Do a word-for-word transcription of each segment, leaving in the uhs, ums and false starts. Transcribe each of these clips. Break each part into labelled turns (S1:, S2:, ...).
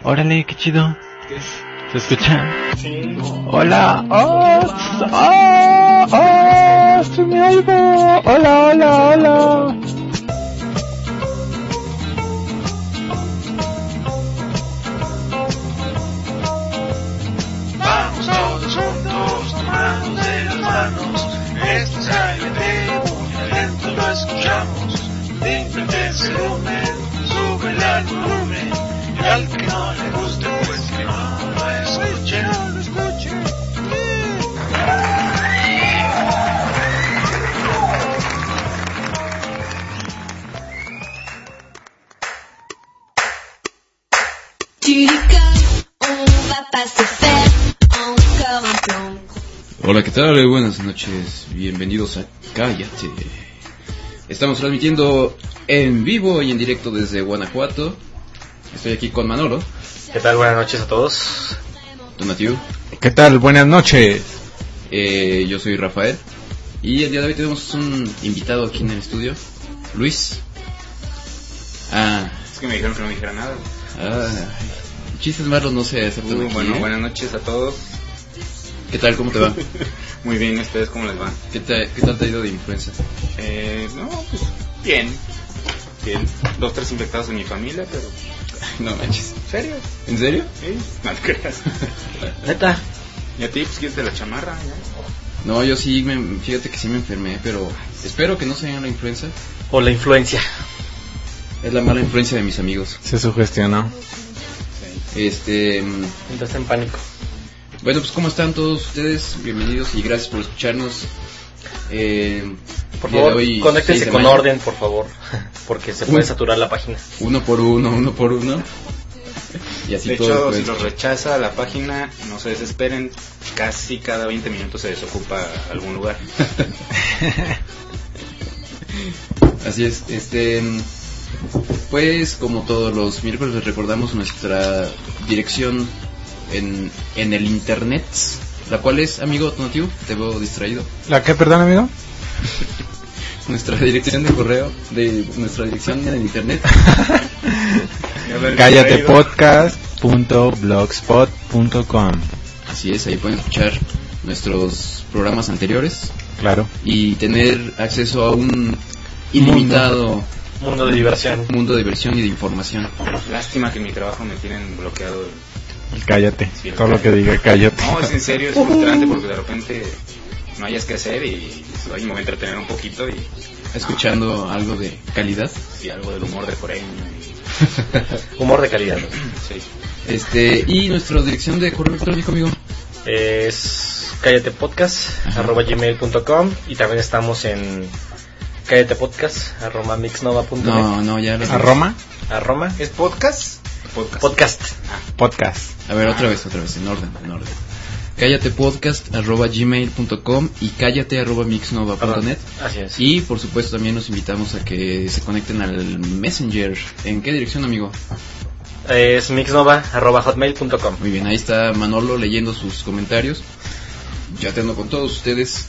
S1: Órale, qué chido.
S2: ¿Qué?
S1: ¿Se escucha?
S2: Sí.
S1: Hola. ¡Oh! ¡Oh! ¡Oh! ¡Se me oigo! ¡Hola, hola, hola!
S2: Vamos todos juntos, tomados de las manos. Este es K Y T, muy lento lo escuchamos. Simple se volumen, sube al volumen. Y al que no le guste, pues que no lo escuche. No lo escuche.
S3: Hola, ¿qué tal? Buenas noches, bienvenidos a Cállate. Estamos transmitiendo en vivo y en directo desde Guanajuato. Estoy aquí con Manolo.
S4: ¿Qué tal? Buenas noches a todos.
S3: Donatiu.
S1: ¿Qué tal? Buenas noches.
S3: Eh, yo soy Rafael. Y el día de hoy tenemos un invitado aquí en el estudio, Luis. Ah,
S5: Es que me dijeron que no dijera nada.
S3: ah chistes malos no se aceptan
S5: Uh,
S3: aquí,
S5: bueno,
S3: ¿eh?
S5: buenas noches a todos.
S3: ¿Qué tal? ¿Cómo te va?
S5: Muy bien, ¿ustedes cómo les va?
S3: ¿Qué, te, qué tal te ha ido de influenza?
S5: Eh, no, pues bien. Bien. Dos, tres infectados en mi familia, pero...
S3: No manches.
S5: ¿En serio?
S3: ¿En serio?
S5: Sí, no te creas.
S4: Neta.
S5: ¿Y a ti, pues, quieres de la chamarra? ¿Ya?
S3: No, yo sí, me, fíjate que sí me enfermé, pero espero que no sea la influenza.
S4: O la influencia.
S3: Es la mala influencia de mis amigos.
S1: Se sugestionó.
S3: Este,
S4: Entonces en pánico.
S3: bueno, pues ¿cómo están todos ustedes? Bienvenidos y gracias por escucharnos. Eh,
S4: Por
S3: día de
S4: favor,
S3: hoy,
S4: conéctense
S3: seis de
S4: con
S3: mayo.
S4: orden, por favor. Porque se puede
S3: Uy.
S4: saturar la página.
S3: Uno por uno, uno por uno. Y así
S5: De
S3: todos
S5: hecho,
S3: pueden
S5: si los
S3: escuchar.
S5: rechaza la página, no se desesperen. Casi cada veinte minutos se desocupa algún lugar.
S3: Así es, este, pues como todos los miércoles les recordamos nuestra dirección en, en el internet, la cual es, amigo Tonatiuh, te veo distraído.
S1: ¿La qué, perdón, amigo?
S3: Nuestra dirección de correo, de nuestra dirección en el internet.
S1: cállate podcast punto blogspot punto com.
S3: Así es, ahí pueden escuchar nuestros programas anteriores
S1: Claro.
S3: y tener acceso a un ilimitado
S4: Mundo de diversión.
S3: mundo de diversión y de información.
S5: Lástima que en mi trabajo me tienen bloqueado.
S1: El cállate.
S5: Sí, el
S1: Todo lo que
S5: cállate.
S1: diga cállate.
S5: No, es en serio, es frustrante porque de repente no hayas que hacer y ahí me voy a entretener un poquito y,
S3: Escuchando algo de calidad.
S5: y algo del humor de Coreño.
S4: Humor de calidad.
S5: Sí.
S3: Este, y nuestra dirección de correo electrónico, amigo.
S4: Es cállatepodcast
S3: Ajá.
S4: arroba gmail punto com. Y también estamos en cállatepodcast arroba mixnova punto net.
S3: No, no, ya lo
S1: ¿A Roma?
S4: Arroma
S5: ¿Es podcast? Podcast.
S4: podcast.
S1: Podcast.
S3: A ver, otra vez, otra vez, en orden, en orden. Cállate podcast arroba gmail punto com y cállate arroba mixnova punto net.
S4: Así es.
S3: Y por supuesto también los invitamos a que se conecten al Messenger. ¿En qué dirección, amigo?
S4: Es mixnova arroba hotmail punto com.
S3: Muy bien, ahí está Manolo leyendo sus comentarios. Chateando con todos ustedes.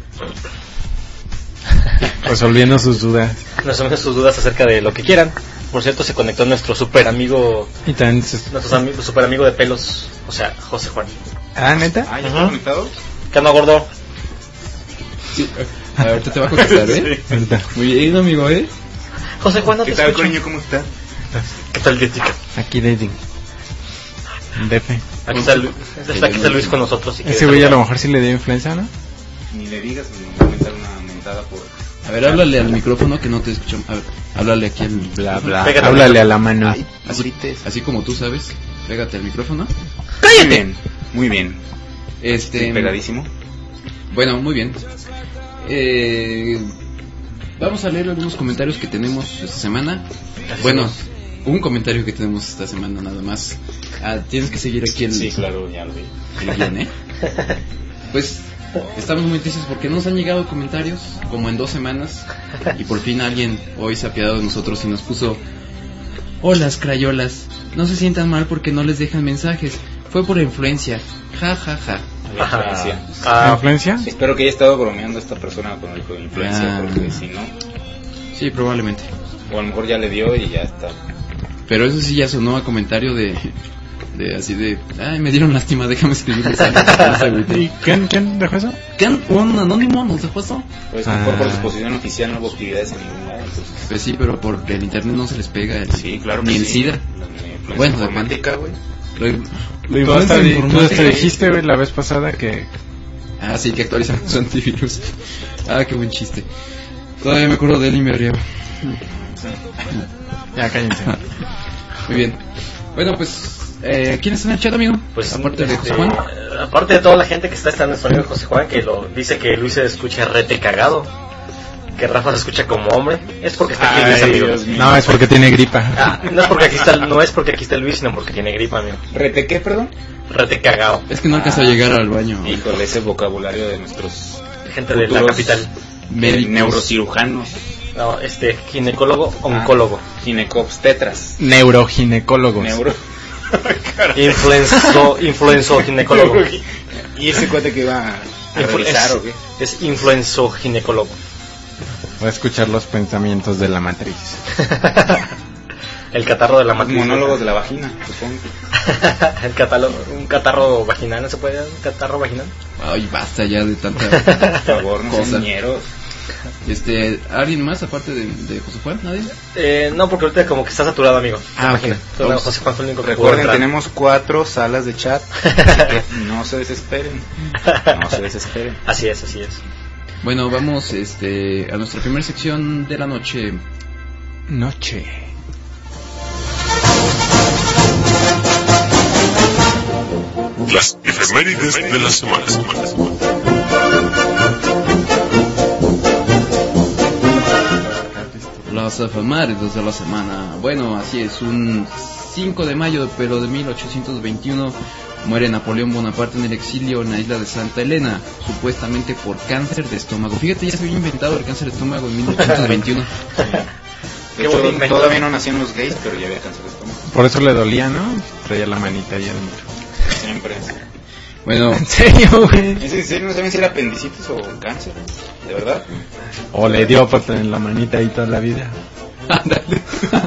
S1: Resolviendo sus dudas.
S4: Resuelven sus dudas acerca de lo que quieran. Por cierto, se conectó nuestro super amigo,
S1: Y también se...
S4: nuestro ami- super amigo de pelos, o sea, José Juan.
S1: Ah, ¿neta?
S5: Ah, ¿ya
S4: Ajá.
S5: están conectados?
S4: ¿Qué onda, gordo?
S3: Sí, a ver, ahorita te va a contestar, ¿eh?
S1: Ahorita.
S3: Muy bien, amigo, ¿eh?
S4: José Juan, no
S5: ¿Qué
S4: te
S5: tal,
S4: escucho.
S5: Coreño? ¿Cómo está?
S4: ¿Qué tal, Jessica?
S1: Aquí dating. D F.
S4: Aquí está, Lu- aquí está Luis con nosotros. si
S1: Ese
S4: quieres
S1: güey a lo
S4: saludar.
S1: mejor sí le dio influenza, ¿no?
S5: Ni le digas, me va a meter una mentada por...
S3: A ver, háblale al micrófono que no te escuchamos. A ver, háblale aquí al...
S1: Bla, bla.
S4: Pégate.
S1: Háblale a la mano.
S3: Así, así como tú sabes, pégate al micrófono.
S5: Muy bien, muy bien.
S3: Este,
S5: Pegadísimo.
S3: bueno, muy bien. Eh, vamos a leer algunos comentarios que tenemos esta semana. Bueno, un comentario que tenemos esta semana nada más. Ah, tienes que seguir aquí el,
S5: Sí, claro, ya lo vi.
S3: el guión, ¿eh? Pues estamos muy tristes porque nos han llegado comentarios como en dos semanas y por fin alguien hoy se ha apiadado de nosotros y nos puso: hola, crayolas, no se sientan mal porque no les dejan mensajes, fue por influencia, ja ja ja.
S5: La
S4: Ajá.
S5: influencia.
S4: Ah,
S1: ¿Influencia?
S5: Espero que haya estado bromeando esta persona con el con influencia,
S3: Ah.
S5: porque si no,
S3: Sí, probablemente.
S5: o a lo mejor ya le dio y ya está.
S3: Pero eso sí ya sonó a comentario de De así de, ay, me dieron lástima, déjame escribirles algo. No se agüiten.
S1: ¿Y quién, quién dejó eso?
S3: ¿Quién? ¿Un anónimo nos dejó eso?
S5: Pues
S1: Ah.
S5: por, por disposición oficial no hubo actividades en ningún lado. Entonces,
S3: Pues sí, pero por el internet no se les pega. El,
S5: sí, claro que
S3: Ni el
S5: sí.
S3: SIDA.
S5: La
S3: Bueno,
S5: informática, güey.
S3: Lo, lo
S1: Tú hasta,
S3: influenza
S1: di- tú
S3: informática.
S1: hasta dijiste, güey, la vez pasada que...
S3: Ah, sí, que actualizan los antivirus. Ah, qué buen chiste. Todavía me acuerdo de él y me ría.
S1: Ya, cállense.
S3: Muy bien. Bueno, pues, eh, ¿quién está en el chat, amigo?
S4: Pues
S3: aparte de
S4: este,
S3: José Juan.
S4: eh, aparte de toda la gente que está, está nuestro amigo José Juan, que lo dice que Luis se escucha rete cagado, que Rafa se escucha como hombre. Es porque está aquí
S5: Ay,
S4: Luis, amigo.
S5: Dios mío.
S1: No, es porque tiene gripa.
S4: Ah, no es porque aquí está, no es porque aquí está Luis, sino porque tiene gripa, amigo.
S5: ¿Rete qué, perdón?
S4: Rete cagado.
S3: Es que no alcanzó a llegar al baño.
S5: Híjole, ese vocabulario de nuestros
S4: Gente de la
S5: futuros
S4: capital.
S3: Médicos.
S5: neurocirujanos,
S4: No, este, ginecólogo, oncólogo.
S5: ginecobstetras,
S1: Neuroginecólogos.
S5: neuro...
S4: Influenzo, influenzo ginecólogo.
S5: ¿Y ese cuate que iba a
S4: Influ-
S5: revisar
S4: es,
S5: o qué?
S4: es influenzo ginecólogo.
S1: Voy a escuchar los pensamientos de la matriz.
S4: El catarro de la matriz.
S5: Monólogos de la vagina, supongo.
S4: El catálogo, un catarro vaginal, ¿no se puede dar un catarro vaginal?
S3: Ay, basta ya de tanta
S5: Por favor, no
S3: cosa.
S5: sean ñeros.
S3: Este, ¿alguien más aparte de, de José Juan? ¿Nadie?
S4: Eh, no, porque ahorita como que está saturado, amigo.
S3: Ah,
S4: Imagina.
S3: ok.
S4: Solo
S3: Vamos.
S4: José Juan fue el único que pudo
S5: Recuerden,
S4: entrar.
S5: tenemos cuatro salas de chat. Así que no se desesperen. No se desesperen.
S4: Así es, así es.
S3: Bueno, vamos este, a nuestra primera sección de la noche.
S1: Noche.
S2: Las efemérides de la semana.
S3: Las efemérides de la semana. Bueno, así es, un cinco de mayo, pero de mil ochocientos veintiuno, muere Napoleón Bonaparte en el exilio en la isla de Santa Elena, supuestamente por cáncer de estómago. Fíjate, ya se había inventado el cáncer de estómago en mil ochocientos veintiuno.
S5: De
S4: Qué
S5: hecho,
S4: buen invento.
S5: todavía no nacían los gays, pero ya había cáncer de estómago.
S1: Por eso le dolía, ¿no? Traía la manita ahí adentro.
S5: Siempre.
S3: Bueno,
S1: ¿En serio, güey?
S5: ¿Es en serio? ¿No saben si era apendicitis o cáncer? ¿De verdad?
S1: O le dio por tener la manita ahí toda la vida.
S3: ándale.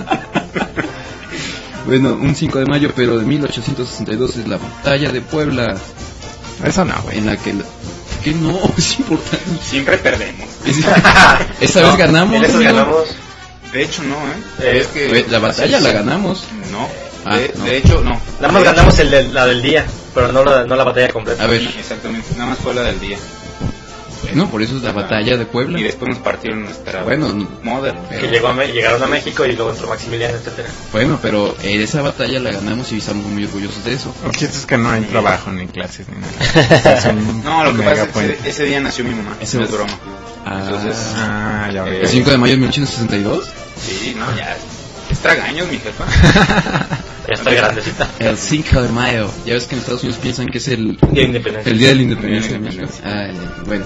S3: Bueno, un cinco de mayo, pero de mil ochocientos sesenta y dos, es la batalla de Puebla,
S1: Eso no, güey.
S3: en la que... la- que no, es importante.
S5: Siempre perdemos.
S3: Esa vez ganamos.
S4: En eso
S3: amigo.
S4: ganamos.
S5: De hecho, no, ¿eh?
S4: Eh,
S5: es que...
S3: Güey, la batalla la ganamos.
S5: No.
S3: Ah,
S5: de,
S3: no.
S5: de hecho, no.
S4: Nada más
S5: De
S4: ganamos
S5: hecho-
S4: el de, la del día, pero no la, no la batalla completa.
S3: A ver,
S5: Exactamente, nada más fue la del día.
S3: bueno, por eso es la batalla de Puebla.
S5: Y después nos partieron nuestra
S3: Bueno,
S5: mother.
S4: Que llegó a, Me- llegaron a México y luego entró Maximiliano, etcétera.
S3: Bueno, pero eh, esa batalla la ganamos y estamos muy orgullosos de eso.
S1: Lo que es que no hay trabajo, ni clases, ni nada. Es un
S5: No, lo que
S1: mega
S5: pasa es que
S1: puente.
S5: ese, ese día nació mi mamá.
S3: Ese
S5: no es
S3: es-
S5: broma.
S3: Ah,
S5: Entonces,
S1: Ah, ya veo.
S3: el cinco de mayo de mil ochocientos sesenta y dos.
S5: sí, no, ya. Es tragaños, mi jefa.
S4: Ya está grandecita.
S3: El cinco de mayo. Ya ves que en Estados Unidos piensan que es el,
S4: Día de Independencia.
S3: el día de la independencia de
S5: Día de la
S3: México. Ah, ya, bueno.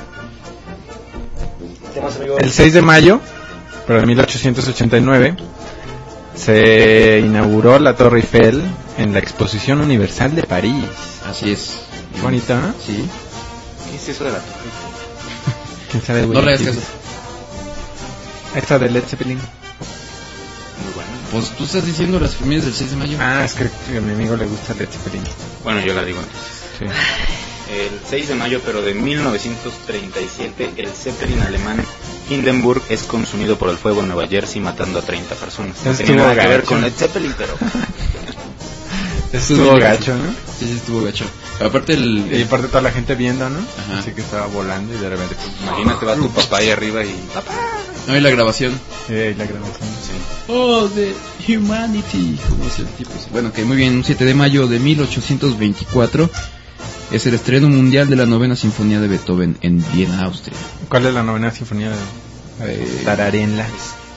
S4: ¿Qué más, amigo?
S1: El seis de mayo, pero de mil ochocientos ochenta y nueve, se inauguró la Torre Eiffel en la Exposición Universal de París.
S3: Así es.
S1: Qué bonito, ¿no?
S3: Sí.
S5: ¿Qué es eso de la torre?
S1: ¿Quién sabe, güey?
S3: No le hagas caso.
S1: Esta de Led Zeppelin.
S5: Muy bueno.
S3: Pues tú estás diciendo las efemérides del seis de mayo.
S1: Ah, es que a mi amigo le gusta Led Zeppelin.
S5: Bueno, yo la digo antes.
S1: Sí.
S5: El seis de mayo, pero de mil novecientos treinta y siete, el Zeppelin alemán Hindenburg es consumido por el fuego en Nueva Jersey, matando a treinta personas. No
S1: Eso
S5: tenía
S1: estuvo
S5: nada que ver
S1: gacho.
S5: con Led Zeppelin, pero...
S1: Estuvo
S3: muy
S1: gacho, ¿no?
S3: Sí, sí, estuvo gacho. Aparte el...
S1: Y aparte toda la gente viendo, ¿no?
S3: Ajá.
S1: Así que estaba volando y de repente... Pues,
S5: Imagínate, va tu papá ahí arriba y...
S3: No, y la grabación.
S1: Sí, ahí la grabación.
S3: Oh, the humanity. Como es el tipo. Bueno, que muy bien, un siete de mayo de mil ochocientos veinticuatro es el estreno mundial de la novena sinfonía de Beethoven en Viena, Austria.
S1: ¿Cuál es la novena sinfonía de
S3: Eh,
S1: Tararenla?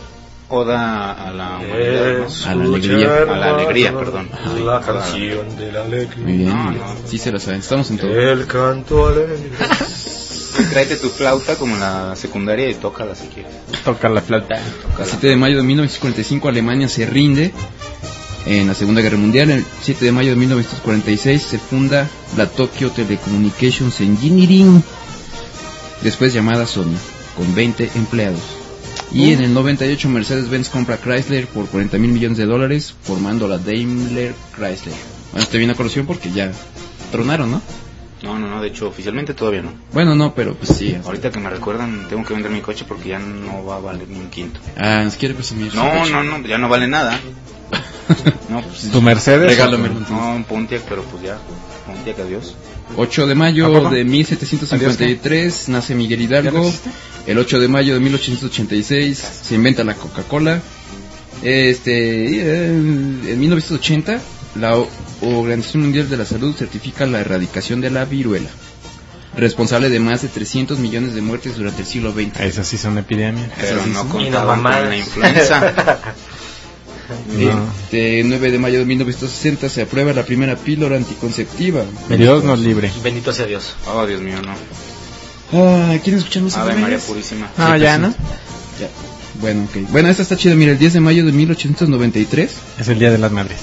S5: Oda a la humanidad,
S4: Es
S3: A la alegría.
S5: A la alegría, perdón.
S4: La canción de la alegría.
S3: muy bien,
S5: No,
S3: muy bien.
S5: no.
S3: Sí se la saben, estamos en todo.
S4: El canto alegre.
S5: Tráete tu flauta como en la secundaria y tócala si quieres.
S1: Toca la flauta.
S3: El siete de mayo de mil novecientos cuarenta y cinco Alemania se rinde en la Segunda Guerra Mundial. El siete de mayo de mil novecientos cuarenta y seis se funda la Tokyo Telecommunications Engineering, después llamada Sony, con veinte empleados. Y en el noventa y ocho Mercedes-Benz compra Chrysler por cuarenta mil millones de dólares, formando la Daimler Chrysler. Bueno, te viene a colación porque ya tronaron, ¿no?
S5: No, no, no, de hecho oficialmente todavía no.
S3: Bueno, no, pero pues sí.
S5: Ahorita que me recuerdan, tengo que vender mi coche porque ya no va a valer ni un quinto.
S3: Ah, ¿nos quiere presumir?
S5: No, no, no, ya no vale nada. No, pues,
S1: ¿Tu Mercedes?
S3: Regálame.
S5: no, un Pontiac, pero pues ya, Pontiac, adiós.
S3: ocho de
S1: ¿A
S3: mayo
S1: poco?
S3: de mil setecientos cincuenta y tres nace Miguel
S1: ¿Ya no
S3: Hidalgo.
S1: existe?
S3: El ocho de mayo de mil ochocientos ochenta y seis se inventa la Coca-Cola. Este, eh, en mil novecientos ochenta la O- Organización Mundial de la Salud certifica la erradicación de la viruela, responsable de más de trescientos millones de muertes durante el siglo veinte.
S1: Esas sí son epidemias.
S5: Pero
S3: sí
S5: no
S3: son-
S4: Y no
S5: contaban con
S4: mamadas.
S5: la influenza.
S1: No.
S3: Este, nueve de mayo de mil novecientos sesenta se aprueba la primera píldora anticonceptiva.
S1: Dios nos libre.
S4: Bendito sea Dios.
S5: Oh, Dios mío, no.
S3: Ah, ¿quieren escuchar más
S5: Ave María
S3: efemérides?
S5: Purísima.
S1: Ah,
S3: Sí,
S1: ya,
S3: pues,
S1: ¿no?
S3: Ya. Bueno, ok. Bueno, esta está chida. Mira, el diez de mayo de mil ochocientos noventa y tres.
S1: Es el Día de las Madres.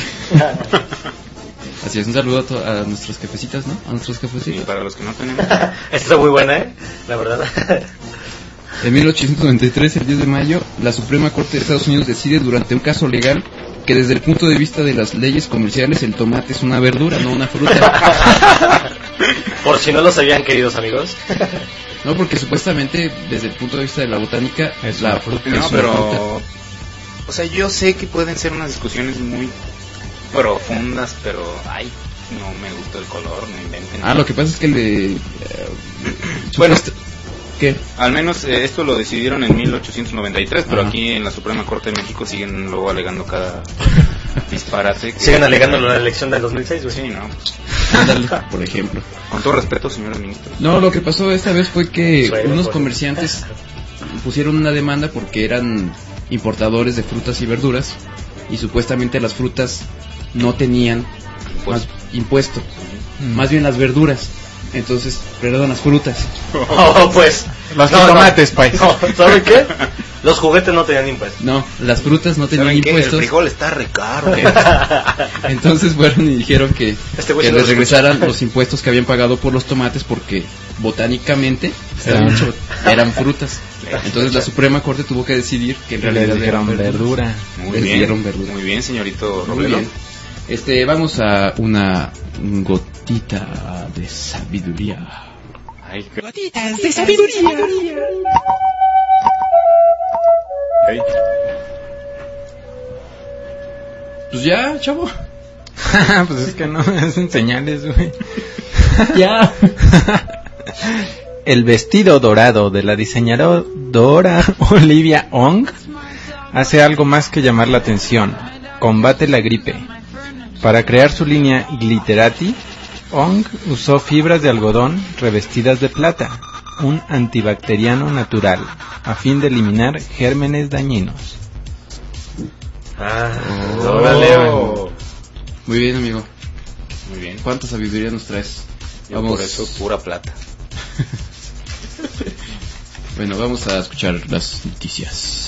S3: Así es, un saludo a, to- a nuestros jefecitas, ¿no? A nuestros
S5: Y
S3: jefecitos.
S5: para los que no tenemos,
S4: Esta está muy buena, ¿eh? La verdad.
S3: En mil ochocientos noventa y tres, el diez de mayo, la Suprema Corte de Estados Unidos decide durante un caso legal que desde el punto de vista de las leyes comerciales el tomate es una verdura, no una fruta.
S4: Por si no lo sabían, queridos amigos.
S3: No, porque supuestamente desde el punto de vista de la botánica
S1: Es
S3: la
S1: una fruta.
S3: es
S5: no,
S3: una
S5: pero...
S3: fruta.
S5: O sea, yo sé que pueden ser unas discusiones muy profundas, pero... Ay, no me gustó el color, no inventen.
S3: Ah, lo que pasa es que le... eh,
S5: Bueno.
S3: supuesto- ¿Qué?
S5: Al menos eh, esto lo decidieron en mil ochocientos noventa y tres, pero
S3: Ajá.
S5: aquí en la Suprema Corte de México siguen luego alegando cada disparate. que-
S4: Siguen alegando la elección del dos mil seis, güey.
S5: Sí, ¿no?
S3: Ándale, por ejemplo.
S5: Con todo respeto, señores ministros.
S3: No, lo que pasó esta vez fue que
S4: Suena,
S3: unos
S4: pues.
S3: comerciantes pusieron una demanda porque eran importadores de frutas y verduras y supuestamente las frutas no tenían más impuesto,
S1: Mm.
S3: más bien las verduras. Entonces, perdón, las frutas.
S4: Oh, pues.
S1: Los
S4: No,
S1: tomates,
S4: no.
S1: país.
S4: No, ¿saben qué? Los juguetes no tenían impuestos.
S3: No, las frutas no tenían
S5: ¿Saben qué? El
S3: impuestos.
S5: frijol está recaro.
S3: Entonces fueron y dijeron que,
S4: Este güey
S3: que
S4: sí
S3: les
S4: lo
S3: regresaran los impuestos que habían pagado por los tomates porque botánicamente
S1: Eran-
S3: eran, hecho- eran frutas. Entonces la Suprema Corte tuvo que decidir que en
S1: Le
S3: realidad
S1: dijeron
S3: eran verduras.
S1: verdura.
S5: Muy
S3: Les
S5: bien,
S3: dieron verdura.
S5: muy bien, señorito
S3: Muy
S5: Robelo.
S3: bien. Este, vamos a una gotita de sabiduría.
S5: Ay, qué-
S2: de sabiduría.
S5: ay.
S3: Pues ya, chavo.
S1: Pues es que no hacen señales, güey.
S3: Ya.
S1: El vestido dorado de la diseñadora Olivia Ong hace algo más que llamar la atención. Combate la gripe. Para crear su línea Glitterati, Ong usó fibras de algodón revestidas de plata, un antibacteriano natural, a fin de eliminar gérmenes dañinos.
S4: Ah,
S3: Oh.
S4: órale, güey.
S3: Muy bien, amigo.
S5: Muy bien.
S3: ¿Cuánta sabiduría nos traes?
S5: Yo por eso, pura plata.
S3: Bueno, vamos a escuchar las noticias.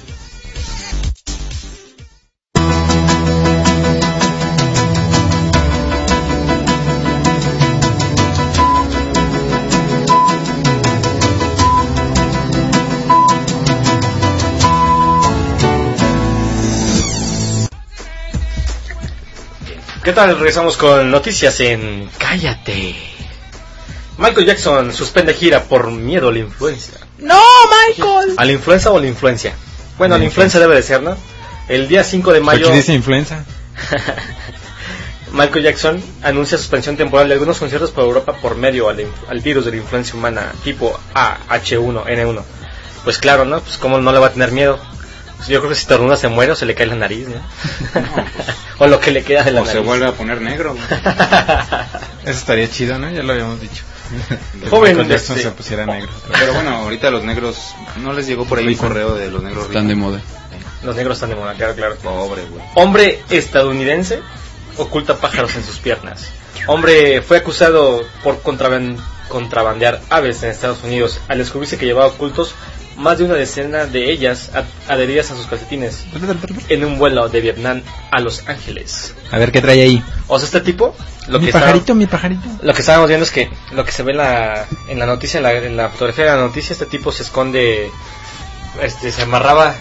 S4: ¿Qué tal? Regresamos con noticias en Cállate. Michael Jackson suspende gira por miedo a la influencia.
S2: No, Michael.
S4: ¿A la influenza o a la influencia? Bueno, a la influencia debe de ser, ¿no? El día cinco de mayo,
S1: Aquí dice influenza.
S4: Michael Jackson anuncia suspensión temporal de algunos conciertos por Europa por medio al, inf- al virus de la influencia humana tipo A H uno N uno. Pues claro, ¿no? Pues cómo no le va a tener miedo. Pues yo creo que si estornuda se muere o se le cae la nariz, ¿no? O lo que le queda de la
S5: O se
S4: nariz.
S5: vuelve a poner negro. güey.
S1: Eso estaría chido, ¿no? Ya lo habíamos dicho. Que
S4: Joven,
S1: Michael Jackson
S4: este-
S1: se pusiera negro.
S5: Pero bueno, ahorita los negros, ¿no les llegó por ahí un
S1: Rifan.
S5: correo de los negros
S3: Están de
S5: rifan?
S3: moda.
S4: Los negros están de moda, claro, claro.
S5: Pobre, güey.
S4: Hombre estadounidense oculta pájaros en sus piernas. Hombre fue acusado por contraban- contrabandear aves en Estados Unidos al descubrirse que llevaba ocultos más de una decena de ellas ad- adheridas a sus calcetines en un vuelo de Vietnam a Los Ángeles.
S1: A ver qué trae ahí.
S4: O sea, este tipo, lo
S1: mi
S4: que
S1: pajarito,
S4: está-
S1: mi pajarito.
S4: lo que estábamos viendo es que lo que se ve en la, en la noticia, en la, en la fotografía de la noticia, este tipo se esconde, este, se amarraba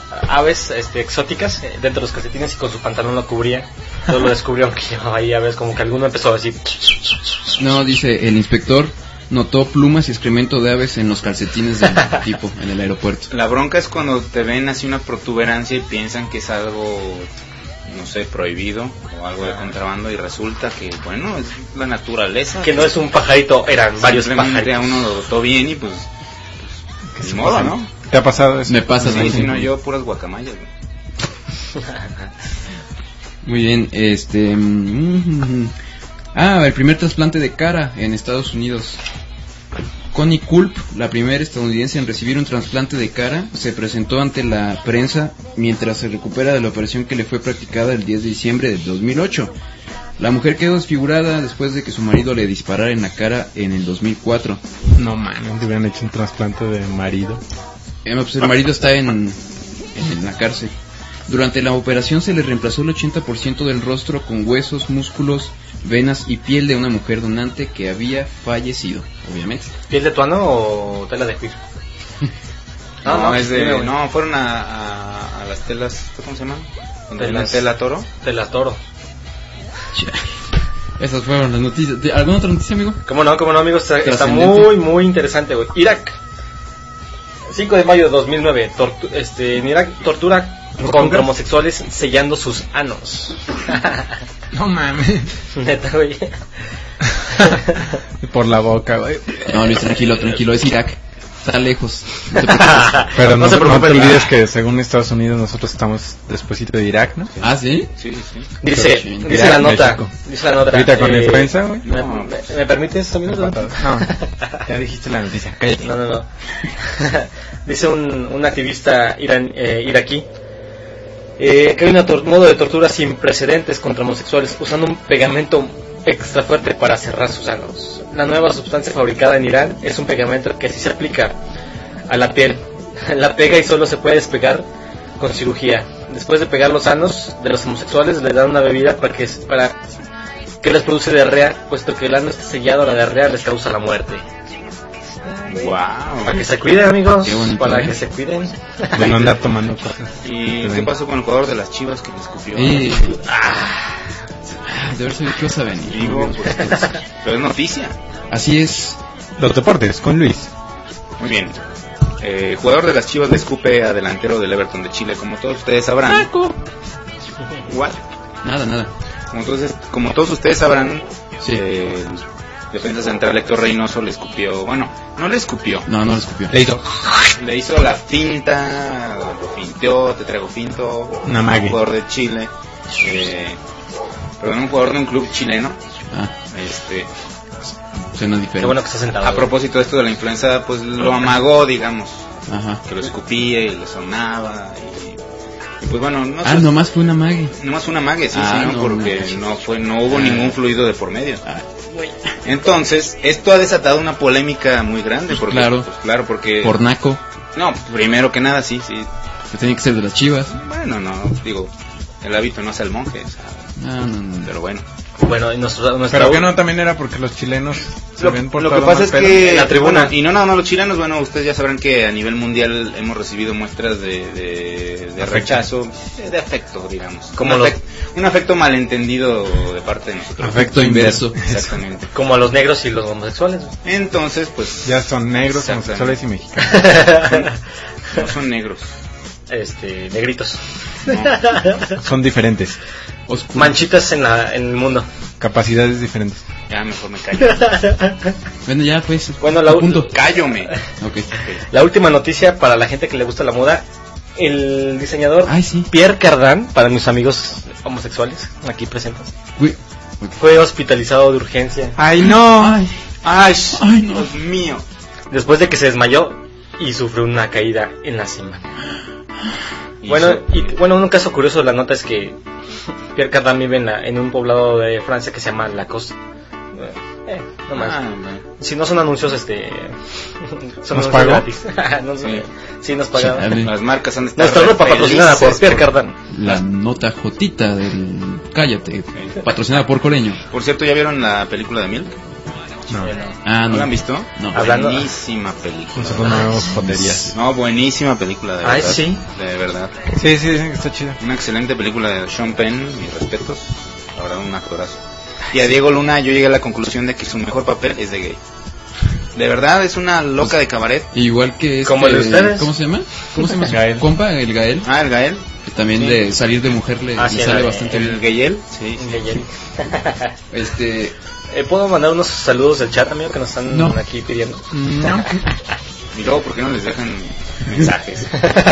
S4: aves este, exóticas eh, dentro de los calcetines y con su pantalón lo cubría. Todos lo descubrieron que llevaba ahí aves, como que alguno empezó a decir.
S3: No, dice el inspector notó plumas y excremento de aves en los calcetines del tipo en el aeropuerto.
S5: La bronca es cuando te ven así una protuberancia y piensan que es algo, no sé, prohibido o algo de contrabando y resulta que, bueno, es la naturaleza.
S4: Que no es un pajarito, eran varios
S5: Simplemente
S4: pajaritos.
S5: a uno lo dotó bien y pues,
S1: ¿Qué
S5: ni
S1: se
S5: modo,
S1: pasa?
S5: ¿no?
S1: ¿Te ha pasado eso?
S3: Me pasa
S5: Sí,
S3: también.
S5: si no yo puras guacamayas, güey.
S3: Muy bien, este... mm, ah, el primer trasplante de cara en Estados Unidos. Connie Culp, la primera estadounidense en recibir un trasplante de cara, se presentó ante la prensa mientras se recupera de la operación que le fue practicada el diez de diciembre del dos mil ocho. La mujer quedó desfigurada después de que su marido le disparara en la cara en el dos mil cuatro.
S1: No mames, te hubieran hecho un trasplante de marido.
S3: Eh, pues el marido está en, en la cárcel. Durante la operación se le reemplazó el ochenta por ciento del rostro con huesos, músculos, venas y piel de una mujer donante que había fallecido, obviamente.
S4: ¿Piel de tuano o tela de cuir?
S5: No,
S4: no,
S5: es de,
S4: dime, güey.
S5: no, fueron a, a, a las telas, ¿cómo se llaman? Donde
S4: Telas.
S5: venden tela toro.
S4: Tela toro.
S3: Esas fueron las noticias. ¿De- ¿Alguna otra noticia, amigo?
S4: ¿Cómo no? ¿Cómo no, amigos? Está, está
S3: Trascendente.
S4: muy, muy interesante, güey. Irak. cinco de mayo de dos mil nueve. Tortu- este, en Irak, tortura contra homosexuales sellando sus anos.
S1: No mames.
S4: Neta, güey.
S1: Por la boca, güey.
S3: No, Luis, tranquilo, tranquilo, es Irak. Está lejos. No te preocupes.
S1: Pero no,
S4: No se
S1: no
S4: preocupen.
S1: te olvides que según Estados Unidos nosotros estamos despuésito de Irak, ¿no?
S3: ¿Ah, sí?
S5: Sí, sí, sí.
S4: Dice,
S3: Sí.
S4: dice
S1: Irak,
S4: la nota.
S1: México.
S4: Dice la nota.
S1: Ahorita con
S4: eh,
S1: influenza, güey.
S4: ¿Me, me, me permites un minuto?
S1: No, ya dijiste la noticia. Cállate.
S4: No, no, no. Dice un, un activista iran, eh, iraquí eh, que hay un modo de tortura sin precedentes contra homosexuales usando un pegamento extra fuerte para cerrar sus anos. La nueva sustancia fabricada en Irán es un pegamento que sí se aplica a la piel. La pega y solo se puede despegar con cirugía. Después de pegar los anos de los homosexuales les dan una bebida para que, para que les produce diarrea, puesto que el ano está sellado, la diarrea les causa la muerte.
S5: Wow.
S4: Para que se cuiden, amigos.
S3: Qué bonito,
S4: Para
S3: ¿eh?
S4: que se cuiden.
S1: De no andar tomando cosas.
S5: ¿Y qué pasó con el jugador de las Chivas que le escupió?
S3: Eh, ah, de haber sabido que ibas a venir.
S5: Digo, pues, pues, pero es noticia.
S3: Así es.
S1: Los deportes, con Luis.
S5: Muy bien. Eh, jugador de las Chivas le escupe a delantero del Everton de Chile, como todos ustedes sabrán. What?
S3: Nada, nada.
S5: Como todos, como todos ustedes sabrán,
S3: Sí.
S5: eh, el defensa central Héctor Reynoso le escupió, bueno, no le escupió,
S3: No, no lo escupió.
S1: Le hizo
S5: le hizo la finta, lo finteó, te traigo finto,
S1: Una mague.
S5: un jugador de Chile, eh, perdón, un jugador de un club chileno,
S3: Ah,
S5: este,
S3: suena
S4: Qué
S3: diferente.
S4: bueno que está sentado.
S5: a
S4: güey.
S5: propósito de esto de la influenza, pues lo amagó, digamos,
S3: Ajá.
S5: que lo escupía y le sonaba, y, y pues bueno, no
S3: Ah,
S5: sé,
S3: nomás fue una mague.
S5: nomás una mague, sí,
S3: Ah,
S5: sí, ¿no?
S3: no,
S5: porque
S3: no.
S5: no fue, no hubo
S3: Ah.
S5: ningún fluido de por medio.
S3: Ah,
S5: Entonces, esto ha desatado una polémica muy grande, porque,
S3: Claro.
S5: pues, claro, porque,
S3: por naco,
S5: no, primero que nada, sí, sí,
S3: que tenía que ser de las Chivas.
S5: bueno, no, digo, el hábito no hace al monje, o sea,
S3: No, no, no.
S5: pero bueno.
S4: Bueno, y nuestro, nuestra
S1: Pero que no también era porque los chilenos se
S5: Lo,
S1: habían
S5: lo
S1: portado
S5: que pasa
S1: mal,
S5: es
S1: pero-
S5: que
S4: en la tribuna.
S5: bueno, y no nada más los chilenos, bueno, ustedes ya sabrán que a nivel mundial hemos recibido muestras de, de, de
S1: Afecto.
S5: rechazo, de, de afecto, digamos,
S4: Como
S5: un,
S4: lo-
S5: afecto, un afecto malentendido de parte de nosotros.
S3: Afecto inverso.
S5: Exactamente.
S4: como a los negros y los homosexuales. güey.
S5: Entonces, pues
S1: Ya son negros,
S5: Exactamente.
S1: homosexuales y mexicanos.
S5: no son negros,
S4: Este, negritos.
S5: no,
S1: Son diferentes.
S3: Oscuro.
S4: Manchitas en, la, en el mundo.
S1: Capacidades diferentes.
S5: ya mejor me callo.
S3: Bueno, ya pues.
S4: Bueno, la
S3: a
S4: u-
S3: punto.
S5: Cállome.
S3: Ok.
S4: La última noticia para la gente que le gusta la moda. El diseñador
S3: Ay, sí.
S4: Pierre Cardin, para mis amigos homosexuales aquí presentes,
S3: Uy.
S4: fue hospitalizado de urgencia
S1: ¡Ay, no!
S3: Ay,
S5: Ay,
S3: ay, no.
S5: Dios mío.
S4: después de que se desmayó y sufrió una caída en la cima.
S5: Y
S4: Bueno,
S5: eso-
S4: y bueno, un caso curioso de la nota es que Pierre Cardin vive en, la- en un poblado de Francia que se llama Lacoste. Eh, no más.
S5: Ah, bueno.
S4: Si no son anuncios, este. Son
S1: ¿Nos
S4: anuncios
S1: pagó?
S4: gratis. no,
S5: Sí.
S4: sí. sí, nos pagaron.
S3: Chale.
S5: Las marcas han de estar
S4: Nuestra ropa
S5: felices
S4: patrocinada por Pierre
S5: por-
S4: Cardin.
S3: La nota jotita del Cállate, patrocinada por Coreño.
S5: Por cierto, ¿ya vieron la película de Milk?
S1: No.
S4: Yo no.
S3: Ah,
S5: ¿No
S3: no.
S5: la han visto?
S3: No.
S4: Hablando-
S5: Buenísima película.
S1: Nosotros no vemos joterías.
S5: No, buenísima película, de
S4: Ay,
S5: verdad.
S4: sí.
S5: De verdad.
S1: Sí, sí, dicen que está chida.
S5: Una excelente película de Sean Penn, mis respetos. La verdad, un actorazo. Y a Diego Luna yo llegué a la conclusión de que su mejor papel es de gay. De verdad, es una loca de cabaret.
S3: Igual que este,
S4: ¿Como el de ustedes?
S3: ¿Cómo se llama? ¿Cómo se llama su
S1: Gael.
S3: compa? El Gael.
S5: Ah, el Gael.
S3: Que también
S5: Sí.
S3: de salir de mujer le,
S4: Ah,
S3: le
S4: sí,
S3: sale
S4: la de-
S3: bastante
S5: El
S3: bien.
S5: Gayel. Sí, sí.
S4: Gayel.
S3: Este.
S4: Eh, ¿Puedo mandar unos saludos del chat, amigo, que nos están
S3: No.
S4: aquí pidiendo?
S3: No.
S5: Y luego, ¿por qué no les dejan mensajes?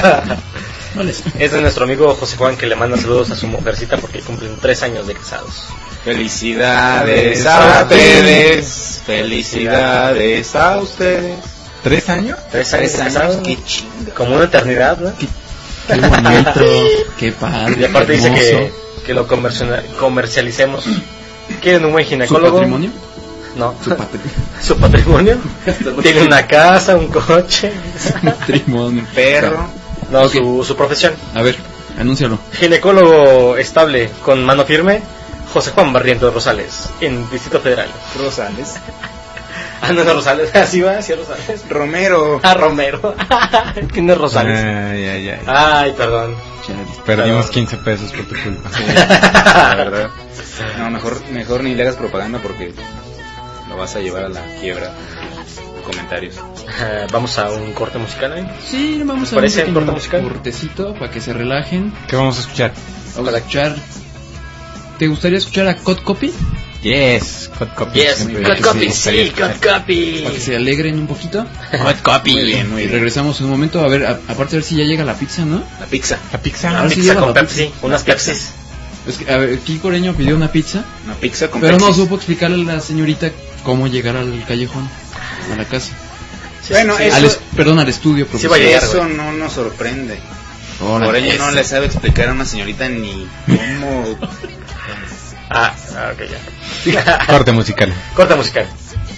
S3: No les.
S4: Es de nuestro amigo José Juan, que le manda saludos a su mujercita porque cumplen tres años de casados.
S5: Felicidades a ustedes. Felicidades a ustedes.
S1: ¿Tres años?
S4: Tres años
S5: Tres
S4: de
S5: años,
S4: casados.
S5: qué chinga.
S4: Como una eternidad, ¿no?
S3: Qué bonito. Qué padre.
S4: Y aparte dice
S3: hermoso.
S4: que, que lo comercial- comercialicemos. ¿Quieren un buen
S3: ¿Su
S4: ginecólogo?
S3: patrimonio?
S4: No.
S3: Su patrimonio.
S4: ¿Su patrimonio? Tiene una casa, un coche.
S3: Patrimonio.
S5: Perro.
S4: No,
S3: Ok.
S4: su, su profesión.
S3: A ver, anúncialo.
S4: Ginecólogo estable con mano firme, José Juan Barrientos Rosales, en Distrito Federal.
S5: Rosales.
S4: Ah, no, no, Rosales. Así va, sí, Rosales.
S5: Romero.
S4: Ah, Romero. ¿Quién es Rosales?
S1: Ay, ay, ay.
S4: Ay, perdón.
S3: Chale.
S1: Perdimos
S4: perdón.
S1: quince pesos por tu culpa.
S5: La verdad. No, mejor, mejor ni le hagas propaganda porque lo vas a llevar a la quiebra. Comentarios.
S4: Ah, Vamos a un corte musical, ¿eh?
S3: Sí, vamos a
S4: ¿Parece
S3: un
S4: corte
S3: pequeño
S4: musical?
S3: cortecito para que se relajen.
S1: ¿Qué vamos a escuchar?
S3: Vamos a escuchar. ¿Te gustaría escuchar a Cod Copy?
S1: Yes, Hot Copy.
S4: Yes,
S1: Siempre
S4: good
S1: que
S4: copy,
S1: me gustaría
S4: sí,
S1: escuchar.
S4: good copy.
S3: Para que se alegren un poquito.
S5: Hot copy. Muy bien, muy
S3: Y
S5: bien.
S3: regresamos en un momento. A ver, a- aparte a ver si ya llega la pizza, ¿no?
S5: La pizza.
S1: La pizza.
S4: Una
S3: Ah, sí,
S4: pizza
S3: lleva
S4: con
S3: la
S4: Pepsi, unas Pepsis.
S3: Es que, a ver, aquí Coreño pidió una pizza,
S5: Una pizza con
S3: pero no
S5: Pepsi.
S3: supo explicarle a la señorita cómo llegar al callejón, a la casa.
S5: Bueno,
S4: Sí,
S5: eso,
S3: Al es- perdón, al estudio,
S4: Sí
S3: profesor.
S4: va a llegar,
S5: eso
S4: güey.
S5: no nos sorprende.
S3: Órale.
S5: Por ello no le sabe explicar a una señorita ni cómo.
S4: Ah, ah, ok, ya.
S1: Corte musical.
S4: Corte musical.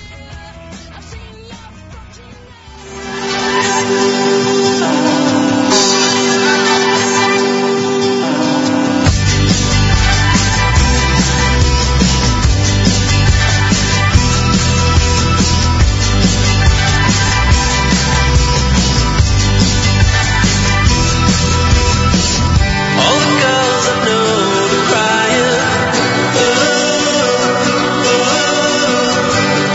S2: All the girls I know are crying. Oh, oh, oh.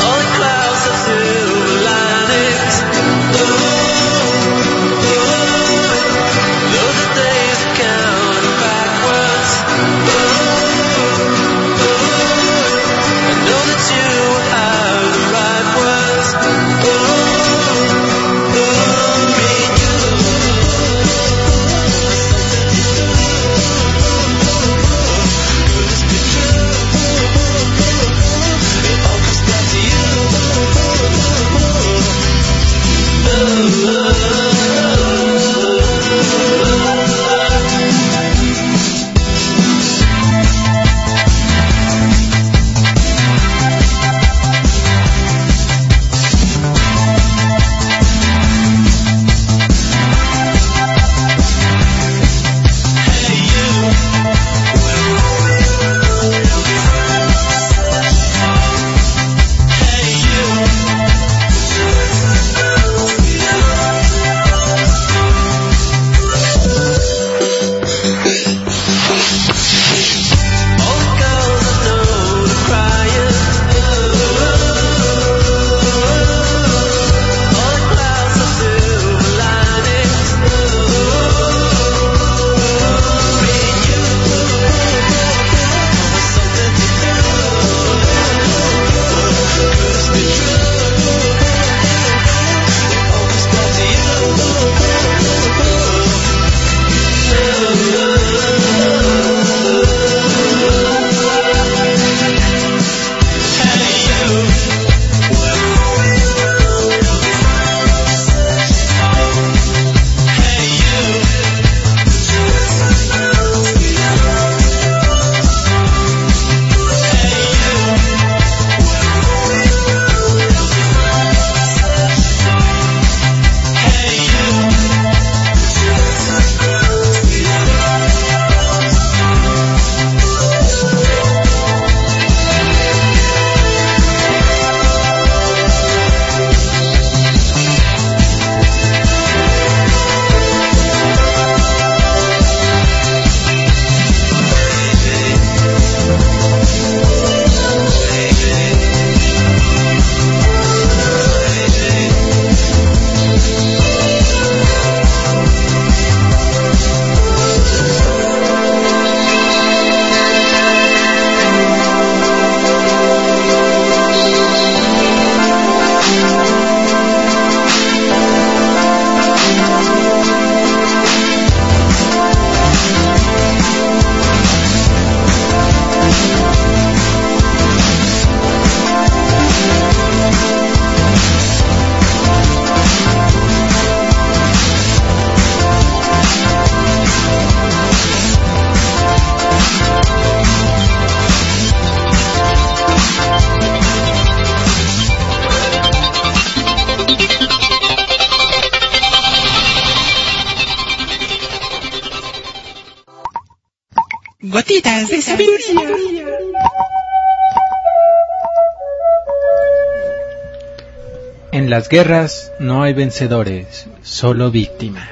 S1: Gotitas de sabiduría. En las guerras no hay vencedores, solo víctimas.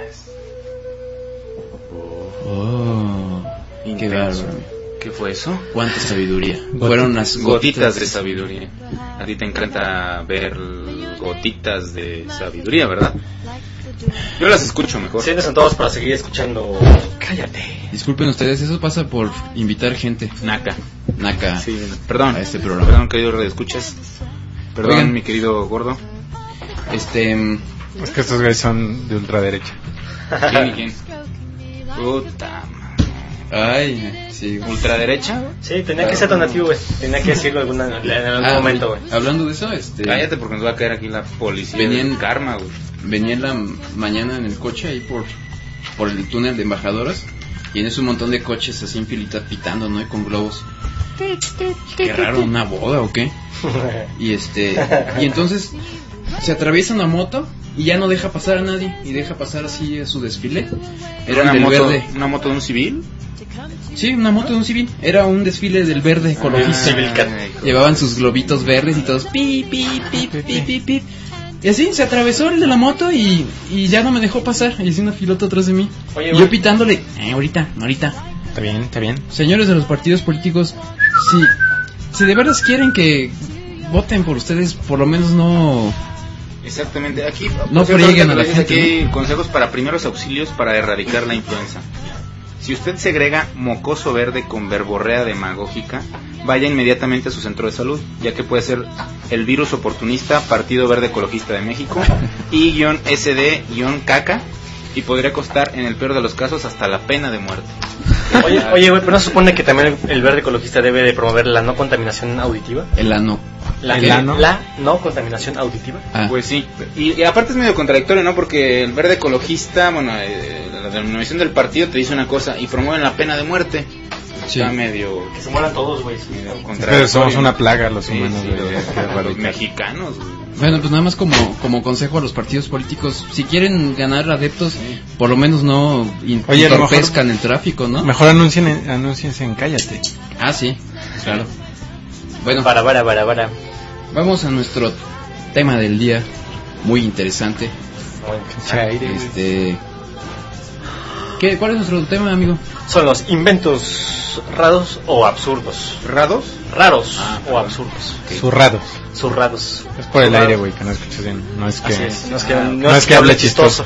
S3: Oh, qué bárbaro.
S5: ¿Qué fue eso?
S3: Cuánta sabiduría.
S5: Gotitas,
S3: Fueron las
S5: gotitas
S3: gotitas
S5: de sabiduría. A ti te encanta ver gotitas de sabiduría, ¿verdad? Yo las escucho mejor.
S4: Siéntense todos para seguir escuchando. Cállate.
S3: Disculpen ustedes, eso pasa por invitar gente.
S5: Naca.
S3: Naca.
S5: Sí, perdón.
S3: A este programa.
S5: Perdón, querido radioescuchas. Perdón,
S3: Oigan.
S5: mi querido gordo.
S3: Este.
S1: Es que estos güeyes son de ultraderecha.
S5: ¿Quién y quién? Puta.
S3: Ay, sí.
S5: ¿Ultraderecha?
S4: Sí, tenía que ser donativo, güey. Tenía que decirlo alguna, en algún
S3: Ah,
S4: momento, güey.
S3: Hablando de eso, este.
S5: Cállate porque nos va a caer aquí la policía.
S3: Venía
S5: del
S3: en-
S5: karma, güey.
S3: Venía en la mañana en el coche ahí por, por el túnel de embajadoras. Y en eso un montón de coches así en filita pitando, ¿no? Y con globos. Qué raro, ¿una boda o qué? Y este. Y entonces se atraviesa una moto y ya no deja pasar a nadie. Y deja pasar así a su desfile. Era
S5: una
S3: del
S5: moto,
S3: verde.
S5: una moto de un civil.
S3: Sí, una moto de un civil. Era un desfile del verde ecologista.
S4: Civil Cat.
S3: Llevaban sus globitos verdes y todos pi, pi, pi, pi, pi, pi. Y así se atravesó el de la moto y, y ya no me dejó pasar. Y hizo una filota atrás de mí.
S4: Oye,
S3: y
S4: güey.
S3: yo pitándole, eh, ahorita, ahorita.
S1: Está bien, está bien.
S3: Señores de los partidos políticos, si, si de verdad quieren que voten por ustedes, por lo menos no...
S5: Exactamente. Aquí
S3: No
S5: por cierto,
S3: frieguen
S5: ahorita
S3: a la
S5: que dices,
S3: gente,
S5: aquí hay consejos para primeros auxilios para erradicar la influenza. Si usted segrega mocoso verde con verborrea demagógica, vaya inmediatamente a su centro de salud, ya que puede ser el virus oportunista Partido Verde Ecologista de México I-S D-caca y podría costar en el peor de los casos hasta la pena de muerte.
S4: Oye, oye, güey, pero no se supone que también el, el verde ecologista debe de promover la no contaminación auditiva.
S3: El ano.
S4: La,
S1: ¿El ano?
S4: la no contaminación auditiva.
S3: Ah,
S5: Pues sí, y, y aparte es medio contradictorio, ¿no? Porque el verde ecologista, bueno, eh, la denominación del partido te dice una cosa y promueven la pena de muerte.
S3: sí.
S5: Está medio,
S4: Que se mueran todos, güey.
S5: medio
S1: Pero
S5: contradictorio.
S1: somos una plaga los
S5: Sí,
S1: humanos,
S5: sí,
S1: güey,
S5: los-
S1: hay que
S5: los
S1: erradicar.
S5: mexicanos, güey.
S3: Bueno, pues nada más como, como consejo a los partidos políticos, si quieren ganar adeptos, por lo menos no in-
S1: Oye, a lo
S3: entorpezcan el tráfico, ¿no?
S1: Mejor anuncien en, anunciense en Cállate.
S3: Ah, sí, claro. Bueno,
S4: Para, para, para, para.
S3: vamos a nuestro tema del día, muy interesante. Este, ¿qué, ¿Cuál es nuestro tema, amigo?
S4: Son los inventos raros o absurdos.
S5: ¿Rados?
S4: Raros
S5: Ah,
S4: o
S5: perdón.
S4: absurdos.
S1: Zurrados.
S4: Surrados.
S1: Es por el
S4: Zurrados.
S1: aire, güey, que no escuchas bien. No es que...
S4: Así es. No es que,
S1: Ah,
S4: no es que hable chistoso.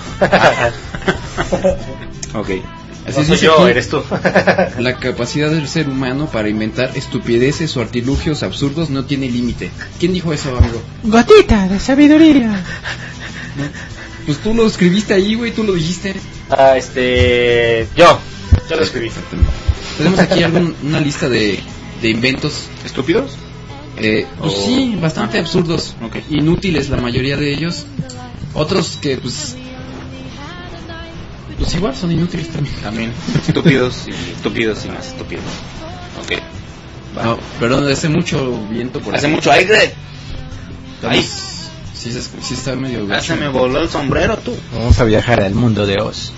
S5: Ok.
S3: Así
S4: No soy
S3: dice
S4: yo,
S3: aquí,
S4: eres tú.
S3: la capacidad del ser humano para inventar estupideces o artilugios absurdos no tiene límite. ¿Quién dijo eso, amigo?
S1: Gotita de sabiduría.
S3: Pues tú lo escribiste ahí, güey, tú lo dijiste.
S4: Ah, este. Yo. Yo lo escribí.
S3: Tenemos aquí algún, una lista de, de inventos.
S5: ¿Estúpidos?
S3: Eh, pues
S5: Oh.
S3: sí, bastante
S5: Ah.
S3: absurdos,
S5: Ok.
S3: inútiles la mayoría de ellos. Otros que pues pues igual son inútiles también.
S5: También. Estúpidos y estúpidos y más estúpidos. Ok. Va.
S3: No, perdón, hace mucho viento por
S5: Hace
S3: aquí.
S5: mucho aire. Ahí.
S3: Estamos- Sí, se- sí está medio
S5: Ah,
S3: gacho.
S5: se me voló el sombrero, tú.
S1: Vamos a viajar al mundo de Oz.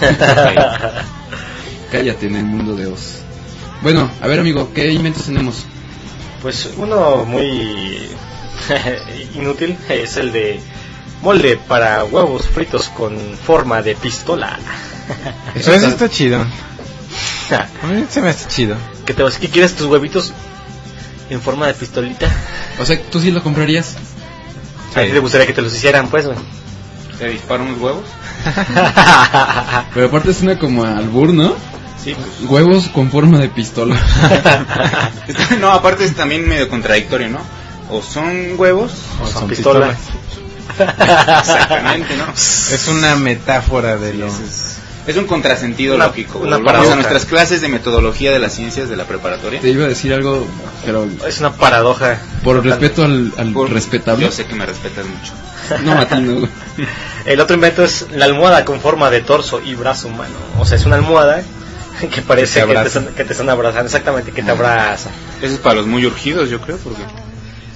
S3: Cállate en el mundo de Oz. Bueno, a ver, amigo, ¿qué inventos tenemos?
S4: Pues uno muy inútil es el de molde para huevos fritos con forma de pistola.
S1: Eso, eso está chido. A mí se me hace chido.
S4: ¿Qué te ¿Qué quieres tus huevitos en forma de pistolita?
S3: O sea, ¿tú sí lo comprarías?
S4: A ti te gustaría que te los hicieran, pues, güey.
S5: ¿Se disparan unos huevos?
S3: Pero aparte suena como albur, ¿no?
S5: Sí, pues.
S3: Huevos con forma de pistola.
S5: No, aparte es también medio contradictorio, ¿no? O son huevos
S4: O son
S1: son
S4: pistolas.
S5: Exactamente, ¿no?
S1: Es una metáfora de lo...
S5: Es un contrasentido
S4: Una-
S5: lógico.
S4: una
S5: Volvamos
S4: paradoja.
S5: a nuestras clases de metodología de las ciencias de la preparatoria.
S3: Te iba a decir algo, pero
S4: Es una paradoja.
S3: por respeto al, al
S5: Por-
S3: respetable.
S5: Yo sé que me respetas mucho.
S3: No, a ti no.
S4: El otro invento es la almohada con forma de torso y brazo humano. O sea, es una almohada que parece
S1: Que te
S4: que te,
S1: abraza.
S4: están, que te están abrazando, exactamente, que te abraza.
S5: Eso es para los muy urgidos, yo creo, porque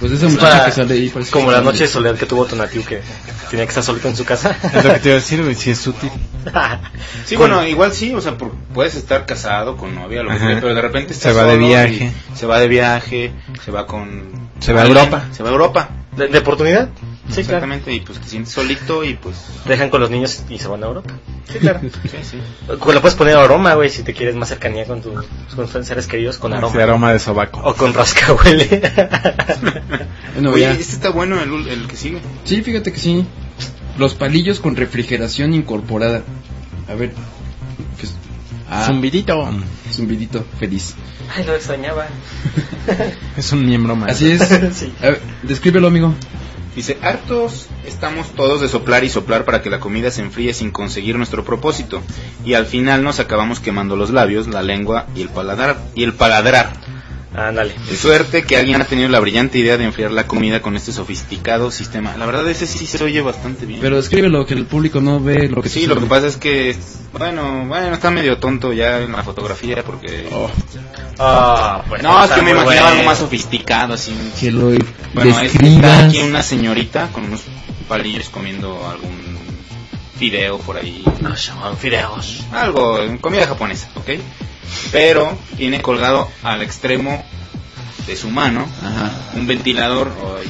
S3: Pues esa
S4: Es
S3: muchacha
S4: para-
S3: que sale ahí parece
S4: Como
S3: que-
S4: la noche de soledad que tuvo Tonatiuh, que tenía que estar solito en su casa.
S1: Es lo que te iba a decir, güey, si es útil.
S5: Sí,
S4: Con-
S5: bueno, igual sí, o sea, por- puedes estar casado con novia, lo que
S1: Ajá.
S5: sea, pero de repente
S1: Se
S5: estás
S1: va de
S5: solo
S1: viaje.
S5: y Se va de viaje, se va con...
S1: Se va a
S5: alguien,
S1: Europa.
S5: Se va a Europa.
S4: ¿De, de oportunidad? Sí, claro.
S5: Exactamente, y pues te sientes solito y pues...
S4: Dejan con los niños y se van a Europa. Sí, claro.
S5: Sí, sí.
S4: Pues le puedes poner aroma, güey, si te quieres más cercanía con, tu, con tus seres queridos, con aroma.
S1: Ese aroma de sobaco.
S4: O con rascahuele.
S3: Bueno,
S5: Oye,
S3: ya.
S5: este está bueno el, ul- el que sigue.
S3: Sí, fíjate que sí. Los palillos con refrigeración incorporada. A ver. ¿qué es? Ah,
S1: Zumbidito.
S3: zumbidito feliz.
S4: Ay, lo extrañaba.
S1: Es un miembro más.
S3: Así es.
S4: Sí.
S3: A ver, descríbelo, amigo.
S5: Dice, hartos estamos todos de soplar y soplar para que la comida se enfríe sin conseguir nuestro propósito. Y al final nos acabamos quemando los labios, la lengua y el paladar. Y el paladar.
S4: Ándale.
S5: De suerte que alguien ha tenido la brillante idea de enfriar la comida con este sofisticado sistema. La verdad ese sí se oye bastante bien.
S3: Pero descríbelo, que el público no ve lo que
S5: Sí,
S3: sucede.
S5: lo que pasa es que, bueno, bueno, está medio tonto ya en la fotografía porque...
S3: Oh,
S4: Ah, pues.
S5: no, es
S4: está
S5: que me
S4: muy
S5: imaginaba
S4: bueno.
S5: algo más sofisticado, así.
S3: que lo
S5: Bueno, es- está
S3: describas.
S5: aquí una señorita con unos palillos comiendo algún fideo por ahí.
S4: No, son fideos.
S5: Algo, comida japonesa, ¿ok? Pero tiene colgado al extremo de su mano
S3: Ajá.
S5: un ventilador. Ay,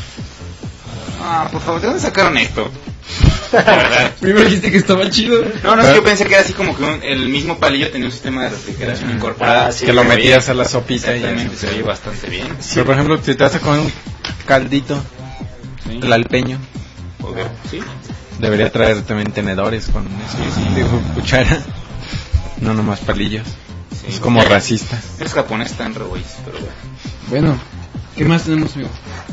S5: no. Ah, por favor, ¿de dónde sacaron esto? La verdad.
S3: Primero dijiste que estaba chido.
S5: No, no, es que yo pensé que era así como que un- el mismo palillo tenía un sistema de refrigeración incorporada.
S4: Ah, sí,
S1: que lo
S5: Oye,
S1: metías a la sopita y ya.
S5: exactamente, se oye bastante bien.
S1: Pero por ejemplo, si te vas a comer un caldito
S5: Sí.
S1: tlalpeño,
S5: Joder, sí.
S1: debería traer también tenedores con eso, de cuchara. No nomás palillos.
S5: Sí.
S1: Es como racista.
S5: Los japoneses están re güeyes, pero bueno.
S3: Bueno, ¿qué más tenemos, amigo?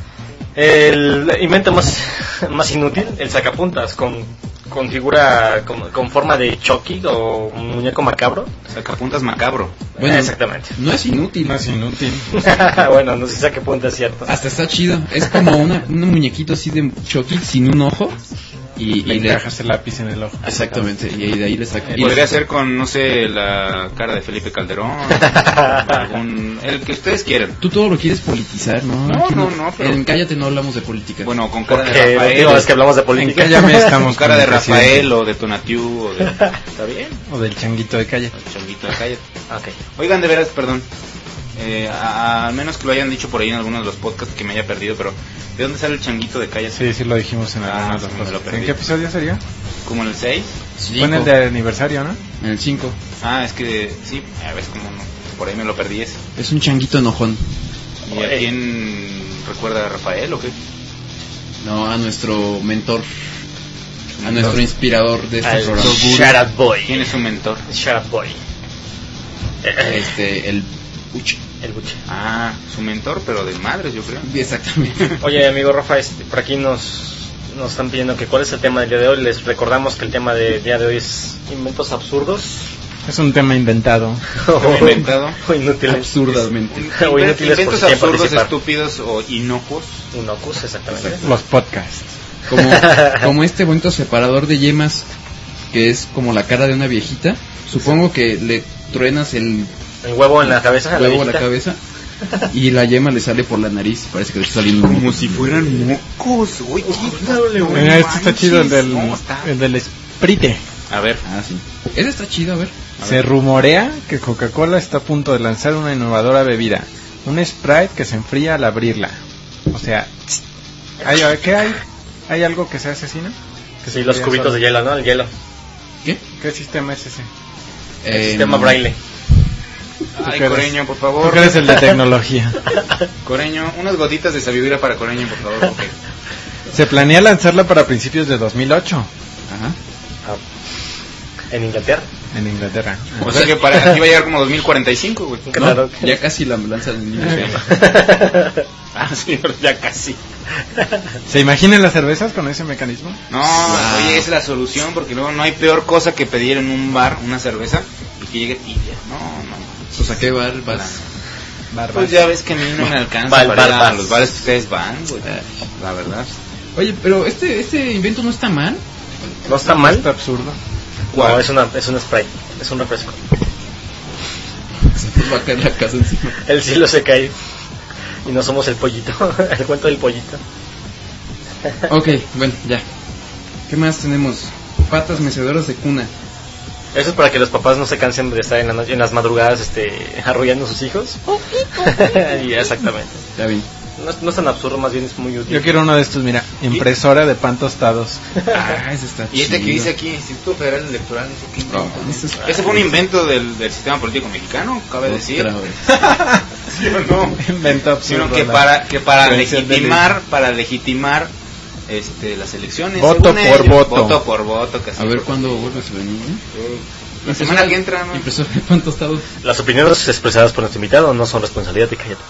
S4: El invento más, más inútil, el sacapuntas, con, con figura, con, con forma de Chucky o un muñeco macabro.
S5: Sacapuntas macabro.
S3: Bueno,
S4: Exactamente.
S3: No es inútil.
S1: Más inútil.
S4: Bueno, no sé si sacapuntas es cierto.
S3: Hasta está chido. Es como una, un muñequito así de Chucky sin un ojo. Y,
S1: Le
S3: y le
S1: encajas el lápiz en el ojo.
S3: Exactamente. Y ahí de ahí le saca. y
S5: Podría
S3: le-
S5: ser con, no sé, la cara de Felipe Calderón. algún, el que ustedes quieran.
S3: Tú todo lo quieres politizar, ¿no?
S5: No,
S3: Aquí
S5: no, no, pero-
S3: En Cállate no hablamos de política.
S5: Bueno, con cara
S4: Porque
S5: de Rafael.
S4: digo, es que hablamos de
S1: En
S4: política.
S1: Cállame estamos
S5: Con cara
S1: con
S5: de
S1: el
S5: Rafael
S1: presidente.
S5: o de Tonatiuh o de... ¿Está bien?
S1: O del changuito de calle.
S5: El changuito de cállate.
S4: Ok.
S5: Oigan, de veras, perdón. Eh, a- a- al menos que lo hayan dicho por ahí en algunos de los podcasts que me haya perdido, pero ¿de dónde sale el changuito de cállate?
S1: Sí, sí lo dijimos en
S5: Ah,
S1: algunos de
S5: sí,
S1: los
S5: me lo
S1: podcasts.
S5: perdí.
S1: ¿En qué episodio sería?
S5: ¿Como en el seis?
S3: Cinco.
S1: Fue en el de aniversario, ¿no?
S3: En el cinco.
S5: Ah, es que sí, a ver, como no, por ahí me lo perdí ese.
S3: Es un changuito enojón.
S5: ¿Y a quién recuerda a Rafael o qué?
S3: No, a nuestro mentor. A nuestro inspirador de este
S4: Al
S3: programa.
S4: Shut Up Boy.
S5: ¿Quién es su mentor?
S4: Shut Up Boy. Eh,
S3: Este, el Uchi.
S4: El buche.
S5: Ah, su mentor, pero de madres, yo creo.
S3: Exactamente.
S4: Oye, amigo Rafa, este, por aquí nos, nos están pidiendo que cuál es el tema del día de hoy. Les recordamos que el tema del día de hoy es inventos absurdos
S1: Es un tema inventado.
S5: Tema inventado.
S4: o inútiles.
S3: Absurdamente.
S4: O inútiles por
S5: Inventos
S4: si quieren
S5: absurdos,
S4: participar.
S5: estúpidos o inocuos.
S4: Inocuos, exactamente.
S1: Los podcasts.
S3: Como, como este bonito separador de yemas que es como la cara de una viejita. Supongo que le truenas el
S4: El huevo en la cabeza.
S3: huevo a la
S4: viejita.
S3: cabeza y la yema le sale por la nariz. Parece que le está saliendo un
S5: Como
S3: moco.
S5: si fueran mocos. Uy, quítale, güey.
S1: Mira, este está chido, el del,
S5: No, está-
S1: el del Sprite.
S5: A ver,
S3: Ah, sí. Ese está chido, a ver.
S5: A
S1: Se
S5: ver.
S1: rumorea que Coca-Cola está a punto de lanzar una innovadora bebida. Un Sprite que se enfría al abrirla. O sea, ¿hay, ¿qué hay? ¿Hay algo que sea asesino? Que
S4: Sí,
S1: se
S4: los
S1: enfría
S4: cubitos de
S1: solo.
S4: hielo, ¿no? El hielo.
S3: ¿Qué?
S1: ¿Qué sistema es ese?
S4: El
S3: Eh,
S4: sistema
S3: no.
S4: braille.
S5: Ay,
S1: que eres-
S5: Coreño, por
S1: Tú
S5: favor.
S1: que eres el de tecnología.
S5: Coreño, unas gotitas de sabiduría para Coreño, por favor. porque-
S1: Se planea lanzarla para principios de dos mil ocho
S3: Ajá.
S4: Ah, en Inglaterra.
S1: en Inglaterra.
S5: O sea que para aquí va a llegar como dos mil cuarenta y cinco, güey.
S4: Claro.
S3: No, ya casi la lanza del niño.
S5: Ah, sí, pero ya casi.
S1: ¿Se imaginan las cervezas con ese mecanismo?
S5: No,
S3: Wow.
S5: oye, esa es la solución, porque luego no hay peor cosa que pedir en un bar una cerveza y que llegue tibia. No, no.
S3: Pues a qué bar vas.
S5: Pues ya ves que a mí no me alcanza
S4: Bar,
S5: para
S4: bar,
S5: ir a
S4: bar.
S5: los bares que ustedes van, güey. La verdad.
S3: Oye, pero este este invento no está mal.
S4: No está mal.
S1: Está absurdo.
S4: No, es una, es un spray. Es un refresco.
S3: Se nos va a caer la casa encima.
S4: El cielo se cae. Y no somos el pollito, el cuento del pollito.
S3: Ok, bueno, ya. ¿Qué más tenemos? Patas mecedoras de cuna.
S4: Eso es para que los papás no se cansen de estar en, la noche, en las madrugadas este, arrullando a sus hijos. Y exactamente.
S3: Ya vi.
S4: No, no es tan absurdo, más bien es muy útil.
S1: Yo quiero uno de estos, mira, impresora de pan tostados.
S3: Ah, ese está
S5: Y este que
S3: chido.
S5: dice aquí, Instituto Federal Electoral, no sé qué invento.
S3: No, ese es-
S5: Ese fue un invento del, del sistema político mexicano, cabe decir.
S3: Otra vez.
S5: ¿Sí o no?
S1: Invento absurdo.
S5: Sino que
S1: la
S5: para, que para
S1: creación de
S5: legitimar, para legitimar este, las elecciones.
S1: Voto
S5: según
S1: por
S5: ellos,
S1: voto.
S5: Voto por voto. Que así
S3: A ver
S5: fue.
S3: cuándo vuelves a venir, ¿eh?
S5: La semana que entra, ¿no?
S3: Impresora de pan tostado.
S4: Las opiniones expresadas por nuestro invitado no son responsabilidad de Cállate.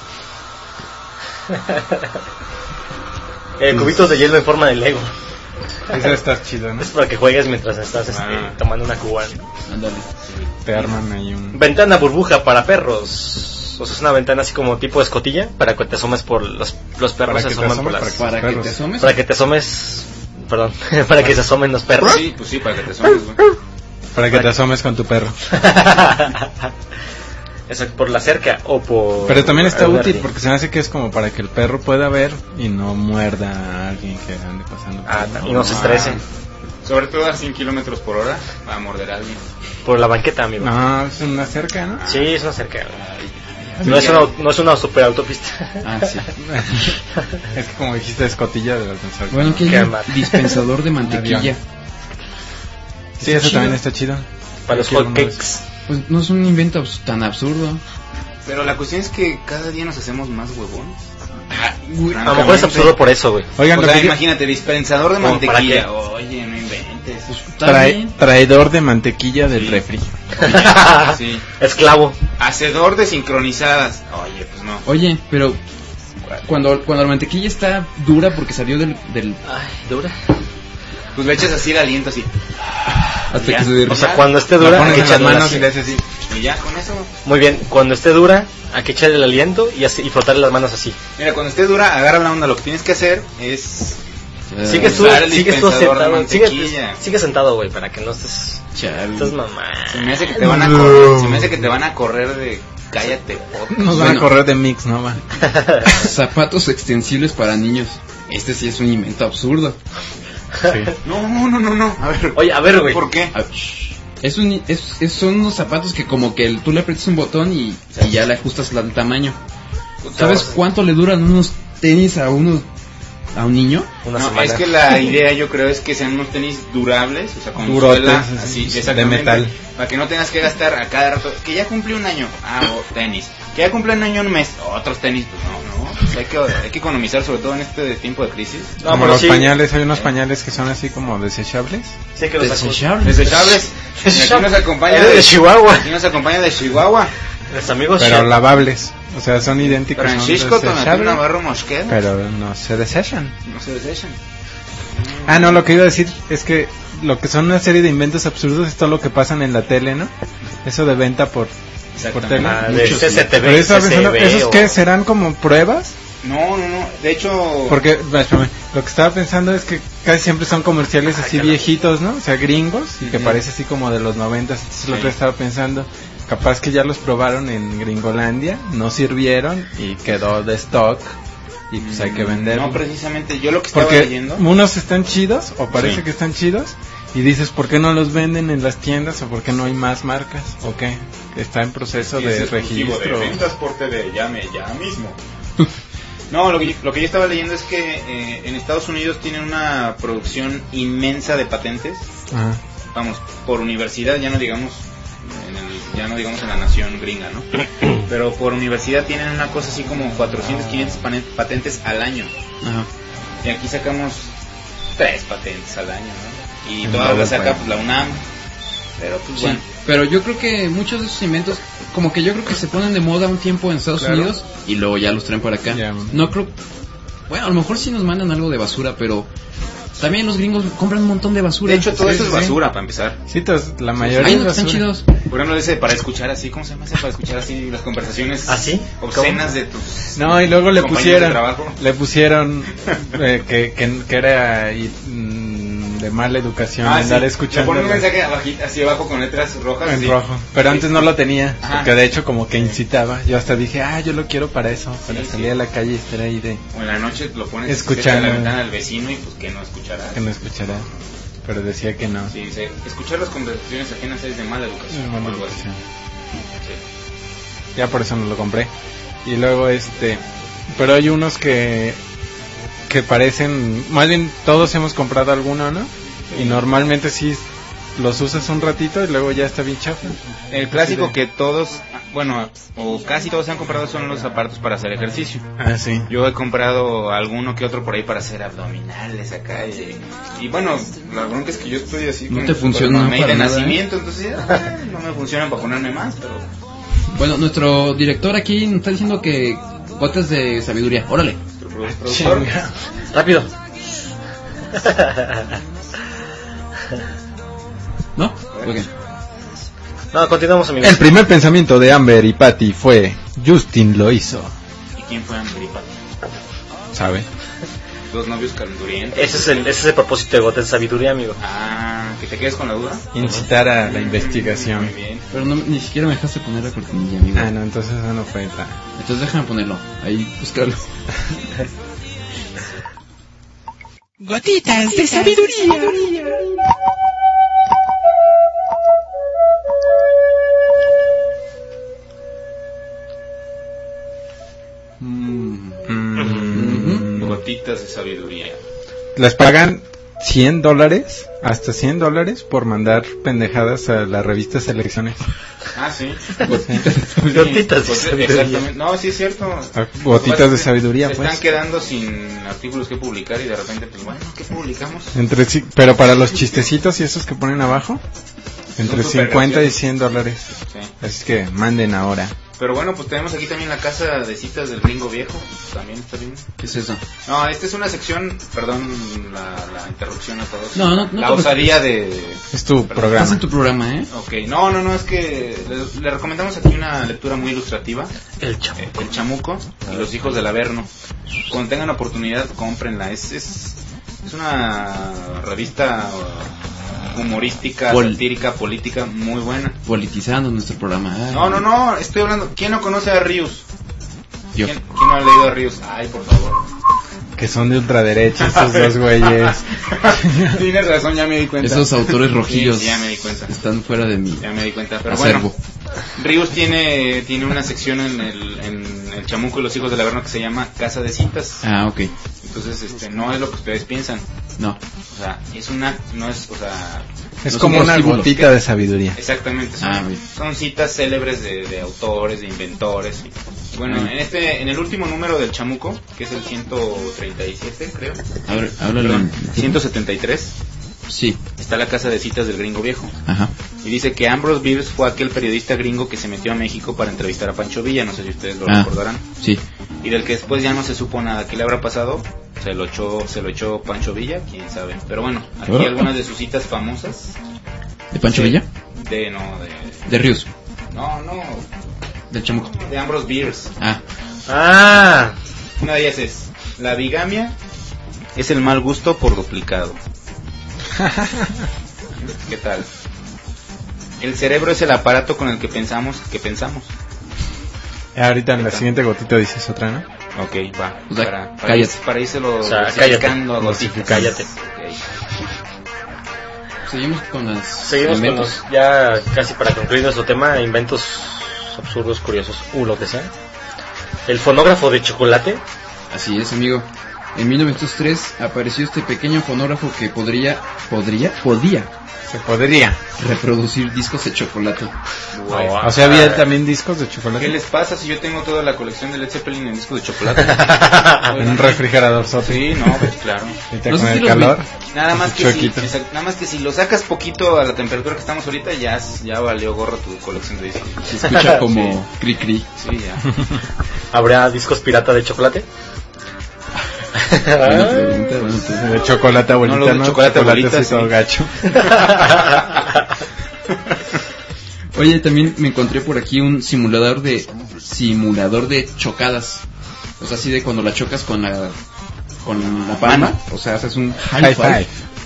S4: eh, cubitos de hielo en forma de Lego.
S1: Eso está chido, ¿no?
S4: Es para que juegues mientras estás este,
S5: Ah.
S4: tomando una cubana.
S3: Ándale.
S1: Te arman ahí un...
S4: Ventana burbuja para perros. O sea, es una ventana así como tipo escotilla para que te asomes por los, los perros
S1: Para
S4: se
S1: que te
S4: asoman por
S1: asomes,
S4: las...
S3: Para que
S1: perros.
S3: te asomes.
S4: Para que te asomes... Perdón, para que se asomen los perros.
S5: Sí, pues sí, para que te suenes, güey.
S1: Para que te asomes con tu perro.
S4: Exacto, por la cerca o por...
S1: Pero también está
S4: algún
S1: útil
S4: jardín.
S1: porque se me hace que es como para que el perro pueda ver y no muerda a alguien que ande pasando. por
S4: Ah,
S1: ahí.
S4: y no se estresen.
S5: Sobre todo a cien kilómetros por hora, va a morder a alguien.
S4: Por la banqueta, amigo.
S1: No, es una cerca, ¿no?
S4: Sí, es una cerca. No es una, no es una super autopista.
S3: Ah, sí.
S1: Es que como dijiste escotilla de pensar.
S3: Bueno, que hay
S4: Qué
S3: un
S4: mal.
S3: dispensador de mantequilla.
S1: Avión. Sí, eso también está chido.
S4: Para los
S1: Yo quiero
S4: hot
S1: uno de
S4: cakes.
S3: Pues no es un invento abs- tan absurdo.
S5: Pero la cuestión es que cada día nos hacemos más huevones.
S4: A lo mejor es absurdo por eso, güey.
S1: Oigan,
S5: O
S1: lo
S5: sea,
S1: que yo-
S5: imagínate, dispensador de
S4: ¿Cómo, para
S5: mantequilla.
S4: qué?
S5: Oye, no inventes.
S3: Está
S1: trae-
S3: bien.
S1: traidor de mantequilla del refri.
S5: Sí.
S4: Esclavo.
S5: Hacedor de sincronizadas. Oye, pues no.
S3: Oye, pero cuando, cuando la mantequilla está dura porque salió del... del
S4: Ay, dura.
S5: Pues le echas así el aliento, así.
S3: hasta
S5: Ya.
S3: que se derrite.
S4: O sea, cuando esté
S1: Lo
S4: dura, hay
S1: pones
S4: que
S1: en las
S4: echarle
S1: manos
S4: así.
S1: y le haces así.
S5: Y ya, con eso.
S4: Muy bien, cuando esté dura, hay que echarle el aliento y, así, y frotarle las manos así.
S5: Mira, cuando esté dura, agarra la onda. Lo que tienes que hacer es...
S3: Eh,
S4: Sigue tú,
S5: usar el
S4: sigue tú
S5: dispensador de
S4: sentado. Sigue,
S5: mantequilla.
S4: sigue sentado, güey, para que no estés...
S3: chale.
S4: Estás mamá.
S5: Se me hace que te van a correr. Se me hace que te van a correr de... Cállate, podcast.
S1: Nos van
S3: Bueno.
S1: a correr de mix, ¿no? Va.
S3: Zapatos extensibles para niños. Este sí es un invento absurdo.
S1: Sí.
S5: No, no, no, no. A ver.
S4: Oye, a ver, güey.
S5: ¿Por qué?
S3: A ver, shh. Es un, es, es- son unos zapatos que como que el- tú le aprietas un botón y, y ya le ajustas la- el tamaño. ¿Sabes cuánto le duran unos tenis a unos a un niño?
S4: Una
S5: No,
S4: semana.
S5: es que la idea yo creo es que sean unos tenis durables, o sea, con
S1: Durotes,
S5: suela
S1: así,
S5: así,
S1: de
S5: exactamente,
S1: metal.
S5: para que no tengas que gastar a cada rato, que ya cumplió un año, ah, oh, tenis, que ya cumple un año un mes, otros tenis, pues no, no, pues hay que, hay que economizar sobre todo en este tiempo de crisis.
S4: No,
S1: Como
S4: pero
S1: los
S4: sí.
S1: pañales, hay unos pañales que son así como desechables.
S4: Sí que los saco.
S3: Desechables.
S5: Desechables, y aquí nos acompaña
S4: Eres de Chihuahua.
S5: aquí nos acompaña de Chihuahua,
S4: Los amigos
S1: Pero
S4: Shen.
S1: lavables. O sea, son idénticos. son
S5: Francisco Donatello
S1: desechables,
S5: Navarro Mosqueda,
S1: pero no se desechan.
S5: no se desechan.
S1: Ah, no, lo que iba a decir es que lo que son una serie de inventos absurdos es todo lo que pasan en la tele, ¿no? Eso de venta por, por tele.
S4: Ah, de
S3: Muchos,
S4: C C T V,
S1: Pero estaba
S4: C C
S1: pensando,
S4: B,
S1: ¿esos
S4: o-
S1: qué serán como pruebas?
S5: No, no, no, de hecho,
S1: Porque, espérame, lo que estaba pensando es que casi siempre son comerciales así viejitos, ¿no? O sea, gringos, y que
S5: Ujú.
S1: parece así como de los noventas. Entonces, lo
S5: Sí.
S1: que estaba pensando, capaz que ya los probaron en Gringolandia, no sirvieron y quedó de stock, y pues hay que venderlo.
S5: no precisamente, yo lo que estaba
S1: Porque
S5: leyendo,
S1: unos están chidos, o parece
S5: Sí.
S1: que están chidos, y dices, ¿por qué no los venden en las tiendas? ¿O por qué no hay más marcas? ¿O qué? Está en proceso de registro.
S5: por T V, llame ya mismo. No, lo que, yo, lo que yo estaba leyendo es que eh, en Estados Unidos tienen una producción inmensa de patentes,
S1: Ajá.
S5: vamos, por universidad, ya no digamos en el- ya no digamos en la nación gringa, ¿no? Pero por universidad tienen una cosa así como cuatrocientos, quinientos pane- patentes al año.
S3: Ajá.
S5: Y aquí sacamos tres patentes al año, ¿no? Y
S1: En
S5: todas
S1: todo
S5: las
S1: el
S5: saca
S1: país.
S5: pues, la UNAM. Pero pues
S3: Sí,
S5: bueno.
S3: pero yo creo que muchos de esos inventos, como que yo creo que se ponen de moda un tiempo en Estados
S1: Claro.
S3: Unidos y luego ya los traen para acá.
S1: Ya.
S3: No creo, bueno, a lo mejor sí nos mandan algo de basura, pero también los gringos compran un montón de basura.
S5: De hecho, todo
S1: Sí,
S5: eso
S1: sí,
S5: es
S1: sí.
S5: basura para empezar.
S1: Sí, tos- la mayoría
S3: Hay
S1: es
S3: unos que están
S1: basura.
S3: chidos.
S5: Por ejemplo, ese para escuchar así, ¿cómo se llama ese para escuchar así las conversaciones
S4: ¿Ah, sí?
S5: obscenas de tus
S1: No, y luego le
S5: compañeros
S1: pusieron,
S5: de trabajo?
S1: le pusieron eh, que, que, que era y, mm, de mala educación
S5: Ah,
S1: andar
S5: sí.
S1: escuchando.
S5: Le pone un mensaje abajito, así abajo con letras rojas.
S1: en
S5: sí.
S1: rojo. Pero antes no lo tenía,
S5: Ajá.
S1: porque de hecho como que incitaba. Yo hasta dije, ah, yo lo quiero para eso, para
S5: Sí,
S1: salir
S5: sí.
S1: a la calle y estar ahí de
S5: O en la noche lo pones
S1: Escuchando.
S5: cerca de la ventana del vecino y pues que no escuchará.
S1: que no escuchará. Pero decía que no.
S5: Sí, dice, escuchar las conversaciones ajenas es de mala educación.
S1: Es mala
S5: o algo así.
S1: educación.
S5: Sí.
S1: Ya por eso no lo compré. Y luego este, pero hay unos que que parecen, más bien todos hemos comprado alguno, ¿no? Y normalmente sí los usas un ratito y luego ya está bien chafa.
S5: El clásico
S1: Sí, de-
S5: que todos, bueno, o casi todos han comprado son los aparatos para hacer ejercicio.
S1: Ah, sí.
S5: Yo he comprado alguno que otro por ahí para hacer abdominales acá y, y bueno, la bronca es que yo estoy así
S3: No
S5: con
S3: te funciona
S5: con mamey
S3: para
S5: de
S3: nada,
S5: nacimiento, entonces ya, no me funcionan para ponerme más, pero
S3: Bueno, nuestro director aquí nos está diciendo que gotas de sabiduría. Órale.
S5: nuestro produ- productor,
S1: Chinga.
S4: Rápido.
S3: ¿No? Ok.
S4: No, continuamos, amigos.
S1: El primer pensamiento de Amber y Patty fue, Justin lo hizo.
S5: ¿y quién fue Amber y Patty?
S1: ¿Sabe?
S5: Dos novios calenturientos.
S4: Ese es el, ese es el propósito de Gotas de Sabiduría, amigo.
S5: Ah, que te quedes con la duda.
S1: Incitar a la investigación.
S5: Muy bien.
S3: Pero no, ni siquiera me dejaste poner la cortinilla, amigo.
S1: Ah, no, entonces eso no fue tan...
S3: Entonces déjame ponerlo. Ahí, búscalo.
S6: Gotitas de sabiduría.
S3: Mm.
S1: Mm.
S5: Gotitas de sabiduría.
S1: Les pagan cien dólares, hasta cien dólares por mandar pendejadas a la revista Selecciones.
S5: Ah, sí.
S4: Gotitas de
S5: Pues,
S4: sabiduría.
S5: exactamente. No, sí es cierto.
S1: Gotitas de sabiduría,
S5: Se
S1: pues.
S5: están quedando sin artículos que publicar y de repente, pues bueno, ¿qué publicamos?
S1: Entre sí, pero para los chistecitos y esos que ponen abajo, entre
S5: Son súper
S1: cincuenta y
S5: graciosos.
S1: cien dólares.
S5: Sí.
S1: Así que manden ahora.
S5: Pero bueno, pues tenemos aquí también la casa de citas del gringo viejo. También está bien.
S3: ¿Qué es eso?
S5: No, esta es una sección, perdón la, la interrupción a todos.
S3: No, no, no
S5: La
S3: te
S5: osadía de...
S1: Es tu
S3: Estás
S1: programa.
S3: en tu programa, ¿eh?
S5: Ok, no, no, no, es que le, le recomendamos aquí una lectura muy ilustrativa.
S4: El chavo.
S5: Eh, El Chamuco y los hijos del Averno. Cuando tengan oportunidad, cómprenla. Es, es, es una revista uh, humorística,
S3: Pol-
S5: satírica, política, muy buena.
S3: Politizando nuestro programa. Ay,
S5: No, no, no, estoy hablando... ¿Quién no conoce a Ríos?
S3: Yo.
S5: ¿Quién, quién no ha leído a Ríos? Ay, por favor.
S1: Que son de ultraderecha estos dos güeyes.
S5: Tienes razón, ya me di cuenta.
S3: Esos autores rojillos
S5: Sí, ya me di cuenta.
S3: están fuera de mi
S5: Ya me di cuenta, pero
S3: acervo.
S5: bueno. Ríos tiene, tiene una sección en el, en el Chamuco y los hijos del Averno que se llama Casa de Citas.
S3: Ah, ok.
S5: Entonces, este, no es lo que ustedes piensan.
S3: No.
S5: O sea, es una, no es, o sea,
S1: Es
S3: No
S1: como
S3: son
S1: una
S3: prostíbulos.
S1: gotita de sabiduría.
S5: exactamente, son,
S3: Ah, bien.
S5: son citas célebres de, de autores, de inventores. Y, bueno,
S3: Ah.
S5: en este, en el último número del Chamuco, que es el ciento treinta y siete, creo.
S3: A ver, háblalo.
S5: Perdón, ciento setenta y tres,
S3: Sí.
S5: está la casa de citas del gringo viejo.
S3: Ajá.
S5: Y dice que Ambrose Bierce fue aquel periodista gringo que se metió a México para entrevistar a Pancho Villa, no sé si ustedes lo
S3: Ah.
S5: recordarán.
S3: Sí.
S5: Y del que después ya no se supo nada. ¿Qué le habrá pasado? Se lo echó, se lo echó Pancho Villa, quién sabe. Pero bueno, aquí
S3: Oh.
S5: algunas de sus citas famosas.
S3: ¿De Pancho
S5: Sí.
S3: Villa?
S5: De, no, de...
S3: De Ríos.
S5: No, no,
S3: Del Chamuco.
S5: de Ambrose Bierce.
S3: Ah.
S4: Ah,
S5: Una de ellas es, la bigamia es el mal gusto por duplicado. ¿Qué tal? El cerebro es el aparato con el que pensamos que pensamos.
S1: Ahorita en la siguiente gotita dices otra, ¿no?
S5: Ok, va.
S3: O sea,
S5: para, para,
S3: cállate.
S5: ir- para irse lo
S4: O sea,
S5: dosificando a
S4: cállate.
S5: gotitas.
S4: Cállate.
S5: Ok.
S3: Seguimos con las
S4: seguimos
S3: inventos.
S4: con los, ya casi para concluir nuestro tema, inventos absurdos, curiosos, u lo que sea. El fonógrafo de chocolate.
S3: Así es, amigo. En mil novecientos tres apareció este pequeño fonógrafo que podría, podría, podía
S1: Se podría.
S3: reproducir discos de chocolate.
S5: Guay.
S1: O sea, había también discos de
S5: ¿Qué
S1: chocolate.
S5: les pasa si yo tengo toda la colección de Led Zeppelin en discos de chocolate?
S1: En un refrigerador sote.
S5: Sí, no, pues claro.
S1: Ahorita
S3: No sé
S1: con
S3: si
S1: el
S3: los
S1: calor.
S5: Nada más que si,
S1: Choquito.
S5: exact- nada más que si lo sacas poquito a la temperatura que estamos ahorita, ya, ya valió gorro tu colección de discos.
S3: Se escucha como cri cri.
S5: Sí, ya.
S4: ¿Habrá discos pirata de chocolate?
S3: Buena pregunta, buena pregunta.
S1: De chocolate abuelita,
S5: No, lo de
S1: ¿no?
S5: chocolate abuelita,
S1: así todo
S5: sí.
S1: gacho.
S3: Oye, también me encontré por aquí un simulador de simulador de chocadas. O sea, así de cuando la chocas con la con la palma, o sea, haces un high
S1: High
S3: five.
S1: five.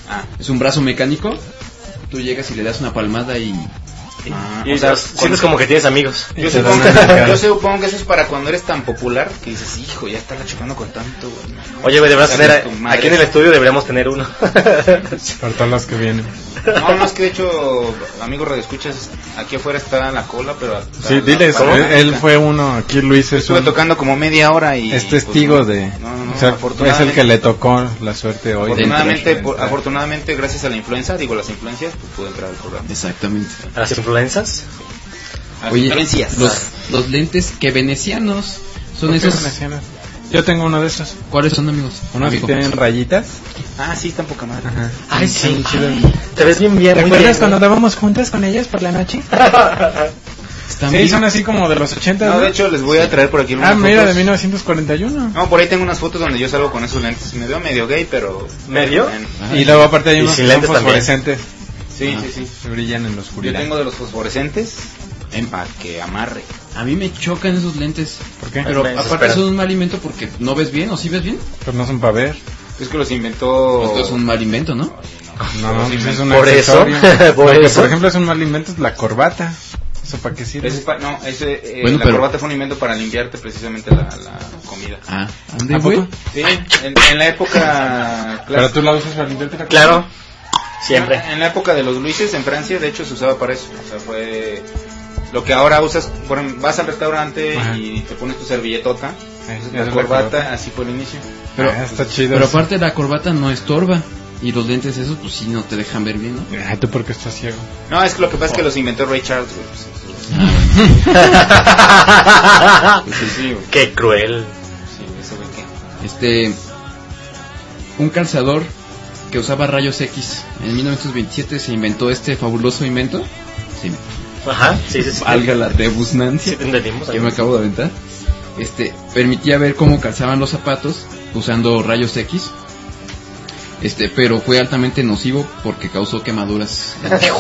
S5: Ah.
S3: Es un brazo mecánico. Tú llegas y le das una palmada y...
S5: Ah,
S4: Y
S5: o sea,
S4: sientes
S5: cuando-
S4: como que tienes amigos.
S5: Yo
S1: Te
S5: supongo,
S1: dan una
S5: que,
S1: cara.
S5: yo supongo que eso es para cuando eres tan popular que dices, hijo, ya está chocando con tanto, güey.
S4: Oye, güey, deberíamos
S5: Dale
S4: tener,
S5: tu madre.
S4: aquí en el estudio deberíamos tener uno.
S1: Para todas las que vienen.
S5: No, no, es que de hecho, amigos radioescuchas, aquí afuera está la cola, pero... hasta
S1: Sí,
S5: la-
S1: diles,
S5: ¿cómo?
S1: él, él fue uno, aquí Luis
S5: Yo
S1: es,
S5: estuve
S1: un-
S5: tocando como media hora y...
S1: es
S5: pues,
S1: testigo
S5: no.
S1: de...
S5: No, no, no,
S1: o sea, es
S5: afortunadamente-
S1: el que le tocó la suerte hoy. de
S5: Afortunadamente,
S1: entrar.
S5: por- afortunadamente, gracias a la influencia, digo las influencias, pues pude entrar al programa.
S3: Exactamente.
S4: ¿A las influencias?
S5: Las
S3: Oye,
S5: influencias.
S3: los, los lentes que venecianos son
S1: ¿Por qué
S3: esos...
S1: venecianos? Yo tengo uno de esos.
S3: ¿Cuáles son, amigos?
S1: Unos que
S3: Amigo.
S1: tienen rayitas.
S5: Ah, sí, tampoco madre.
S1: Ajá.
S4: Ay,
S1: Están
S4: sí.
S1: chidos.
S4: Te ves bien, bien.
S1: ¿Te
S4: muy
S1: acuerdas
S4: bien,
S1: cuando
S4: güey.
S1: dábamos juntas con ellas por la noche?
S3: Están
S1: Sí,
S3: bien.
S1: son así como de los ochenta.
S5: No,
S1: ¿no?
S5: de hecho, les voy a traer por aquí unas
S1: Ah, mira, de
S5: fotos.
S1: mil novecientos cuarenta y uno.
S5: No, por ahí tengo unas fotos donde yo salgo con esos lentes. Me veo medio gay, pero...
S4: ¿Medio?
S5: Bueno,
S3: Ah,
S1: Y luego aparte hay
S4: Y
S1: unos
S4: sin
S1: que son
S4: lentes también.
S1: fosforescentes.
S5: sí,
S3: Ah.
S5: sí, sí.
S1: Que brillan en la
S5: Yo
S1: oscuridad.
S5: tengo de los fosforescentes para que amarre.
S3: A mí me chocan esos lentes.
S1: ¿Por qué?
S3: Pero
S4: Me
S3: aparte
S4: desesperan.
S3: son un mal invento porque no ves bien, ¿o sí ves bien?
S1: Pues no son para ver.
S5: Es que los inventó...
S3: Esto es un mal invento, ¿no?
S1: No,
S5: sí,
S1: pues es
S5: sí.
S1: un
S4: Por eso,
S1: accesorio.
S4: por
S1: Lo que,
S4: eso.
S1: por ejemplo, es un mal invento, es la corbata. ¿Eso para qué sirve?
S5: Ese es pa- no, ese, eh,
S3: Bueno,
S5: la
S3: pero-
S5: corbata fue un invento para limpiarte precisamente la, la comida.
S3: Ah, ¿dónde,
S1: ¿A
S3: güey?
S1: poco?
S5: Sí, en, en la época...
S1: Pero tú la usas para limpiarte la
S4: Claro, siempre.
S5: En la época de los Luises en Francia, de hecho, se usaba para eso. O sea, fue... Lo que ahora usas, por ejemplo, vas al restaurante
S1: Ajá.
S5: y te pones tu servilletota,
S1: Sí,
S5: usas
S1: esa
S5: la
S1: es la
S5: corbata,
S1: corbata.
S5: así fue el inicio.
S3: Pero,
S1: Ah, está chido.
S3: pero
S1: eso.
S3: aparte la corbata no estorba. Y los lentes esos, pues sí, no te dejan ver bien, ¿no?
S1: Ah, tú porque estás ciego.
S5: No, es que lo que pasa es que los inventó Ray Charles, güey. Pues, pues, sí, sí, güey.
S4: Qué cruel.
S5: Sí, ese güey que...
S3: Este... Un calzador que usaba rayos X. En mil novecientos veintisiete se inventó este fabuloso invento. Sí,
S4: Ajá, sí, sí, sí.
S3: valga la
S4: Sí,
S3: rebusnancia
S4: te entendimos.
S3: que me acabo de aventar. Este, permitía ver cómo calzaban los zapatos usando rayos X. Este, pero fue altamente nocivo porque causó quemaduras.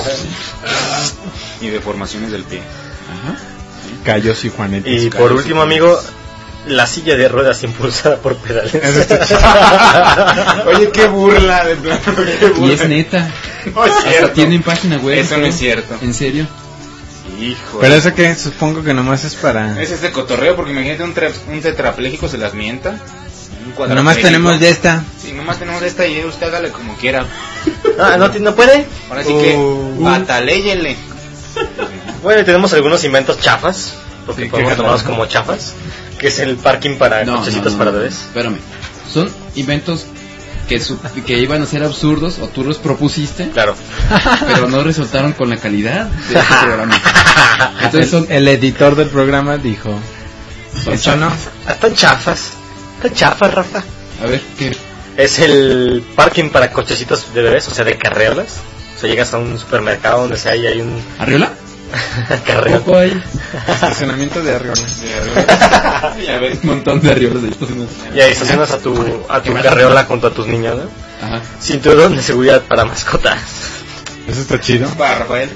S5: Y deformaciones del pie.
S3: Ajá.
S1: Callos y juanetes.
S4: Y por último, amigo, la silla de ruedas impulsada por pedales.
S1: Eso está chido.
S5: Oye, qué burla, de plano, qué burla.
S3: Y es neta.
S5: No es
S3: Hasta
S5: cierto.
S3: tienen página web.
S5: Eso no
S3: todo.
S5: es cierto.
S3: En serio.
S5: Hijo.
S1: Pero eso que supongo que nomás es para...
S5: Es este cotorreo, porque imagínate un, tra- un tetrapléjico se las mienta. Un cuadrapléjico.
S1: Nomás tenemos de esta.
S5: Sí, nomás tenemos de esta y usted hágale como quiera.
S4: Ah, ¿no, ti- no puede?
S5: Ahora sí que,
S1: Uh.
S5: bataléyele.
S4: Bueno, tenemos algunos inventos chafas, porque
S1: Sí,
S4: podemos
S1: qué
S4: tomarlos
S1: jala.
S4: como chafas, que es el parking para
S3: No,
S4: cochecitos
S3: no, no,
S4: para
S3: no.
S4: bebés.
S3: Espérame. Son inventos que, su- que iban a ser absurdos o tú los propusiste,
S4: Claro.
S3: pero no resultaron con la calidad de este programa. Entonces son...
S1: El editor del programa dijo...
S3: son
S1: Eso no.
S4: Están chafas. Están chafas, Rafa.
S3: A ver, ¿qué?
S4: Es el parking para cochecitos de bebés, o sea, de carreolas. O sea, llegas a un supermercado donde sea y hay un
S3: ¿Arriola?
S4: carreo.
S3: Poco hay
S1: Estacionamiento de arriba.
S5: Ya ves.
S3: un montón de arriolas de estos.
S4: Y ahí estacionas a tu, a tu carreola junto a tus niños, ¿no?
S3: Ajá.
S4: Cinturón de seguridad para mascotas.
S1: Eso está chido.
S5: Para Rafael.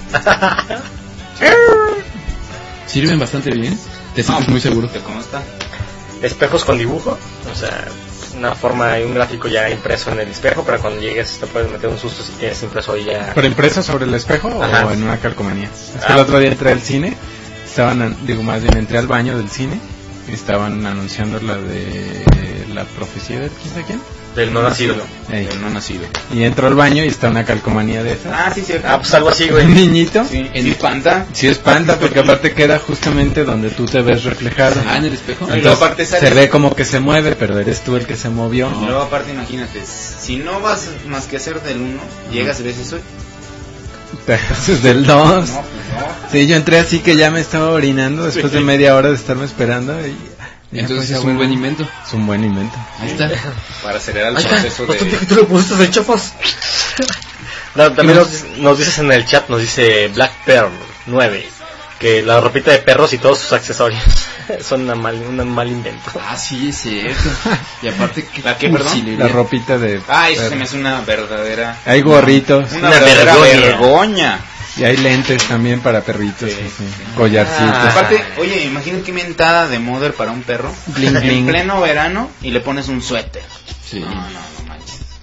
S3: Sirven bastante bien. Te sientes muy seguro.
S5: ¿Te consta?
S4: Espejos con dibujo, o sea, una forma y un gráfico ya impreso en el espejo para cuando llegues te puedes meter un susto si tienes impreso ahí ya.
S1: ¿Pero impreso sobre el espejo
S4: Ajá.
S1: o en una calcomanía? Es que
S4: Ah.
S1: el otro día entré al cine, estaban, an- digo más bien entré al baño del cine y estaban anunciando la de la profecía de quién sabe quién.
S4: Del no nacido.
S1: Ey.
S5: El no nacido.
S1: Y entro al baño y está una calcomanía de esas.
S5: Ah, sí, cierto.
S4: Ah, pues algo así,
S1: Un
S4: güey.
S1: niñito.
S5: Sí,
S3: en-
S5: sí, espanta.
S1: Sí espanta porque aparte queda justamente donde tú te ves reflejado.
S3: Ah, en el espejo.
S5: Y luego
S1: Entonces,
S5: aparte sale-
S1: se ve como que se mueve, pero eres tú el que se movió.
S5: Y luego aparte imagínate, si no vas más que hacer del uno, llegas y ves eso.
S1: Te haces del dos.
S5: No, pues no.
S1: Sí, yo entré así que ya me estaba orinando después de media hora de estarme esperando. Y ya,
S3: Entonces
S1: pues, ya
S3: es un
S1: bueno.
S3: buen invento.
S1: Es un buen invento.
S3: Ahí está.
S5: Para acelerar el
S4: Ahí está,
S5: proceso
S4: bastante que
S5: de...
S4: tú lo pusiste de chafas. No, también nos, nos dices en el chat, nos dice Black Pearl nueve, que la ropita de perros y todos sus accesorios son una mal, un mal invento.
S3: Ah, sí, es cierto. Y aparte, ¿qué,
S5: ¿La qué, perdón?
S3: cursilería.
S1: La ropita de...
S5: Ah, eso
S1: perro.
S5: se me hace una verdadera...
S1: Hay gorritos.
S5: Una,
S4: Una
S5: verdadera
S4: vergoña.
S5: vergoña.
S1: Y hay lentes también para perritos.
S5: Sí,
S1: así,
S5: sí.
S1: Collarcitos.
S4: Ah.
S5: Aparte, oye, imagínate qué mentada de mother para un perro.
S1: Bling, bling.
S5: En pleno verano y le pones un suéter.
S3: Sí.
S5: No, no, no manches.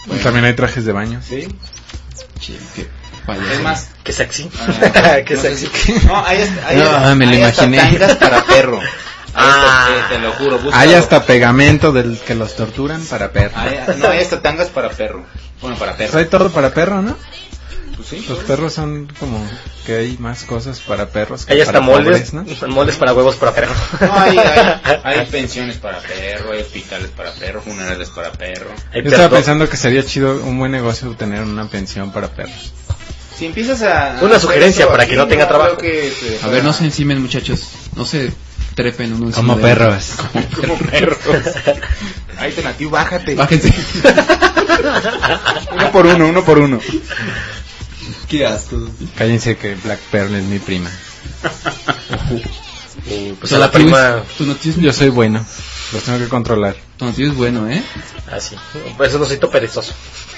S5: Bueno.
S1: También hay trajes de baño.
S5: Sí.
S3: Che, qué payaso.
S5: Es más,
S4: Qué sexy.
S5: ah,
S4: Qué
S5: no sé
S4: sexy.
S5: si- no, hay hasta, hay
S1: No,
S5: hasta-
S1: me lo
S5: hay hasta
S1: imaginé.
S5: tangas para perro. Hay
S4: Ah.
S5: hasta- eh, te lo juro. búscalo.
S1: Hay hasta pegamento del que los torturan para perro.
S5: Hay- no, hay hasta tangas para perro. Bueno, para
S1: Pues
S5: perro.
S1: hay todo para perro, ¿no?
S5: Pues sí.
S1: Los perros son como que hay más cosas para perros que
S4: Hay hasta
S1: para
S4: moldes,
S1: pobres, ¿no?
S4: moldes para huevos para perro.
S5: No, hay, hay, hay pensiones para perro, hay hospitales para perro, funerales para perro.
S4: Hay
S1: Yo estaba
S4: perro-
S1: pensando que sería chido, un buen negocio tener una pensión para perros.
S5: Si empiezas a...
S4: Una
S5: a
S4: sugerencia
S5: hacer
S4: para
S5: eso
S4: que no
S5: aquí,
S4: tenga trabajo.
S5: creo que te-
S3: A ver, no se encimen, muchachos. No se trepen uno encima
S1: Como
S3: de-
S1: perros.
S5: Como perros. Ahí te nativo, bájate.
S3: Bájense.
S5: Uno por uno, uno por uno.
S3: Qué asco.
S1: Cállense que Black Pearl es mi prima.
S4: Y pues
S3: O sea,
S4: a la prima,
S3: Tu noticia
S1: Yo soy bueno, los tengo que controlar.
S3: tu noticia es bueno, ¿eh?
S4: así. Pues es un osito perezoso.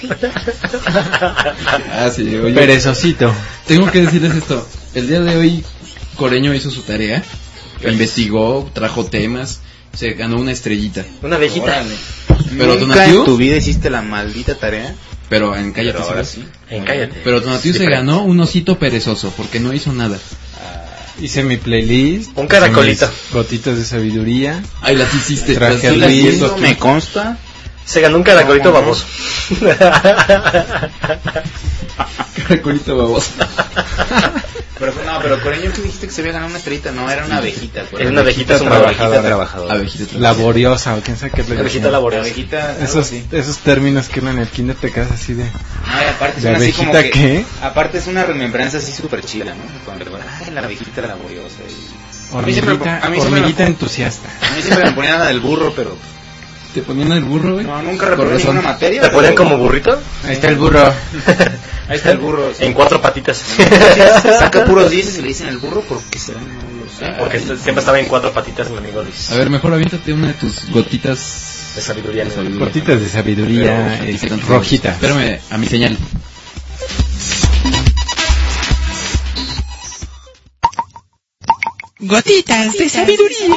S3: Ah, sí, oye.
S1: Perezosito.
S3: Tengo que decirles esto. El día de hoy, Coreño hizo su tarea. Investigó, trajo temas. Se ganó una estrellita.
S4: Una abejita.
S5: Órale.
S3: Pero
S5: ¿Nunca
S3: Tonatiuh?
S5: en tu vida hiciste la maldita tarea?
S3: Pero en Cállate,
S5: Pero ahora
S3: ¿sabes?
S5: sí.
S4: En cállate.
S3: Pero Tonatiuh
S4: Sí,
S3: se
S4: pero-
S3: ganó un osito perezoso porque no hizo nada.
S1: Hice mi playlist.
S4: Un caracolito.
S1: hice mis gotitas de sabiduría.
S3: Ay, las hiciste.
S1: Traje
S3: las
S1: a
S5: Sí,
S3: sí
S5: la
S3: las
S1: Luis.
S3: hizo
S5: hizo,
S3: aquí.
S5: me consta.
S4: Se ganó un caracolito
S5: ¿Cómo no?
S4: baboso.
S3: Caracolito baboso.
S5: Pero no, pero Coreño, que dijiste que se había ganado una estrellita, no, era una abejita.
S4: Era una abejita
S1: Abejita
S4: sumada.
S1: trabajadora.
S5: trabajadora.
S3: Abejita.
S1: Laboriosa, o quién sabe qué es lo que
S4: Abejita
S1: decían.
S4: laboriosa.
S5: Abejita, algo
S1: Esos,
S5: así.
S1: esos términos que uno en el kinder te quedas así de...
S5: No, y aparte
S1: ¿De
S5: son así como
S1: abejita
S5: que,
S1: qué?
S5: aparte es una remembranza así súper chida, ¿no? Cuando te acuerdas, ay, la abejita laboriosa. y- A mí siempre-
S1: Hormiguita,
S5: a mí siempre
S1: hormiguita
S5: me-
S1: entusiasta.
S5: A mí siempre me ponían la del burro, pero
S3: Te ponían el burro, güey.
S5: no, nunca
S3: Con
S5: reprobé
S3: razón.
S5: ninguna materia.
S4: ¿Te ponían
S5: pero-
S4: como burrito?
S1: Ahí está el burro.
S5: Ahí está el burro. sí.
S4: En cuatro patitas.
S5: Saca puros dieces y le dicen el burro porque será, no lo sé.
S4: Porque est- siempre estaba en cuatro patitas mi amigo Luis.
S3: A ver, mejor aviéntate una de tus gotitas
S4: De sabiduría.
S3: de sabiduría.
S1: Gotitas de sabiduría
S3: Pero,
S1: eh,
S3: tanto-
S1: rojitas.
S3: Espérame, a mi señal.
S6: Gotitas de sabiduría.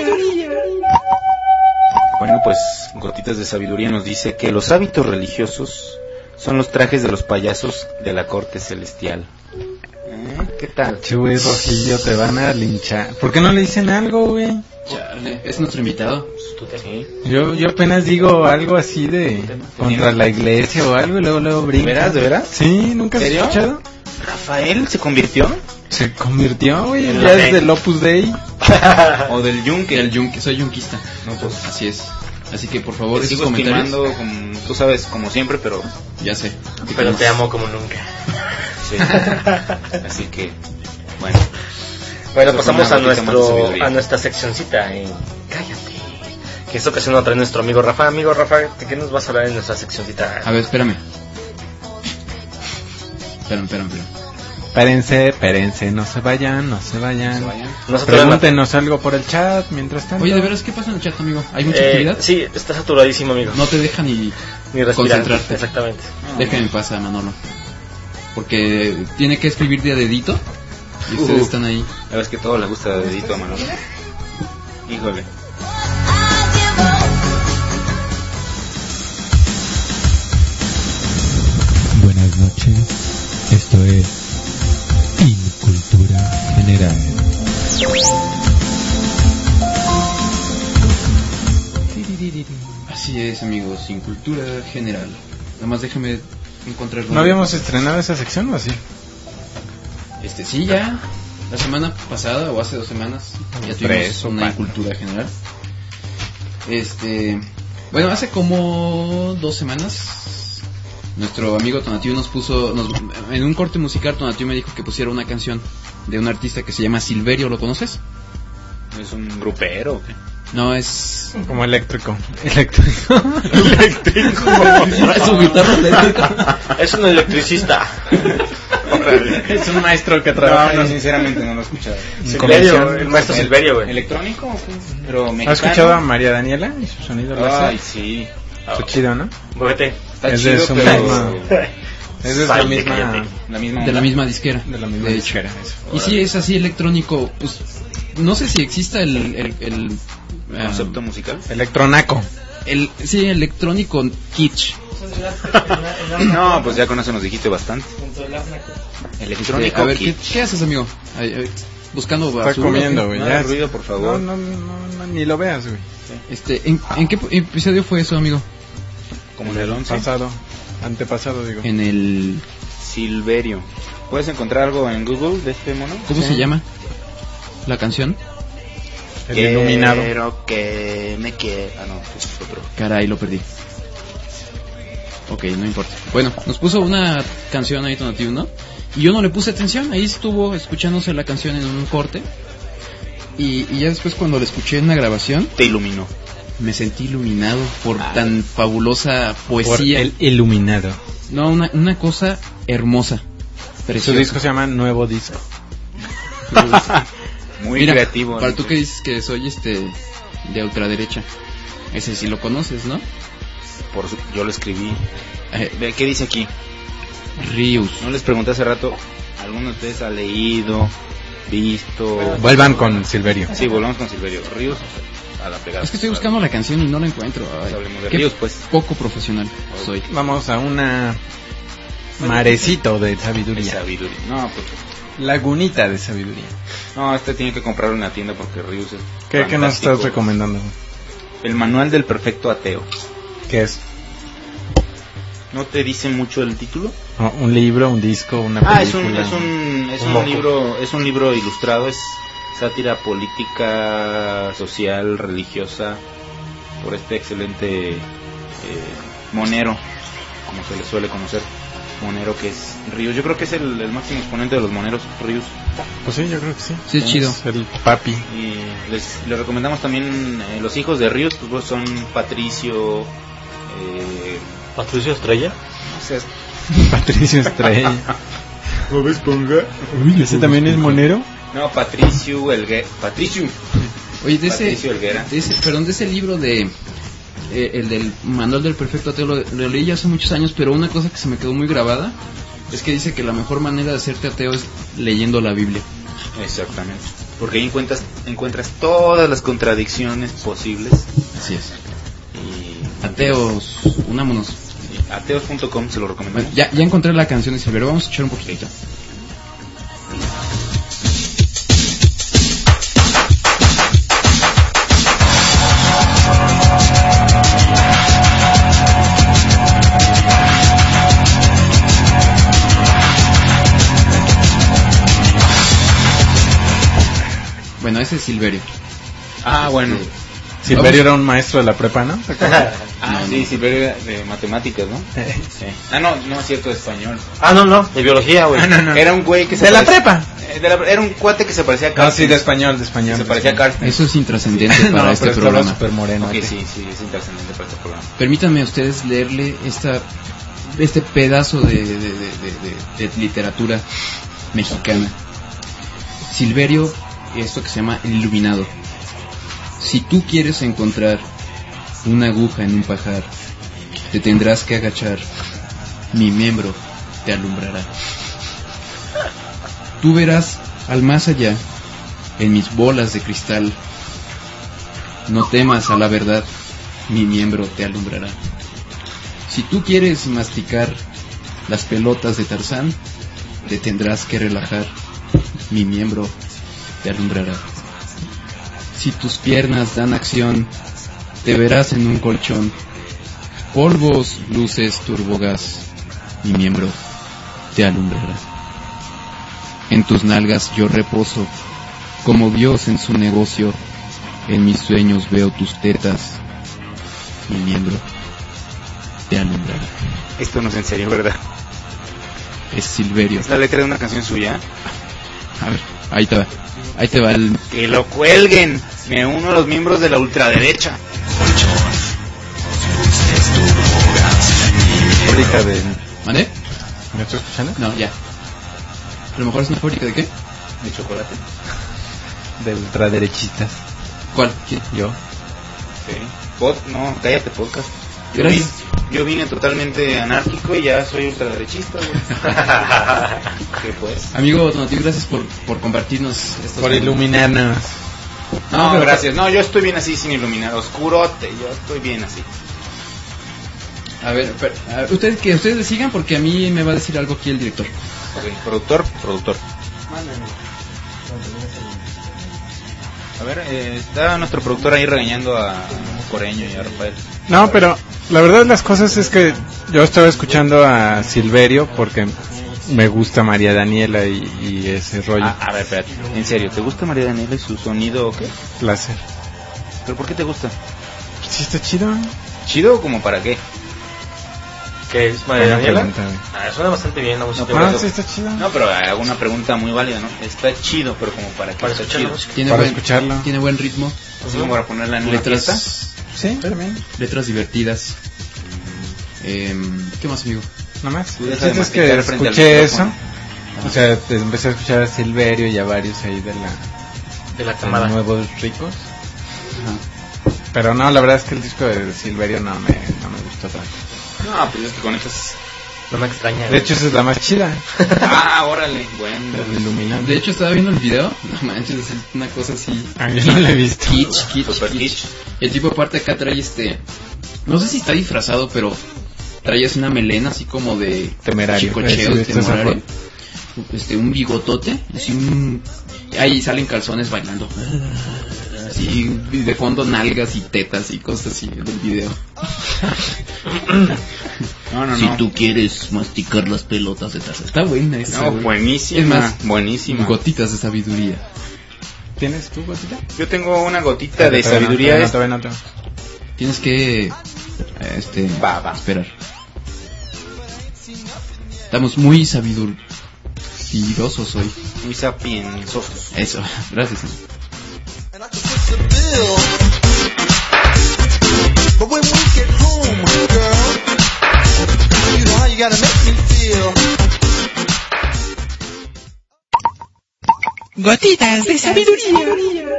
S5: Bueno, pues Gotitas de Sabiduría nos dice que los hábitos religiosos son los trajes de los payasos de la corte celestial. ¿Eh? ¿Qué tal?
S1: Chuy, Rojillo, te van a linchar. ¿Por qué no le dicen algo, güey?
S3: Chale, es nuestro invitado.
S5: Sí.
S1: Yo, yo apenas digo algo así de contra la iglesia o algo y luego luego
S5: ¿De
S1: brinca.
S5: veras, de veras?
S1: Sí, ¿nunca has
S5: ¿En serio?
S1: escuchado?
S5: ¿Rafael se convirtió?
S1: Se convirtió, güey,
S4: En
S1: ya
S4: la
S1: es
S4: fe.
S1: del Opus Dei.
S5: ¿O del yunque?
S3: El yunque, soy yunquista.
S5: No, pues
S3: Así es. Así que por favor,
S5: te
S3: esos
S5: sigo
S3: comentarios.
S5: estimando, como, tú sabes, como siempre, pero...
S3: Ya sé.
S4: Pero te amo como nunca.
S5: Sí. Así que, bueno.
S4: Bueno,
S5: Eso
S4: pasamos
S5: fue
S4: a
S5: una gotita más de
S4: nuestro
S5: sabiduría.
S4: a nuestra seccioncita en Cállate. Que esta ocasión nos trae nuestro amigo Rafa. Amigo Rafa, ¿de qué nos vas a hablar en nuestra seccioncita?
S3: A ver, espérame. Espérame, espérame, espérame.
S1: Espérense, espérense, no se vayan, no se vayan.
S4: Nosotros
S1: Pregúntenos algo por el chat mientras tanto.
S3: Oye, de veras, ¿qué pasa en el chat, amigo? ¿Hay mucha
S4: eh,
S3: actividad?
S4: Sí, está saturadísimo, amigo.
S3: No te deja ni
S4: Ni respirar.
S3: concentrarte.
S4: Exactamente.
S3: Déjame en paz a Manolo. Porque tiene que escribir de a dedito. Y ustedes
S5: Uh.
S3: están ahí.
S5: La verdad es que todo le gusta de dedito a Manolo. Híjole.
S7: Buenas noches, esto es Incultura General.
S3: Así es, amigos, sin cultura general. Nada más déjame encontrar...
S1: ¿No habíamos estrenado esa sección o así?
S3: Este, sí, ya. La semana pasada o hace dos semanas ya tuvimos
S1: Tres o
S3: una
S1: cuatro.
S3: cultura general. Este, bueno, hace como dos semanas nuestro amigo Tonatiuh nos puso, nos, en un corte musical Tonatiuh me dijo que pusiera una canción de un artista que se llama Silverio, ¿lo conoces?
S5: ¿Es un grupero o qué?
S3: No, es...
S1: Como eléctrico. Eléctrico.
S4: Eléctrico.
S3: ¿Es su guitarra eléctrica?
S4: Es un electricista.
S1: Es un maestro que
S5: No,
S1: trabaja
S5: no,
S1: en...
S5: sinceramente no lo he escuchado.
S4: Silverio,
S1: comercial.
S4: el maestro Silverio, güey.
S5: ¿Electrónico o qué? Pero mexicano.
S1: ¿Has escuchado a María Daniela y su sonido láser?
S5: Ay, sí.
S1: Está chido, ¿no?
S4: Muévete.
S5: Está
S1: Es de
S5: chido,
S1: su
S5: pero...
S1: misma- Es de la
S4: Salte,
S1: misma...
S4: cállate.
S5: La misma
S3: De la
S5: onda.
S3: misma disquera.
S1: De la misma
S3: de hecho.
S1: disquera, eso.
S3: Y sí, es así electrónico. Pues no sé si exista el... el, el ah,
S5: concepto musical.
S1: Electronaco.
S3: el sí, electrónico kitsch.
S5: No, pues ya con eso nos dijiste bastante. Electrónico
S3: A ver, ¿qué,
S5: Kitsch.
S3: ¿qué haces, amigo? Ay, ay, buscando
S1: Está
S3: basura.
S1: comiendo, güey.
S5: No
S1: ya.
S5: hagas ruido, por favor.
S1: No, no, no, no, ni lo veas, güey.
S3: Este, ¿en, ¿en qué episodio fue eso, amigo?
S5: Como en el once.
S1: Pasado, antepasado, digo.
S3: En el...
S5: Silverio. ¿Puedes encontrar algo en Google de este mono?
S3: ¿Cómo
S5: Sí.
S3: se llama? ¿La canción?
S1: El iluminado.
S5: Quiero que me quiera. Ah, no, ese es otro.
S3: Caray, lo perdí. Ok, no importa. Bueno, nos puso una canción ahí Tonatiuh, ¿no? Y yo no le puse atención, ahí estuvo escuchándose la canción en un corte. Y, y ya después cuando la escuché en la grabación,
S5: Te iluminó.
S3: me sentí iluminado por tan fabulosa
S1: Por
S3: poesía.
S1: el iluminado.
S3: No, una, una cosa hermosa.
S1: Su
S3: Preciosa.
S1: disco se llama Nuevo Disco.
S5: Muy
S3: Mira,
S5: creativo.
S3: para
S5: ¿no?
S3: tú que dices que soy este de ultraderecha, ese sí lo conoces, ¿no?
S5: Por su- yo lo escribí.
S3: Eh,
S5: Ve, ¿qué dice aquí?
S3: Rius.
S5: No les pregunté hace rato. ¿Alguno de ustedes ha leído, visto?
S1: Vuelvan con Silverio.
S5: Sí, volvamos con Silverio. Ríos a la pegada.
S3: Es que estoy buscando la canción y no la encuentro. Ay,
S5: Pues hablemos de
S3: qué
S5: Ríos, pues.
S3: poco profesional soy.
S1: Vamos a una marecito de sabiduría.
S5: Sabiduría. No, pues,
S1: Lagunita de sabiduría.
S5: no, este tiene que comprarlo en la tienda porque Ríos es
S1: ¿Qué, ¿qué nos
S5: fantástico.
S1: estás recomendando?
S5: El manual del perfecto ateo.
S1: ¿Qué es?
S5: ¿No te dice mucho el título?
S1: Oh, ¿Un libro, un disco, una
S5: Ah, es un,
S1: película?
S5: es un, es
S4: Un
S5: un
S4: moco.
S5: libro, es un libro ilustrado, es sátira política, social, religiosa, por este excelente eh, monero, como se le suele conocer, monero que es Ríos. Yo creo que es el, el máximo exponente de los moneros, Ríos.
S1: Pues sí, yo creo que sí.
S3: Sí, es chido.
S1: El papi.
S5: Y les, les recomendamos también eh, los hijos de Ríos, pues son Patricio, eh,
S4: Patricio Estrella.
S5: no sé,
S1: Patricio Estrella.
S5: Bob Esponja.
S1: ¿Ese también es monero?
S5: No, Patricio Elguera. Patricio.
S3: Oye, de ese,
S5: Patricio Helguera.
S3: de ese, perdón, de ese libro de eh, el del manual del perfecto ateo lo, lo leí ya hace muchos años, pero una cosa que se me quedó muy grabada es que dice que la mejor manera de hacerte ateo es leyendo la Biblia.
S5: Exactamente. Porque ahí encuentras, encuentras todas las contradicciones posibles.
S3: Así es.
S5: Y
S3: Ateos, unámonos.
S5: y ateos punto com se lo recomendamos.
S3: Bueno, ya, ya encontré la canción de Silverio, vamos a echar un poquitito. Bueno, ese es Silverio.
S5: Ah, bueno.
S1: Silverio era un maestro de la prepa, ¿no?
S5: Ah,
S3: No,
S5: sí,
S3: no.
S5: Silverio era de matemáticas, ¿no? Sí. Ah, no, no es cierto, de español.
S4: Ah, no, no, de biología, güey.
S1: Ah, no, no.
S5: Era un güey que se
S1: ¿De la
S5: parecía-
S1: prepa?
S5: eh, de la- era un cuate que se parecía a
S1: No,
S5: Carsten.
S1: sí, de español, de español.
S5: Se
S1: de
S5: parecía a
S1: español.
S5: Carsten.
S3: Eso es intrascendente para
S1: no,
S3: este
S1: pero estaba
S3: programa.
S1: súper moreno.
S5: Ok,
S1: ¿eh?
S5: sí, sí, es intrascendente para este programa.
S3: Permítanme a ustedes leerle esta, este pedazo de, de, de, de- de- de literatura mexicana. Silverio, esto que se llama El Iluminado. Si tú quieres encontrar una aguja en un pajar, te tendrás que agachar. Mi miembro te alumbrará. Tú verás al más allá en mis bolas de cristal. No temas a la verdad, mi miembro te alumbrará. Si tú quieres masticar las pelotas de Tarzán, te tendrás que relajar, mi miembro te alumbrará. Si tus piernas dan acción, te verás en un colchón. Polvos, luces, turbogas, mi miembro te alumbrará. En tus nalgas yo reposo, como Dios en su negocio. En mis sueños veo tus tetas, mi miembro te alumbrará.
S5: Esto no es en serio, ¿verdad?
S3: Es Silverio.
S5: Es la letra de una canción suya.
S3: A ver, ahí te va. Ahí te va el...
S5: Que lo cuelguen. Me uno a los miembros de la ultraderecha.
S1: Fábrica de...
S3: ¿Vale?
S1: ¿Me estoy escuchando?
S3: No, ya. A lo mejor es una fábrica de qué?
S5: De chocolate.
S1: De ultraderechistas.
S3: ¿Cuál? ¿Quién?
S1: Yo.
S5: Sí. Pod, no, cállate, podcast. Yo,
S3: Gracias.
S5: vine, yo vine totalmente anárquico y ya soy ultraderechista, güey. ¿Qué pues?
S3: Amigo Tonatiuh, gracias por, por compartirnos estos...
S1: Por iluminarnos.
S5: No,
S3: pero-
S5: gracias. No, yo estoy bien así sin iluminar. Oscurote, yo estoy bien así.
S3: A ver, pero, a ver, ustedes que ustedes le sigan porque a mí me va a decir algo aquí el director.
S5: Ok, productor, productor. A ver, eh, está nuestro productor ahí regañando a Coreño y a Rafael.
S1: No, pero la verdad de las cosas es que yo estaba escuchando a Silverio porque me gusta María Daniela y, y ese rollo.
S5: Ah, a ver, espérate. En serio, ¿te gusta María Daniela y su sonido o qué?
S1: Placer.
S5: ¿Pero por qué te gusta?
S1: Sí, está chido.
S5: ¿Chido o como para qué?
S4: ¿Qué es María
S1: Buena
S4: Daniela?
S1: pregunta, güey.
S4: Ah, suena bastante bien la música.
S5: No,
S1: Ah,
S5: pero-
S1: sí, está chido.
S5: No, pero hago una pregunta muy válida, ¿no? Está chido, pero como para qué
S4: Para
S5: está
S4: escuchar la
S5: chido.
S4: música.
S3: Tiene
S1: Para
S3: buen,
S1: escucharlo.
S3: Tiene buen ritmo,
S5: Así como para ponerla en una fiesta.
S3: letras,
S1: Sí, también.
S3: letras divertidas. Eh, ¿Qué más, amigo?
S1: Nada más.
S5: Tú
S1: El
S5: deja de
S1: chiste es que
S5: masticar frente al
S1: escuché eso.
S5: micrófono.
S1: O sea, te empecé a escuchar a Silverio y a varios ahí de la
S4: De la
S1: de
S4: camada.
S1: nuevos ricos. Pero no, la verdad es que el disco de Silverio no me, no me gustó tanto.
S5: No, pues es que con estas...
S4: No me extraña.
S1: De hecho, esa es la más chida.
S5: Ah, órale, bueno.
S1: El Illuminati.
S3: De hecho, estaba viendo el video. No manches, es una cosa así.
S1: Ah, yo no la he visto.
S3: Kitsch, kitsch,
S5: Super
S3: kitsch.
S5: kitsch.
S3: El tipo aparte acá trae este... No sé si está disfrazado, pero trae así una melena así como de...
S1: Temerario.
S3: chicocheo,
S1: Sí, sí,
S3: temerario. Este, un bigotote. Así un... Ahí salen calzones bailando. Así, y de fondo nalgas y tetas y cosas así del video.
S5: No, no,
S3: Si
S5: no.
S3: tú quieres masticar las pelotas de taza. Está buena esa.
S5: No,
S3: güey.
S5: buenísima.
S3: Es más,
S5: buenísima.
S3: gotitas de sabiduría.
S1: ¿Tienes tu gotita?
S5: Yo tengo una gotita de
S1: Todavía no,
S5: sabiduría.
S1: No,
S5: es-
S1: todavía no tengo.
S3: Tienes que... eh, Este...
S5: Va, va.
S3: Esperar. Estamos muy sabidurosos hoy.
S5: Muy sapienzosos.
S3: Eso, gracias.
S2: But when we get home, girl, you know how you gotta make me feel.
S6: Gotitas de sabiduría.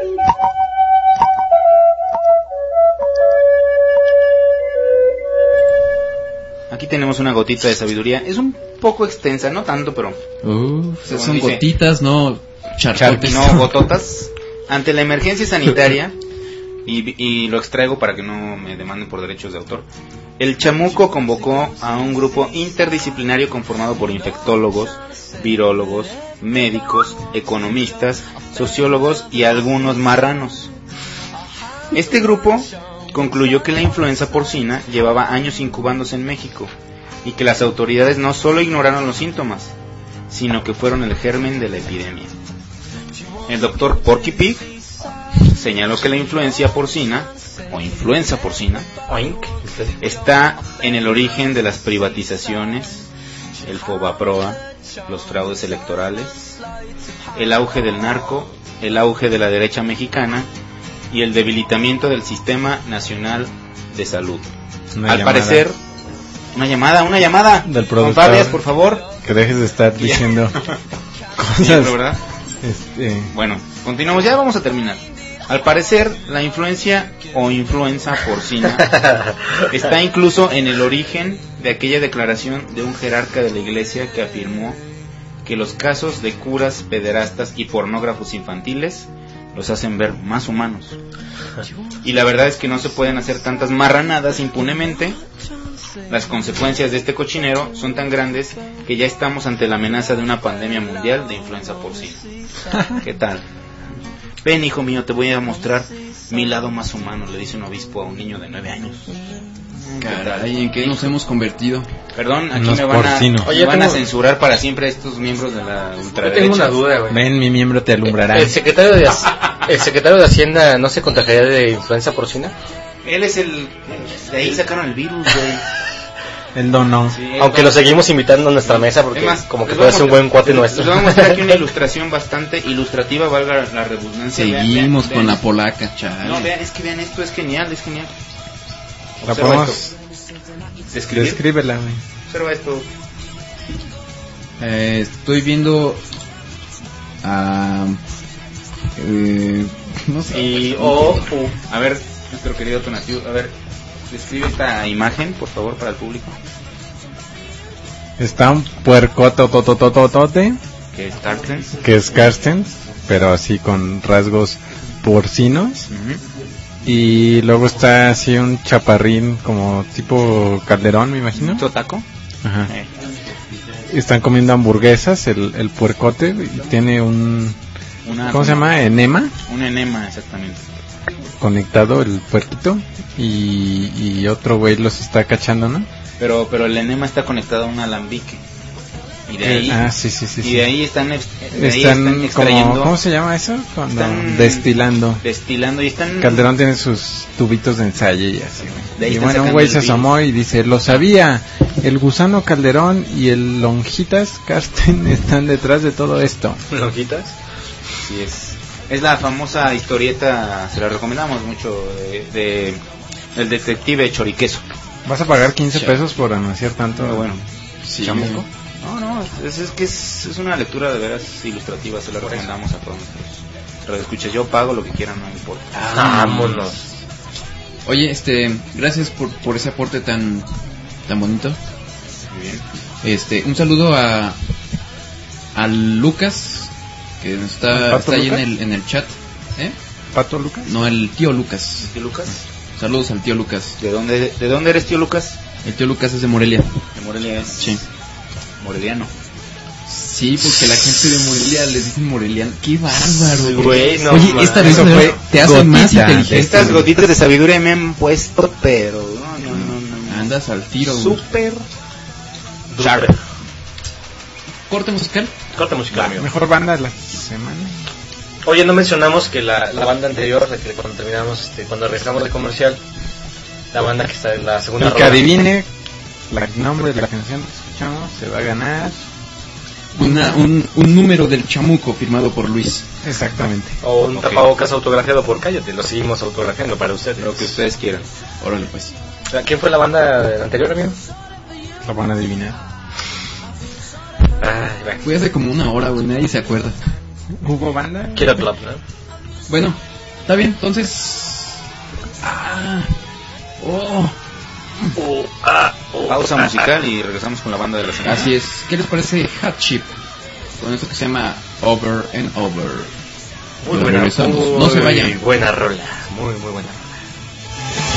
S5: Aquí tenemos una gotita de sabiduría. Es un poco extensa, no tanto, pero
S3: Uf,
S5: Como
S3: son
S5: dice-
S3: gotitas, no charcotes.
S5: no gototas. Ante la emergencia sanitaria, y, y lo extraigo para que no me demanden por derechos de autor, el Chamuco convocó a un grupo interdisciplinario conformado por infectólogos, virólogos, médicos, economistas, sociólogos y algunos marranos. Este grupo concluyó que la influenza porcina llevaba años incubándose en México y que las autoridades no solo ignoraron los síntomas, sino que fueron el germen de la epidemia. El doctor Porky Pig señaló que la influencia porcina, o influenza porcina,
S4: Oink.
S5: está en el origen de las privatizaciones, el Fobaproa, los fraudes electorales, el auge del narco, el auge de la derecha mexicana y el debilitamiento del Sistema Nacional de Salud.
S1: Una
S5: Al
S1: llamada.
S5: parecer, una llamada, una llamada.
S1: Del
S5: Don
S1: productor.
S5: Fabias, por favor.
S1: Que dejes de estar diciendo cosas.
S5: Siempre, ¿verdad?
S1: Este,
S5: Bueno, continuamos, ya vamos a terminar. Al parecer, la influencia o influenza porcina está incluso en el origen de aquella declaración de un jerarca de la iglesia que afirmó que los casos de curas, pederastas y pornógrafos infantiles los hacen ver más humanos. Y la verdad es que no se pueden hacer tantas marranadas impunemente. Las consecuencias de este cochinero son tan grandes que ya estamos ante la amenaza de una pandemia mundial de influenza porcina. ¿Qué tal? Ven, hijo mío, te voy a mostrar mi lado más humano, le dice un obispo a un niño de nueve años. ¿Qué tal?
S3: Caray, ¿en qué nos hemos convertido?
S5: Perdón, aquí
S1: Unos
S5: me van, a,
S1: porcinos.
S5: me
S4: Oye,
S5: van a
S4: tengo-
S5: censurar para siempre a estos miembros de la
S4: Yo
S5: ultraderecha.
S4: tengo una duda, güey.
S1: ven, mi miembro te alumbrará.
S4: El secretario de Hac- el secretario de Hacienda no se contagiaría de influenza porcina.
S5: Él es el... De ahí sacaron el virus, güey.
S1: El dono.
S5: Sí, él
S4: Aunque
S5: va-
S4: lo seguimos invitando a nuestra mesa porque
S5: Es más,
S4: como que
S5: les
S4: puede
S5: voy a
S4: ser un buen
S5: mostrar-
S4: cuate
S5: les-
S4: nuestro.
S5: Les voy a mostrar aquí una ilustración bastante ilustrativa, valga la redundancia. Vean,
S3: Seguimos
S5: vean,
S3: con
S5: vean.
S3: la polaca, chale.
S5: No, vean, es que vean, esto es genial, es genial.
S1: La
S5: Observa
S1: podemos
S5: esto. Describir.
S1: descríbela, güey.
S5: Observa esto.
S3: Eh, estoy viendo a... eh, no sé.
S4: Y o u.
S5: A ver, nuestro querido Tonatiu, a ver, describe esta imagen, por favor, para el público.
S1: Está un puercotototototote,
S5: Que es Carstens.
S1: que es Carstens, pero así con rasgos porcinos.
S5: Ujú.
S1: Y luego está así un chaparrín como tipo Calderón, me imagino.
S5: ¿Totaco?
S1: Ajá.
S5: Eh.
S1: Están comiendo hamburguesas, el, el puercote, y tiene un...
S5: Una,
S1: ¿Cómo se llama? ¿Enema?
S5: Un enema, exactamente.
S1: Conectado el puerquito. Y, y otro güey los está cachando, ¿no?
S5: Pero pero el enema está conectado a un alambique. Y de ahí,
S1: ah, sí, sí, sí.
S5: y
S1: sí.
S5: de ahí están, ex- de ahí
S1: Están,
S5: están extrayendo.
S1: como, ¿cómo se llama eso? Cuando
S5: Están
S1: destilando.
S5: Destilando y están.
S1: Calderón tiene sus tubitos de ensayo y así,
S5: De
S1: güey.
S5: ahí
S1: Y
S5: están
S1: bueno, un
S5: sacando
S1: güey
S5: el
S1: se
S5: virus.
S1: asomó y dice, lo sabía, el gusano Calderón y el lonjitas Carsten están detrás de todo esto.
S4: ¿Lonjitas?
S5: Sí, es. Es la famosa historieta, se la recomendamos mucho, de, de el detective Choriqueso.
S1: ¿Vas a pagar quince pesos por anunciar tanto?
S5: Pero bueno,
S1: Sí.
S5: chamuco. No, no, es, es que es, es una lectura de veras ilustrativa, se la recomendamos a todos nuestros escuchas. Yo pago lo que quieran, no me importa.
S4: Vámonos.
S3: Oye, este, gracias por, por ese aporte tan tan bonito.
S5: Muy bien.
S3: Este, un saludo a a Lucas, que está,
S1: ¿Pato
S3: está ahí en
S1: Lucas?
S3: el, en el chat. ¿Eh?
S1: ¿Pato Lucas?
S3: No, el tío Lucas.
S5: ¿Tío Lucas?
S3: Saludos al tío Lucas.
S5: ¿De dónde, ¿De dónde eres, tío Lucas?
S3: El tío Lucas es de Morelia.
S5: De Morelia es.
S3: Sí.
S5: Moreliano.
S3: Sí, porque la gente de Morelia les dicen moreliano. ¡Qué bárbaro,
S4: Güey, no
S3: Oye,
S4: mames.
S3: esta vez
S1: Eso
S3: de
S1: fue
S3: verdad te hace más
S1: gotita.
S3: inteligente.
S5: Estas
S3: güey.
S5: gotitas de sabiduría me han puesto, pero no, no, no, no.
S3: Andas al tiro, güey.
S5: Súper.
S4: Sharp.
S3: Corte musical.
S4: Corte musical, amigo.
S1: Mejor banda de la semana.
S4: Oye, no mencionamos que la, la banda anterior, la que cuando terminamos, este, cuando regresamos de comercial, la banda que está en la segunda
S1: El que
S4: rola.
S1: adivine el nombre de la canción que escuchamos se va a ganar.
S3: Una, un, un número del chamuco firmado por Luis.
S1: Exactamente.
S4: O un
S5: Ok.
S4: tapabocas autografiado por Cállate, lo seguimos autografiando para ustedes.
S5: Lo que ustedes quieran.
S3: Órale, pues.
S4: O sea, ¿quién fue la banda anterior, amigo?
S1: Lo van a adivinar.
S4: Ay, bueno.
S3: Fue hace como una hora, güey. Nadie se acuerda.
S1: ¿Hubo banda?
S4: Killer Club, ¿no?
S3: Bueno, está bien, entonces. Ah. Oh.
S4: Oh, ah, oh,
S5: Pausa
S4: ah,
S5: musical y regresamos con la banda de la semana.
S3: Así es. ¿Qué les parece Hot Chip? Con esto que se llama Over and Over.
S4: ah. Muy
S3: Ya
S4: buena,
S3: regresamos.
S4: muy
S3: No se vayan.
S4: buena rola, muy, muy buena rola.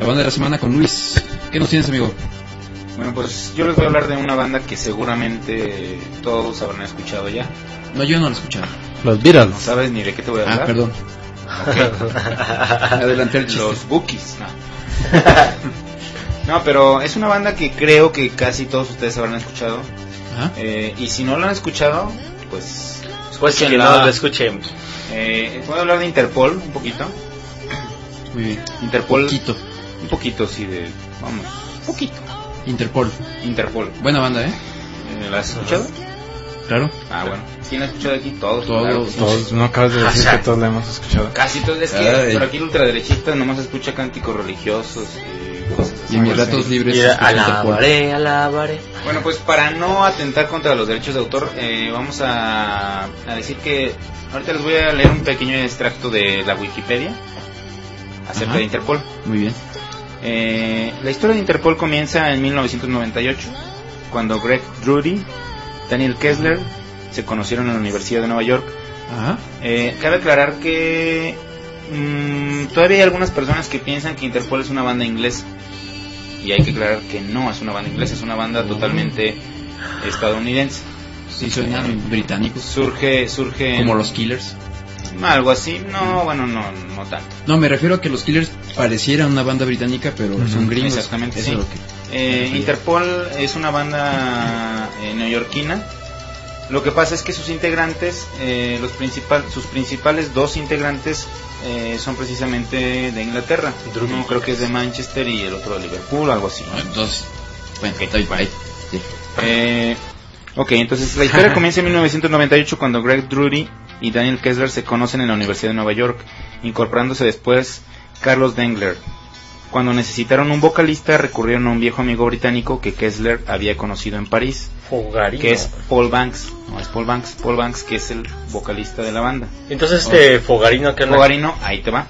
S3: banda de la semana con Luis. ¿Qué nos tienes, amigo?
S5: Bueno, pues yo les voy a hablar de una banda que seguramente todos habrán escuchado ya.
S3: No, yo no lo he escuchado.
S1: Los Beatles.
S5: No sabes ni de qué te voy a hablar.
S3: Ah, perdón.
S5: Okay.
S3: Adelanté el chiste.
S5: Los Bookies. No. No, pero es una banda que creo que casi todos ustedes habrán escuchado.
S3: Ajá.
S5: Eh, y si no lo han escuchado, pues...
S4: Pues que
S5: escúchenla.
S4: no lo escuchemos.
S5: Eh, voy a hablar de Interpol un poquito.
S3: Muy bien.
S5: Interpol.
S3: Poquito.
S5: Un poquito, sí, de... Vamos, poquito.
S3: Interpol.
S5: Interpol.
S3: Buena banda, ¿eh?
S5: Eh, ¿La has escuchado?
S3: Claro.
S5: Ah, bueno. ¿Quién la ha escuchado aquí? Todos.
S3: Todos,
S5: claro que sí.
S1: Todos, no acabas de decir que todos la hemos escuchado.
S5: Casi todos. Es que
S3: Ay.
S5: por aquí el ultraderechista nomás escucha cánticos religiosos y cosas así.
S3: Y en mis
S1: sí.
S3: ratos libres.
S4: Y
S3: escucho Interpol.
S4: alabaré, alabaré.
S5: Bueno, pues para no atentar contra los derechos de autor, eh, vamos a, a decir que ahorita les voy a leer un pequeño extracto de la Wikipedia acerca
S3: Ajá.
S5: de Interpol.
S3: Muy bien.
S5: Eh, la historia de Interpol comienza en mil novecientos noventa y ocho, cuando Greg Drudy, Daniel Kessler se conocieron en la Universidad de Nueva York.
S3: Ajá.
S5: Eh, cabe aclarar que mmm, todavía hay algunas personas que piensan que Interpol es una banda inglesa. Y hay que aclarar que no es una banda inglesa, es una banda totalmente estadounidense.
S3: Sí, suenan británicos.
S5: Surge, surge en-
S3: Como los Killers.
S5: algo así, no, bueno, no, no tanto.
S3: No, me refiero a que los Killers parecieran una banda británica, pero
S1: Ujú.
S3: son gringos.
S5: Exactamente,
S3: Eso
S5: sí.
S3: es lo que...
S5: Eh, Interpol es una banda eh, neoyorquina. Lo que pasa es que sus integrantes, eh, los principal, sus principales dos integrantes eh, son precisamente de Inglaterra. Uno creo que es de Manchester y el otro de Liverpool, algo así.
S3: Ah, entonces, bueno,
S5: Ok,
S3: está bien,
S5: vale.
S3: ahí. Sí.
S5: Eh, ok, entonces la historia comienza en mil novecientos noventa y ocho cuando Greg Drudy y Daniel Kessler se conocen en la Universidad de Nueva York, incorporándose después Carlos Dengler. Cuando necesitaron un vocalista, recurrieron a un viejo amigo británico que Kessler había conocido en París,
S4: Fogarino.
S5: que es Paul Banks. No, es Paul Banks. Paul Banks, que es el vocalista de la banda.
S4: Entonces este Fogarino que
S5: Fogarino, ahí te va.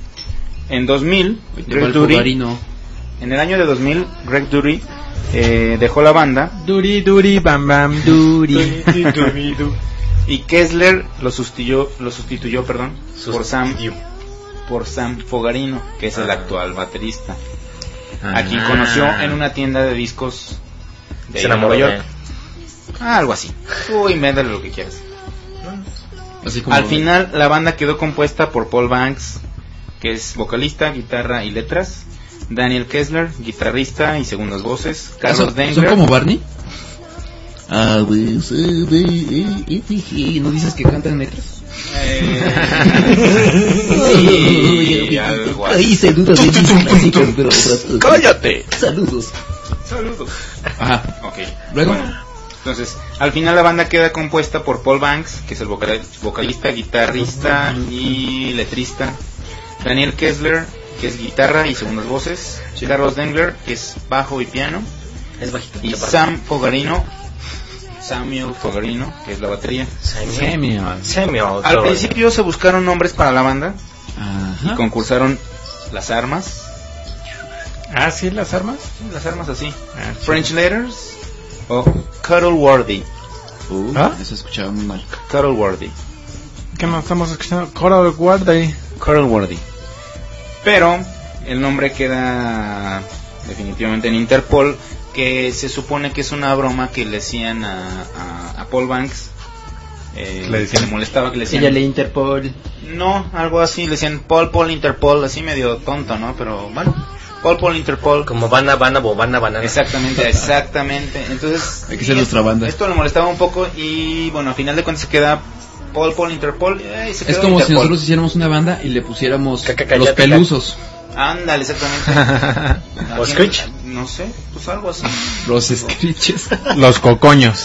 S5: En dos mil,
S3: Llegó
S5: Greg
S3: el
S5: Drudy,
S3: Fogarino.
S5: en el año de dos mil, Greg Drudy eh, dejó la banda
S1: Duri, duri, bam, bam, duri.
S5: y Kessler lo sustituyó, lo sustituyó, perdón, por Sam,
S4: Sustituyó.
S5: por Sam Fogarino, que es el
S4: Ah.
S5: actual baterista,
S1: Ah.
S5: a quien conoció en una tienda de discos de
S4: Se
S5: Nueva
S4: enamoró de
S5: York.
S4: él.
S5: Ah, algo así. Tú invéntale lo que quieras.
S3: Así como
S5: Al final, la banda quedó compuesta por Paul Banks, que es vocalista, guitarra y letras, Daniel Kessler, guitarrista y segundas voces, Carlos
S3: ¿Son,
S5: Dengler.
S3: ¿Son como Barney? Ah, pues, eh, eh, eh, eh, ¿no dices que cantan letras?
S5: Eh, sí, algo así.
S8: Ahí se duda de mis clásicos, pero
S4: ¡Cállate!
S8: saludos.
S5: Saludos.
S3: Ajá.
S5: Ok.
S3: Luego.
S5: Bueno, entonces, al final la banda queda compuesta por Paul Banks, que es el vocal- vocalista, guitarrista y letrista, Daniel Kessler, que es guitarra y segundas voces, Carlos Dengler, que es bajo y piano,
S4: Es bajito.
S5: y
S4: chaparro.
S5: Sam Fogarino, Samuel Fogarino, que es la batería.
S1: Samuel.
S4: Samuel.
S5: Al principio se buscaron nombres para la banda y
S3: Ajá.
S5: concursaron las armas,
S1: Ah, ¿sí? ¿Las armas?
S5: las armas así,
S1: Ah, sí.
S5: French Letters o Cuddle Worthy.
S3: Uh,
S1: ¿Ah?
S3: Eso escuchaba muy mal.
S5: Cuddle Worthy.
S1: ¿Qué más estamos escuchando? Coral Guarda ahí.
S5: Cuddle Worthy. Pero el nombre queda definitivamente en Interpol, que se supone que es una broma que le hacían a, a, a Paul Banks. Eh,
S1: Le decían-
S5: que le molestaba que le decían.
S8: Ella le Interpol.
S5: No, algo así, le decían Paul, Paul, Interpol, así medio tonto, ¿no? Pero bueno, Paul, Paul, Interpol.
S4: Como Bana, Bana, Bobana, Banana.
S5: Exactamente, exactamente. Entonces,
S3: Hay que ser
S5: y
S3: nuestra banda.
S5: Esto le molestaba un poco y bueno, a final de cuentas se queda Paul, Paul, Interpol. eh, y se
S3: Es
S5: quedó
S3: como si
S5: Interpol.
S3: nosotros hiciéramos una banda y le pusiéramos
S4: Ca- ca- cállate,
S3: los
S4: ca-
S3: pelusos.
S5: Ándale, exactamente.
S4: ¿O Screech?
S5: No sé, pues algo así.
S3: Los screeches.
S1: Los cocoños.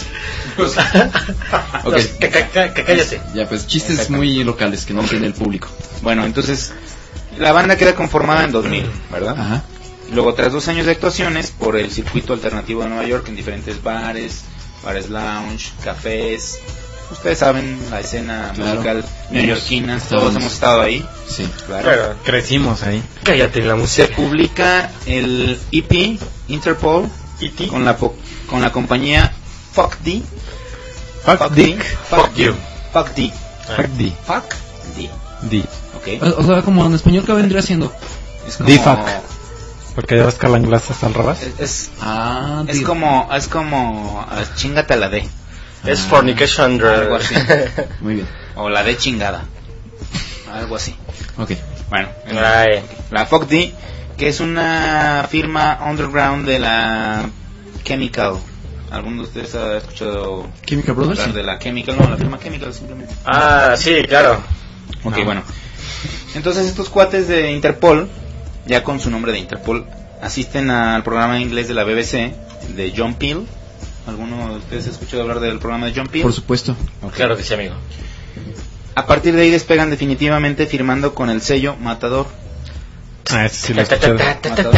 S3: Ok.
S4: Los- ca- ca- ca- ca- Cállate.
S3: Ya, pues chistes
S5: Exacto.
S3: muy locales que no entiende el público.
S5: Bueno, entonces la banda queda conformada en dos mil, ¿verdad?
S3: Ajá.
S5: Luego, tras dos años de actuaciones por el circuito alternativo de Nueva York en diferentes bares, bares lounge, cafés, ustedes saben la escena
S3: Claro.
S5: musical neoyorquina, todos
S3: Estábamos.
S5: hemos estado ahí,
S3: Sí.
S5: claro.
S4: Claro.
S1: Crecimos ahí.
S4: Cállate la
S5: Se
S4: música.
S5: publica el E P Interpol
S4: ¿Y ti?
S5: con la po- con la compañía Fuck D.
S1: Fuck Dick.
S5: Fuck you. Fuck D.
S1: Fuck D.
S5: Fuck D.
S1: D.
S5: Ok.
S3: O, o sea, como en español, ¿qué vendría siendo?
S5: Es
S1: D-fuck. Porque ya ves que la inglesa está al revés.
S5: Es, es,
S3: Ah,
S5: es
S3: tío.
S5: como, es como, uh, chingate la D.
S4: Es fornication.
S5: Algo así.
S3: Muy bien.
S5: O la D chingada. Algo así.
S3: Ok.
S5: Bueno,
S4: Ay.
S5: la F O C D, que es una firma underground de la Chemical. ¿Alguno de ustedes ha escuchado
S3: Chemical Brothers.
S5: hablar de la Chemical? No, la firma Chemical simplemente.
S4: Ah, sí, claro.
S5: Ok,
S1: No.
S5: bueno. Entonces estos cuates de Interpol, ya con su nombre de Interpol, asisten al programa en inglés de la B B C de John Peel. ¿Alguno de ustedes ha escuchado hablar del programa de John Peel?
S3: Por supuesto.
S4: Claro que sí, amigo.
S5: A partir de ahí despegan definitivamente firmando con el sello Matador.
S1: Ah, ese sí lo he escuchado.
S5: Matador.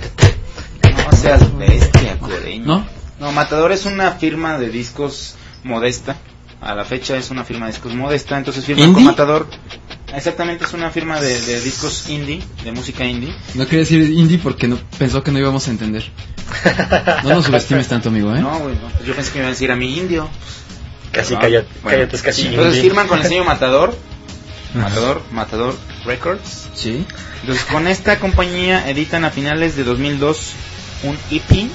S5: No seas bestia, coreño.
S3: ¿No?
S5: No, Matador es una firma de discos modesta. A la fecha es una firma de discos modesta, entonces firman
S3: ¿Indie?
S5: con Matador. Exactamente, es una firma de, de discos indie, de música indie.
S3: No quería decir indie porque no pensó que no íbamos a entender. No nos subestimes tanto, amigo, ¿eh?
S5: No, güey, no, pues yo pensé que me iba a decir a mi indio.
S4: Casi,
S5: No,
S4: cállate,
S5: bueno.
S4: cállate, es casi
S5: Entonces
S4: indie.
S5: firman con el sello Matador. Matador, Matador Records.
S3: Sí.
S5: Entonces con esta compañía editan a finales de dos mil dos un E P.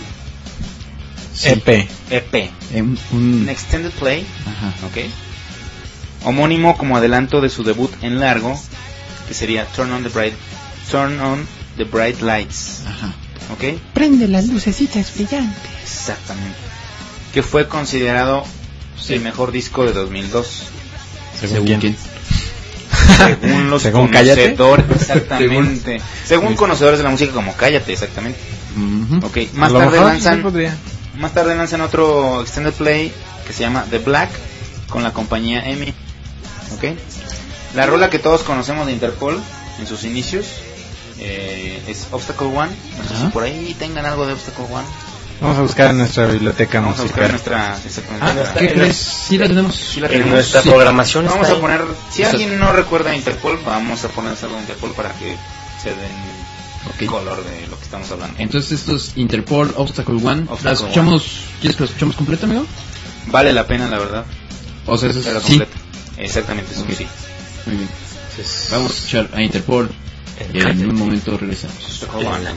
S1: E P.
S5: E P.
S3: Eh, un, un-
S5: Un Extended Play.
S3: Ajá.
S5: Ok. Homónimo como adelanto de su debut en largo, que sería Turn on the Bright, Turn on the Bright Lights.
S3: Ajá.
S5: Ok.
S6: Prende las lucecitas brillantes.
S5: Exactamente. Que fue considerado el mejor disco de dos mil dos.
S1: ¿Según quién?
S3: quién?
S5: Según los
S1: ¿Según Cállate?
S5: conocedores, exactamente. Según conocedores de la música como Cállate, exactamente.
S3: Ujú.
S5: Ok,
S1: A
S5: más
S1: lo
S5: tarde
S1: mejor
S5: lanzan
S1: sí podría.
S5: más tarde lanzan otro extended play que se llama The Black con la compañía EMI. Ok. La rola que todos conocemos de Interpol en sus inicios eh, es Obstacle One. No sé
S3: Ajá.
S5: si por ahí tengan algo de Obstacle One.
S1: Vamos a buscar en nuestra biblioteca
S5: Vamos a buscar
S1: musical.
S5: nuestra exactamente,
S3: Ah,
S5: nuestra-
S3: ¿qué crees? Sí la tenemos.
S5: Sí la
S4: En
S5: tenemos.
S4: nuestra
S3: Sí.
S4: programación
S5: Vamos
S4: está
S5: a
S4: ahí.
S5: poner, si
S3: Está-
S5: alguien no recuerda Interpol, vamos a poner algo de Interpol para que se den
S3: Ok.
S5: color de lo que estamos hablando.
S3: Entonces esto es Interpol Obstacle One.
S5: Obstacle
S3: ¿La escuchamos? ¿Quieres que la escuchemos completa, amigo?
S5: Vale la pena, la verdad.
S3: O sea, eso
S5: Pero
S3: es sí.
S5: completa. Exactamente, es un
S3: Ok.
S5: sí.
S3: Muy bien.
S4: Entonces,
S3: Vamos a escuchar a Interpol y en un momento regresamos.
S5: Obstacle One.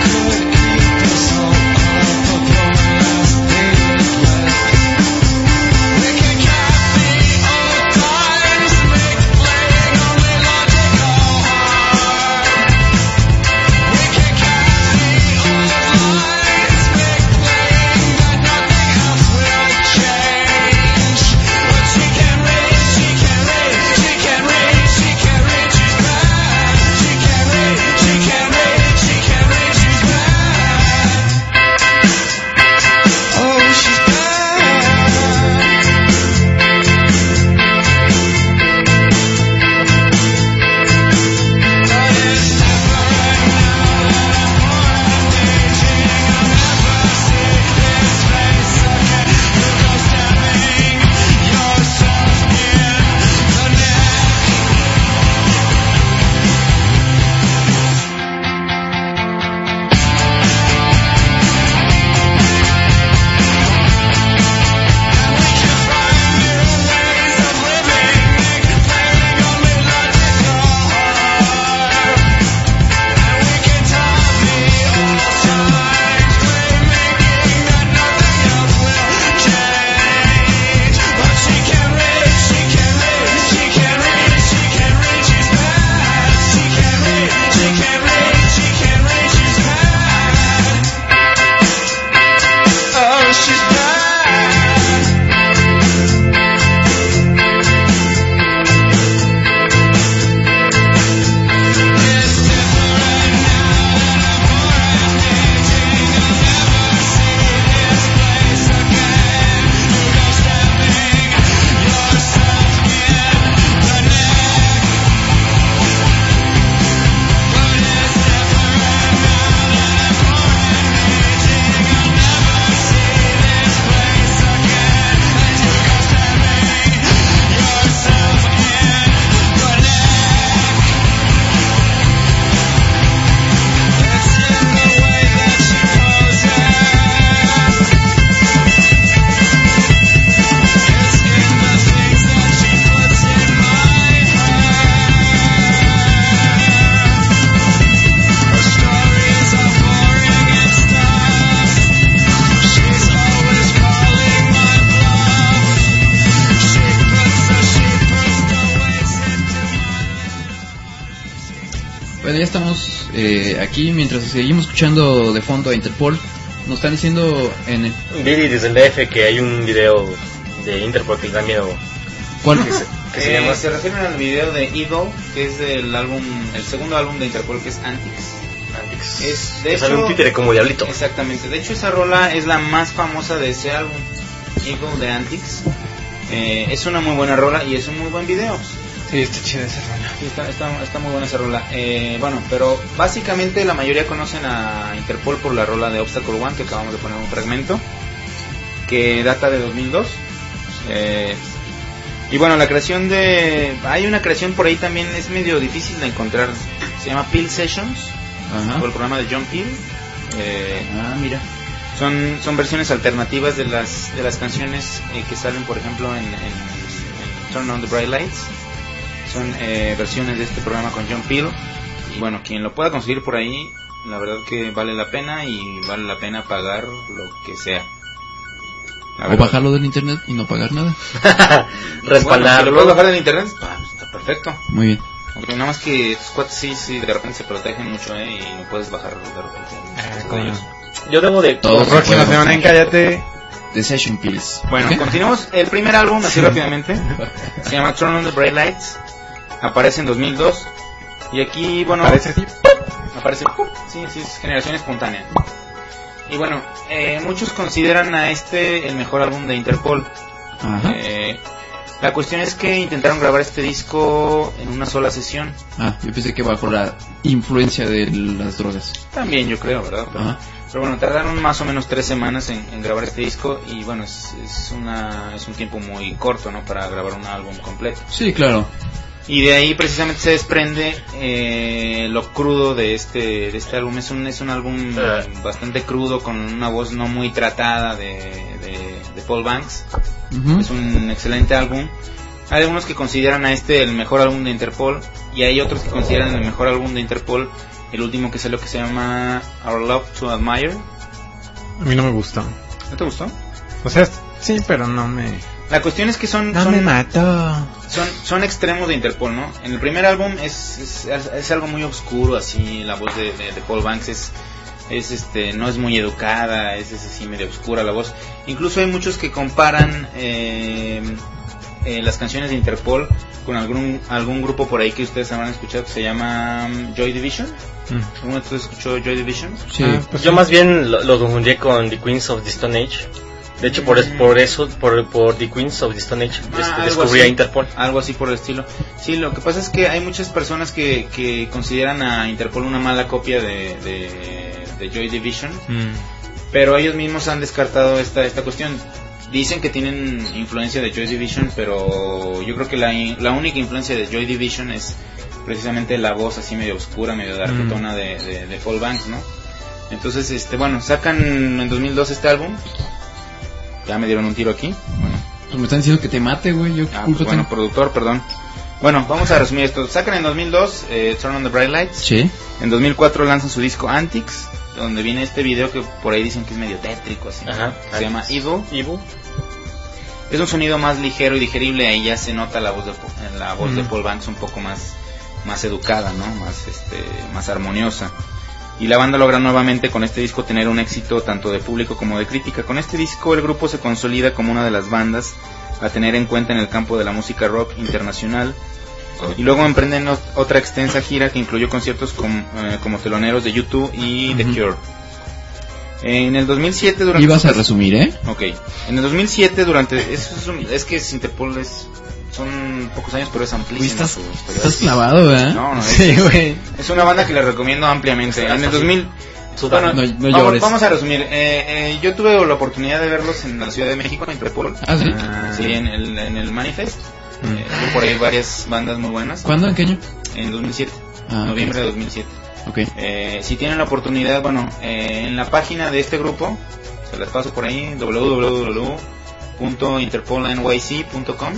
S2: I wish I could keep us all up of one last day of rest.
S3: bueno, ya estamos eh, aquí mientras seguimos escuchando de fondo a Interpol. Nos están diciendo en el...
S4: Billy desde el D F que hay un video de Interpol que da miedo.
S3: ¿Cuál?
S4: Que se, que se
S5: Eh,
S4: llama...
S5: se refieren al video de Evil, que es del álbum, el segundo álbum de Interpol, que es Antics.
S4: Antics.
S5: Es, de
S4: Que sale
S5: hecho,
S4: un títere como diablito.
S5: Exactamente. De hecho, esa rola es la más famosa de ese álbum, Evil de Antics. Eh, es una muy buena rola y es un muy buen video.
S1: Sí, está chida esa rola.
S5: Sí, está, está, está muy buena esa rola. Eh, bueno, pero básicamente la mayoría conocen a Interpol por la rola de Obstacle One, que acabamos de poner un fragmento, que data de dos mil dos. Eh, y bueno, la creación de... Hay una creación por ahí también, es medio difícil de encontrar. Se llama Peel Sessions,
S3: Ajá.
S5: por el programa de John Peel. Eh,
S3: Ah, mira.
S5: son, son versiones alternativas de las, de las canciones eh, que salen, por ejemplo, en, en, en Turn on the Bright Lights. Son eh, versiones de este programa con John Peel. Y bueno, quien lo pueda conseguir por ahí, la verdad que vale la pena y vale la pena pagar lo que sea. La
S3: O
S5: verdad.
S3: bajarlo del internet y no pagar nada.
S5: Bueno, si
S4: Respaldarlo.
S5: lo puedes bajar del internet, ah, está perfecto.
S3: Muy bien.
S5: Aunque nada más que estos cuates sí, sí, de repente se protegen mucho, ¿eh? Y no puedes bajar de repente.
S1: Ah, ¿cómo no?
S4: Yo debo de...
S3: Todo
S1: La
S3: se
S1: próxima
S3: puede
S1: semana en
S3: bajar.
S1: Cállate.
S3: The Session Pills.
S5: Bueno,
S3: ¿Qué?
S5: continuamos. El primer álbum, así rápidamente, se llama Turn on the Bright Lights. Aparece en dos mil dos. Y aquí, bueno,
S1: Parece así.
S5: aparece, ¡pum! Sí, sí, es generación espontánea. Y bueno, eh, muchos consideran a este el mejor álbum de Interpol.
S3: Ajá.
S5: Eh, la cuestión es que intentaron grabar este disco en una sola sesión.
S3: Ah, yo pensé que bajo la influencia de las drogas.
S5: También yo creo, ¿verdad? Pero,
S3: Ajá.
S5: pero bueno, tardaron más o menos tres semanas en, en grabar este disco. Y bueno, es, es, una, es un tiempo muy corto, ¿no? Para grabar un álbum completo.
S3: Sí, claro.
S5: Y de ahí precisamente se desprende eh, lo crudo de este de este álbum. Es un es un álbum
S4: Ah.
S5: bastante crudo, con una voz no muy tratada de, de, de Paul Banks.
S3: Ujú.
S5: Es un excelente álbum. Hay algunos que consideran a este el mejor álbum de Interpol, y hay otros que consideran el mejor álbum de Interpol el último, que es lo que se llama Our Love to Admire.
S1: A mí no me gustó.
S5: ¿No te gustó?
S1: O sea, sí, pero no me...
S5: La cuestión es que son
S1: No
S5: son,
S1: me mató.
S5: son son extremos de Interpol, ¿no? En el primer álbum es, es, es algo muy oscuro, así la voz de, de, de Paul Banks es es este no es muy educada, es, es así medio oscura la voz. Incluso hay muchos que comparan eh, eh, las canciones de Interpol con algún algún grupo por ahí que ustedes habrán escuchado, que se llama um, Joy Division.
S1: Mm.
S5: ¿Alguno de ustedes escuchó Joy Division?
S3: Sí.
S1: Ah, pues
S4: Yo
S1: sí.
S4: más bien lo, lo confundí con The Queens of the Stone Age. De hecho, por, es, por eso, por, por The Queens of the Stone Age, des-
S5: Ah, algo
S4: descubrí
S5: así.
S4: a Interpol.
S5: Algo así por el estilo. Sí, lo que pasa es que hay muchas personas que, que consideran a Interpol una mala copia de, de, de Joy Division,
S1: Mm.
S5: pero ellos mismos han descartado esta esta cuestión. Dicen que tienen influencia de Joy Division, pero yo creo que la, la única influencia de Joy Division es precisamente la voz así medio oscura, medio darketona
S1: Mm.
S5: de, de, de Paul Banks, ¿no? Entonces, este, bueno, sacan en dos mil dos este álbum. Ya me dieron un tiro aquí. Bueno,
S3: Pues me están diciendo que te mate, güey. Yo qué
S5: Ah,
S3: culpa
S5: pues bueno,
S3: tengo.
S5: productor, perdón. Bueno, vamos a resumir esto. Sacan en dos mil dos eh, Turn on the Bright Lights.
S3: Sí.
S5: En dos mil cuatro lanzan su disco Antics, donde viene este video que por ahí dicen que es medio tétrico, así.
S4: Ajá.
S5: Se llama Evil.
S4: Evil.
S5: Es un sonido más ligero y digerible. Ahí ya se nota la voz de Po- la voz
S1: Mm.
S5: de Paul Banks un poco más más educada, ¿no? Más este más armoniosa. Y la banda logra nuevamente con este disco tener un éxito tanto de público como de crítica. Con este disco el grupo se consolida como una de las bandas a tener en cuenta en el campo de la música rock internacional. Y luego emprenden ot- otra extensa gira que incluyó conciertos com- eh, como teloneros de U dos y The
S3: Ujú.
S5: Cure. En el dos mil siete durante
S3: Ibas a
S5: estas-
S3: resumir, ¿eh?
S5: Ok. En el dos mil siete durante es, es, un- es que Interpol es son pocos años, pero es
S3: Uy,
S5: amplísimo.
S3: estás,
S5: su historia.
S3: estás clavado, ¿verdad?
S5: No, no, es,
S1: Sí, güey.
S5: es una banda que les recomiendo ampliamente. En el dos mil
S4: Sudando.
S5: bueno,
S3: No- no
S5: vamos,
S3: llores.
S5: vamos a resumir. Eh, eh, yo tuve la oportunidad de verlos en la Ciudad de México, en Interpol.
S3: Ah, ¿sí?
S5: Sí, en el, en el Manifest.
S1: Mm.
S5: Eh, hubo por ahí varias bandas muy buenas.
S3: ¿Cuándo? ¿En qué año?
S5: En dos mil siete,
S3: Ah,
S5: noviembre de dos mil siete.
S3: ok.
S5: Eh, si tienen la oportunidad, bueno, eh, en la página de este grupo, se las paso por ahí, w w w punto interpol n y c punto com.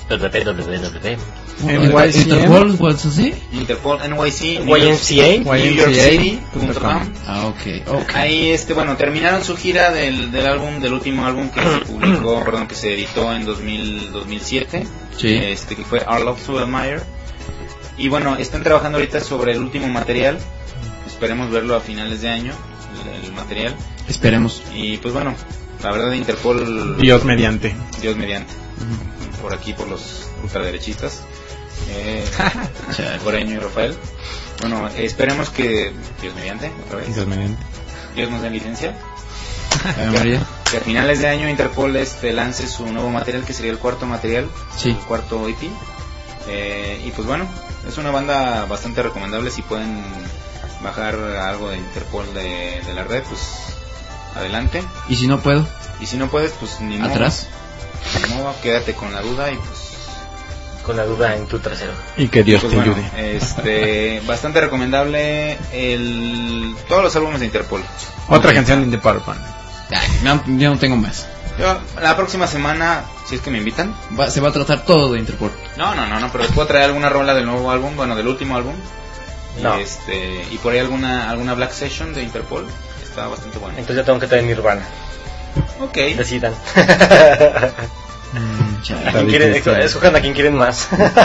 S1: N Y C M.
S3: Interpol, ¿what's así?
S5: Interpol N Y C,
S4: Y M C A.
S5: New York City punto com.
S3: Ah, ok, ok.
S5: Ahí, este, bueno, terminaron su gira del, del álbum, del último álbum que se publicó, perdón, que se editó en dos mil, dos mil siete,
S3: Sí.
S5: este, que fue Our Love to Admire. Y bueno, están trabajando ahorita sobre el último material. Esperemos verlo a finales de año, el, el material.
S3: Esperemos.
S5: Y pues bueno, la verdad de Interpol...
S1: Dios mediante.
S5: Dios mediante. Uh-huh. Por aquí, por los ultraderechistas. Eh, Goreño y Rafael. Bueno, eh, esperemos que... Dios mediante, otra vez.
S1: Dios mediante.
S5: Dios nos dé licencia.
S3: María.
S5: Que a finales de año Interpol este, lance su nuevo material, que sería el cuarto material.
S3: Sí.
S5: El cuarto E P. Eh, y pues bueno, es una banda bastante recomendable. Si pueden bajar algo de Interpol de, de la red, pues adelante.
S3: Y si no puedo,
S5: y si no puedes, pues ni modo.
S3: Atrás.
S5: Ni modo, quédate con la duda y pues
S4: con la duda en tu trasero.
S1: Y que Dios
S5: pues
S1: te
S5: bueno,
S1: ayude.
S5: Este, bastante recomendable el todos los álbumes de Interpol.
S1: Otra canción de The Power Band.
S3: Ya, ya no tengo más.
S5: Yo, la próxima semana, si es que me invitan,
S3: va, se va a tratar todo de Interpol.
S5: No, no, no, no, pero les puedo traer alguna rola del nuevo álbum, bueno, del último álbum.
S4: No.
S5: Y este, y por ahí alguna alguna Black Session de Interpol, está bastante buena.
S4: Entonces ya tengo que traer Nirvana.
S5: Ok.
S4: Decidan.
S1: Mm,
S4: ¿A quién quieren? Escojan a quién quieren más.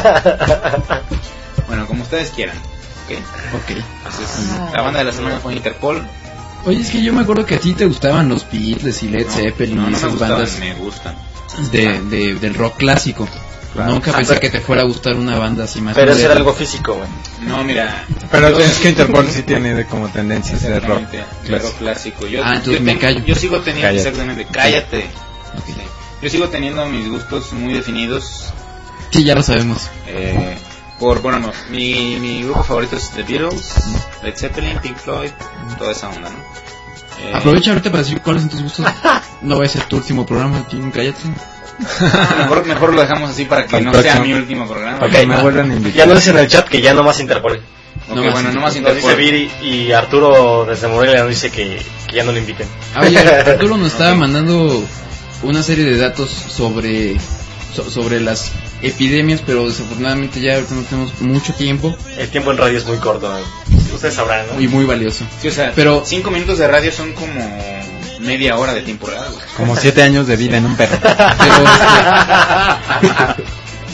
S5: Bueno, como ustedes quieran. Ok.
S3: Ok.
S5: Entonces, la banda de la semana fue Interpol.
S3: Oye, es que yo me acuerdo que a ti te gustaban los Beatles y Led Zeppelin
S5: No, no
S3: y
S5: me
S3: esas
S5: gustaban,
S3: bandas
S5: me gustan.
S3: de, de, del rock clásico.
S1: Claro.
S3: Nunca
S4: Ah,
S3: pensé
S4: pero-
S3: que te fuera a gustar una banda así más.
S4: Pero eso
S3: moderna.
S4: era algo físico, güey.
S5: No, mira.
S1: Pero es que Interpol sí tiene de como tendencias de rock.
S5: Exactamente, de
S1: clásico.
S5: rock clásico. Yo,
S3: Ah, entonces
S5: yo
S3: me
S5: tengo-
S3: callo.
S5: Yo sigo teniendo,
S1: Cállate.
S5: exactamente, cállate.
S3: Ok.
S5: Sí. Yo sigo teniendo mis gustos muy definidos.
S3: Sí, ya lo sabemos.
S5: Eh, por, bueno, no, mi, mi grupo favorito es The Beatles, Led Zeppelin, Pink Floyd, toda esa onda, ¿no? Eh,
S3: Aprovecha ahorita para decir cuáles son tus gustos. No va a ser tu último programa, Tim, cállate.
S5: mejor, mejor lo dejamos así para que
S1: Al
S5: no
S1: próximo.
S5: sea mi último programa.
S1: Para que me vuelvan a invitar.
S4: Ya nos dicen en el chat que ya no más Interpol.
S5: Ok,
S3: No más
S5: bueno, no más
S4: Nos dice
S5: Interpol.
S4: Viri y Arturo desde Morelia nos dice que, que ya no lo inviten.
S3: Ah, oye, Arturo nos estaba
S5: Ok.
S3: mandando una serie de datos sobre so- sobre las epidemias, pero desafortunadamente ya ahorita no tenemos mucho tiempo
S4: El tiempo en radio es muy corto, güey. Ustedes sabrán, ¿no?
S3: y muy valioso.
S5: Sí, o sea,
S3: Pero-
S5: cinco minutos de radio son como media hora de tiempo real, güey.
S1: Como siete años de vida en un perro.
S3: Pero, este...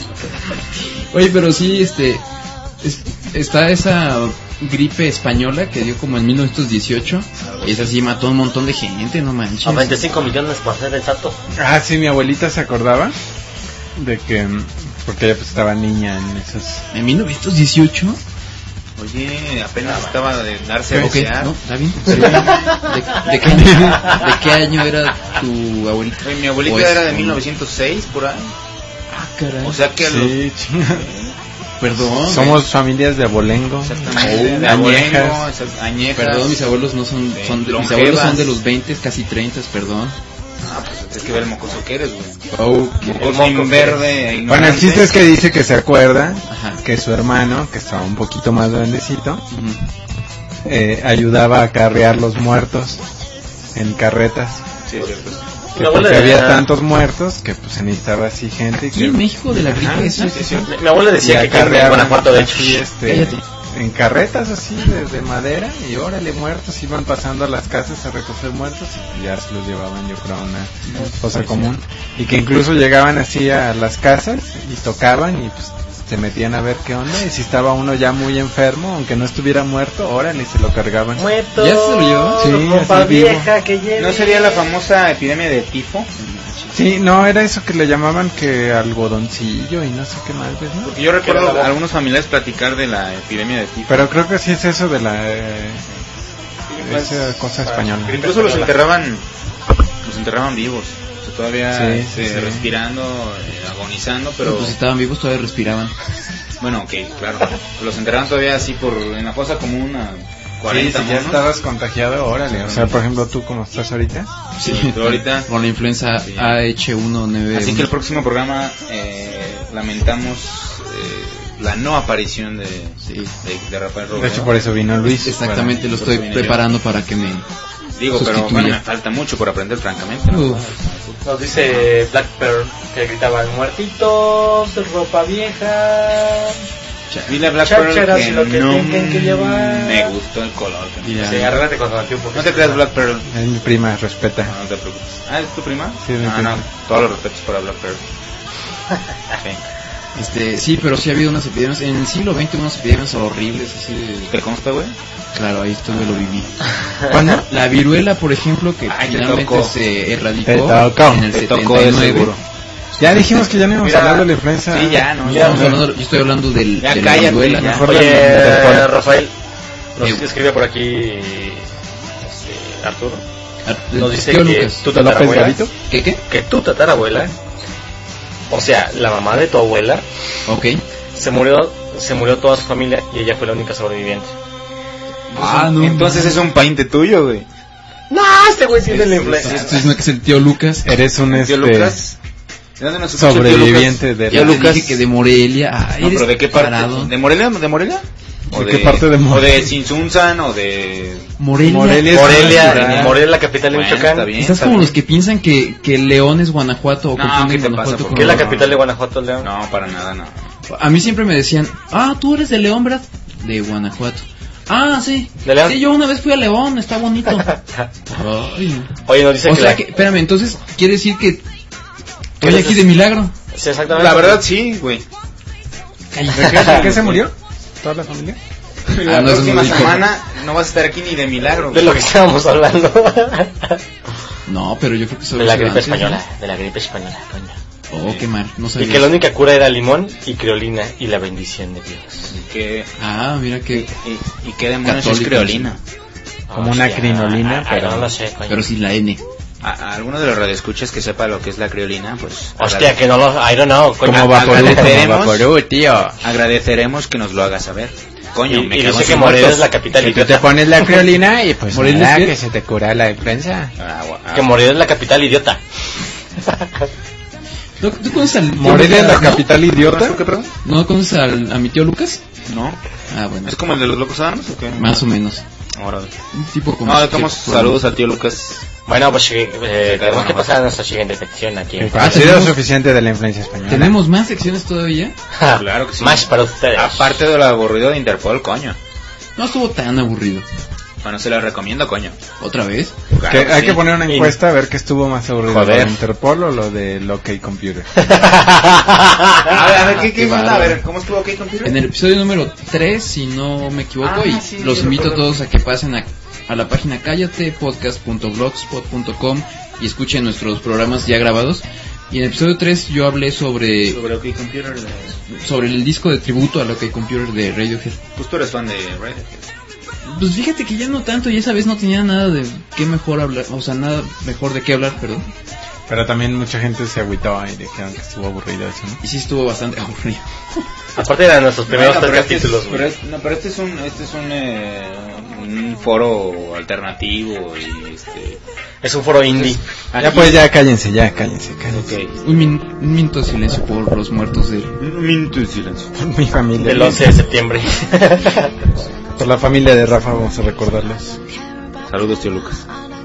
S3: Oye, pero sí, este, es- está esa gripe española que dio como en mil novecientos dieciocho y esa sí mató a un montón de gente, no manches.
S4: A veinticinco millones por ser exacto.
S1: Ah, sí, mi abuelita se acordaba de que, mm, porque ella pues estaba niña en esos...
S3: ¿En mil novecientos dieciocho?
S5: Oye, apenas acaba de darse a
S3: Ok,
S5: desear.
S3: no, está bien. Pero, ¿de, de qué año, ¿De qué año era tu abuelita?
S5: Oye, mi abuelita
S3: Pues,
S5: era de
S3: no.
S5: mil novecientos seis, por ahí.
S3: Ah, caray.
S5: O sea que a los...
S1: Sí, chinga.
S3: Perdón.
S1: Somos familias de abolengo.
S5: Exactamente, de
S1: añejas.
S5: abolengo, exact- añejas.
S3: Perdón, mis abuelos no son,
S5: de
S3: son de, mis
S5: longevas.
S3: abuelos son de los veinte, casi treinta, perdón.
S5: Ah, pues tienes que ver el mocoso que eres, güey.
S3: Oh,
S5: Mocoso verde,
S1: Bueno, el
S5: ignorante.
S1: chiste es que dice que se acuerda
S3: Ajá.
S1: que su hermano, que estaba un poquito más grandecito,
S3: Ujú.
S1: eh, ayudaba a acarrear los muertos en carretas.
S5: Sí, es cierto.
S1: Que
S4: Mi abuela
S1: porque había
S4: decía-
S1: tantos muertos que pues se necesitaba así gente. y
S3: Aquí
S1: que,
S3: en México de la gripe
S1: Ajá,
S3: esa.
S1: sí, sí, sí.
S4: Mi, mi abuela decía
S1: y
S4: que aquí en
S1: acarreaban
S4: Guanajuato, de hecho.
S1: así, este,
S3: Cállate.
S1: en carretas así de, de madera y órale muertos, iban pasando a las casas a recoger muertos y ya se los llevaban, yo creo, a una cosa común, y que incluso llegaban así a las casas y tocaban y pues se metían a ver qué onda, y si estaba uno ya muy enfermo, aunque no estuviera muerto, órale, y se lo cargaban.
S4: Muerto.
S3: ¿Ya se lo llevó?
S1: Sí,
S4: ropa
S1: así vivo.
S4: vieja que lleve.
S5: ¿No sería la famosa epidemia de tifo?
S1: Sí, no, era eso que le llamaban que algodoncillo y no sé qué más, ¿ves, no?
S5: Porque yo recuerdo a algunos familiares platicar de la epidemia de tifo.
S1: Pero creo que sí es eso de la... Eh, esa cosa española.
S5: Incluso los enterraban, los enterraban vivos. O sea, todavía
S1: Sí,
S5: este,
S1: sí, sí.
S5: respirando, eh, agonizando,
S3: Pero
S5: pero...
S3: pues si estaban vivos todavía respiraban.
S5: Bueno, ok, claro. Los enterraban todavía así por en la fosa común a
S1: Sí,
S5: cuarenta
S1: si ya
S5: monos.
S1: estabas contagiado, órale. O sea, por ejemplo, tú como estás ahorita.
S3: Sí,
S5: pero ahorita-
S3: con la influenza
S5: Sí.
S3: A H uno nueve.
S5: Así que el próximo programa eh, lamentamos eh, la no aparición de,
S3: Sí.
S5: de, de Rafael
S1: De
S5: Robledo.
S1: hecho, por eso vino Luis.
S3: Exactamente, lo
S5: por
S3: estoy
S5: eso vine yo.
S3: preparando para que me...
S5: Digo, pero
S3: sustituya.
S5: bueno, me falta mucho por aprender, francamente. ¿no?
S3: Uf.
S4: Nos dice Black Pearl que gritaban muertitos, ropa vieja.
S5: Dile a Black Pearl
S4: Chácharas
S5: que
S4: y lo que
S5: no
S4: tengan que llevar.
S5: me gustó el color. que
S3: Ya.
S4: Sí, arréglate con Donatio un poquito.
S5: No te creas, Black Pearl.
S1: Es mi prima, respeta.
S5: No, no te preocupes. Ah, ¿es tu prima?
S1: Sí, es mi
S5: ah,
S1: prima.
S5: no, todos los respetos para Black Pearl. Sí.
S3: Este, sí, pero sí ha habido unas epidemias. En el siglo veinte unas epidemias horribles, así de...
S5: ¿Te consta, güey?
S3: Claro, ahí estuve, lo viví. ¿Cuándo? La viruela, por ejemplo, que
S5: Ay, te
S3: finalmente
S5: tocó.
S3: se erradicó
S1: Te tocó.
S3: en el
S5: Te
S3: setenta
S5: tocó de
S3: y nueve.
S5: seguro.
S1: Ya dijimos que ya no íbamos
S5: Mira,
S1: a hablar de la influenza.
S5: Sí, ya, no.
S3: Ya, estamos hablando- yo estoy hablando del,
S5: Ya
S3: de la
S5: cállate,
S3: viruela.
S5: ya.
S1: Mejor
S4: Oye,
S1: la-
S4: Rafael, nos
S3: Eh.
S4: escribe por aquí este, Arturo.
S3: Ah,
S4: Nos dice
S3: tío
S4: que
S3: Lucas.
S4: tu
S1: López
S4: tatarabuela,
S1: Garito.
S3: ¿Qué, qué?
S4: que tu tatarabuela, o sea, la mamá de tu abuela,
S3: Ok.
S4: se murió, se murió toda su familia y ella fue la única sobreviviente.
S3: Ah, no.
S5: Entonces es un painte tuyo, güey.
S4: No, este güey sí es de la influencia.
S3: Estoy diciendo que es el tío Lucas.
S1: Eres un
S5: Tío
S1: este
S5: Lucas. ¿De dónde nos escucha el tío
S1: sobreviviente
S5: Lucas?
S1: de
S3: Ya
S5: Tío
S3: te
S5: Lucas.
S3: dije que de Morelia. Ah,
S5: No,
S3: eres
S5: pero ¿de qué parte?
S3: tarado.
S5: ¿De Morelia? ¿De Morelia? ¿O
S1: ¿De qué parte de
S5: O
S1: Morelia?
S5: de Sinsunzan o de...
S3: Morelia.
S1: Morelia es
S4: Morelia,
S1: una ciudad.
S4: Morelia es la capital de
S5: Bueno,
S4: Michoacán.
S5: está bien.
S3: Estás
S5: está
S3: como
S5: bien.
S3: los que piensan que, que León es Guanajuato o
S5: No,
S3: confunden
S5: ¿qué te
S3: Guanajuato
S5: pasa?
S3: con
S4: ¿Qué es la
S5: No.
S4: capital de Guanajuato, León?
S5: No, para nada, no.
S3: A mí siempre me decían, ah, tú eres de León, ¿verdad? De Guanajuato. Ah, sí.
S4: ¿De León?
S3: Sí, yo una vez fui a León, está bonito. Ay, no.
S4: Oye, nos dice
S3: O
S4: que,
S3: sea
S4: la-
S3: que, espérame, entonces quiere decir que estoy
S4: eres
S3: aquí
S4: de-
S3: de milagro.
S4: Sí, exactamente.
S5: La verdad sí, güey.
S1: ¿De qué, de qué se murió? ¿Toda la familia?
S5: La
S3: Ah, no, eso
S5: próxima
S3: no lo dijo.
S5: semana no vas a estar aquí ni de milagro.
S4: de
S5: güey.
S4: lo que estábamos hablando.
S3: No, pero yo creo que soy
S4: De la gripe española, de la gripe española, coño.
S3: Oh, qué mal, no
S4: Y
S3: sabía.
S4: que la única cura era limón y creolina y la bendición de Dios.
S5: Y que,
S3: Ah, mira que...
S5: y, y que demonios es
S3: Católico,
S5: creolina.
S1: Como una
S4: Hostia,
S1: crinolina,
S4: ah,
S1: pero-
S4: no lo sé, coño.
S3: Pero sin la N.
S5: A, a alguno de los radioescuchas que sepa lo que es la creolina, pues...
S4: Hostia, que no lo... I don't know, coño.
S1: Como Vaporú, como
S5: agradeceremos.
S1: Vaporú, tío.
S5: Agradeceremos que nos lo haga saber. Coño,
S4: Y-
S5: me
S4: y
S5: cago
S4: dice
S5: en
S4: que
S5: sus
S4: Morelia
S5: muertos.
S4: es la capital
S1: Que tú te
S4: idiota.
S1: pones la creolina y pues
S3: ¿Morelia
S1: nada,
S3: es qué?
S1: que se te cura la influenza.
S5: Ah, gua- ah,
S4: Que Morelia es la capital idiota.
S3: ¿No, ¿Tú conoces al tío
S1: ¿Morelia es la
S3: Lucas, no?
S1: capital idiota?
S5: ¿Qué, perdón?
S3: ¿No conoces al, a mi tío Lucas?
S5: No.
S3: Ah, bueno,
S5: ¿Es como el de los locos Adams o qué?
S3: más o menos.
S5: Órale.
S3: Un tipo como...
S5: No, le damos
S3: que-
S5: saludos al tío Lucas.
S4: Bueno, pues eh, eh, tenemos
S5: bueno,
S4: que
S5: pues.
S4: pasar a nuestra siguiente sección aquí.
S1: Que
S3: Ah,
S1: ha sido
S3: tenemos-
S1: suficiente de la influencia española.
S3: ¿Tenemos más secciones todavía?
S5: Claro que sí.
S4: Más para ustedes.
S5: Aparte de lo aburrido de Interpol, coño.
S3: No estuvo tan aburrido.
S5: Bueno, se lo recomiendo, coño.
S3: ¿Otra vez?
S5: Claro
S1: Que hay
S5: sí.
S1: que poner una
S4: Y-
S1: encuesta a ver qué estuvo más aburrido,
S4: Joder.
S1: lo de Interpol o lo de OK Computer.
S5: A ver, a ver, ¿qué, qué
S3: Qué
S5: fue? A
S3: bárbaro.
S5: ver, ¿cómo estuvo OK Computer?
S3: En el episodio número tres, si no me equivoco,
S5: Ah,
S3: y
S5: sí,
S3: los
S5: sí,
S3: invito a
S5: recuerdo.
S3: todos a que pasen a, a la página cállate podcast punto blogspot punto com y escuchen nuestros programas ya grabados. Y en el episodio tres yo hablé sobre
S5: Sobre OK Computer. eh,
S3: sobre el disco de tributo a lo que Computer de Radiohead.
S5: Pues tú eres fan de Radiohead.
S3: Pues fíjate que ya no tanto, y esa vez no tenía nada de qué mejor hablar, o sea, nada mejor de qué hablar, perdón.
S1: Pero también mucha gente se agüitó y dijeron que estuvo aburrido eso, ¿no?
S3: Y sí estuvo bastante aburrido.
S4: Aparte de nuestros primeros
S5: Bueno,
S4: tres
S5: pero este es-
S4: capítulos,
S5: pero
S4: güey.
S5: es- no, pero este es un, este es un, eh, un foro alternativo y este...
S4: Es un foro indie.
S1: Ya
S5: aquí-
S1: pues ya cállense, ya cállense, cállense.
S5: Ok.
S3: Un, min- un minuto de silencio por los muertos de...
S5: Un minuto de silencio.
S1: Por mi familia.
S4: Del once de septiembre.
S1: Por la familia de Rafa vamos a recordarles.
S5: Saludos, tío Lucas.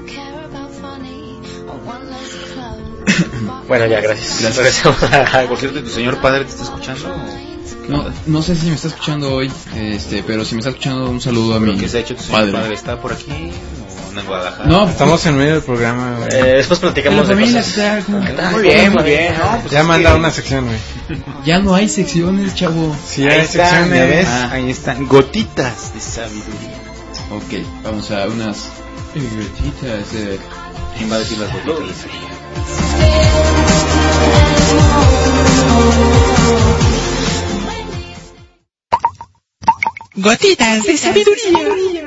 S4: Bueno, ya, gracias.
S3: Gracias.
S4: Regresamos a...
S5: Por cierto, ¿tu señor padre te está escuchando?
S3: No, no sé si me está escuchando hoy, este, pero si me está escuchando, un saludo a
S5: ¿Pero
S3: mi
S5: qué se ha hecho tu señor
S3: padre.
S5: padre? ¿Está por aquí o anda en Guadalajara?
S3: No,
S1: Estamos en medio del programa, güey.
S4: Eh, después platicamos
S3: la
S4: de
S3: familia,
S4: cosas.
S3: ¿qué tal? ¿Cómo-
S4: ¿Qué tal?
S5: Muy bien, muy bien, ¿no? Pues
S1: Ya
S5: es
S1: manda
S5: que-
S1: una sección, güey.
S3: Ya no hay secciones, chavo.
S1: Sí,
S5: Ahí
S1: hay
S5: está, ¿ya
S1: secciones.
S5: ves?
S3: Ah.
S5: Ahí están, gotitas de sabiduría.
S3: Ok, vamos a unas gotitas de...
S5: ¿Quién va a decir las gotitas?
S6: Gotitas de sabiduría.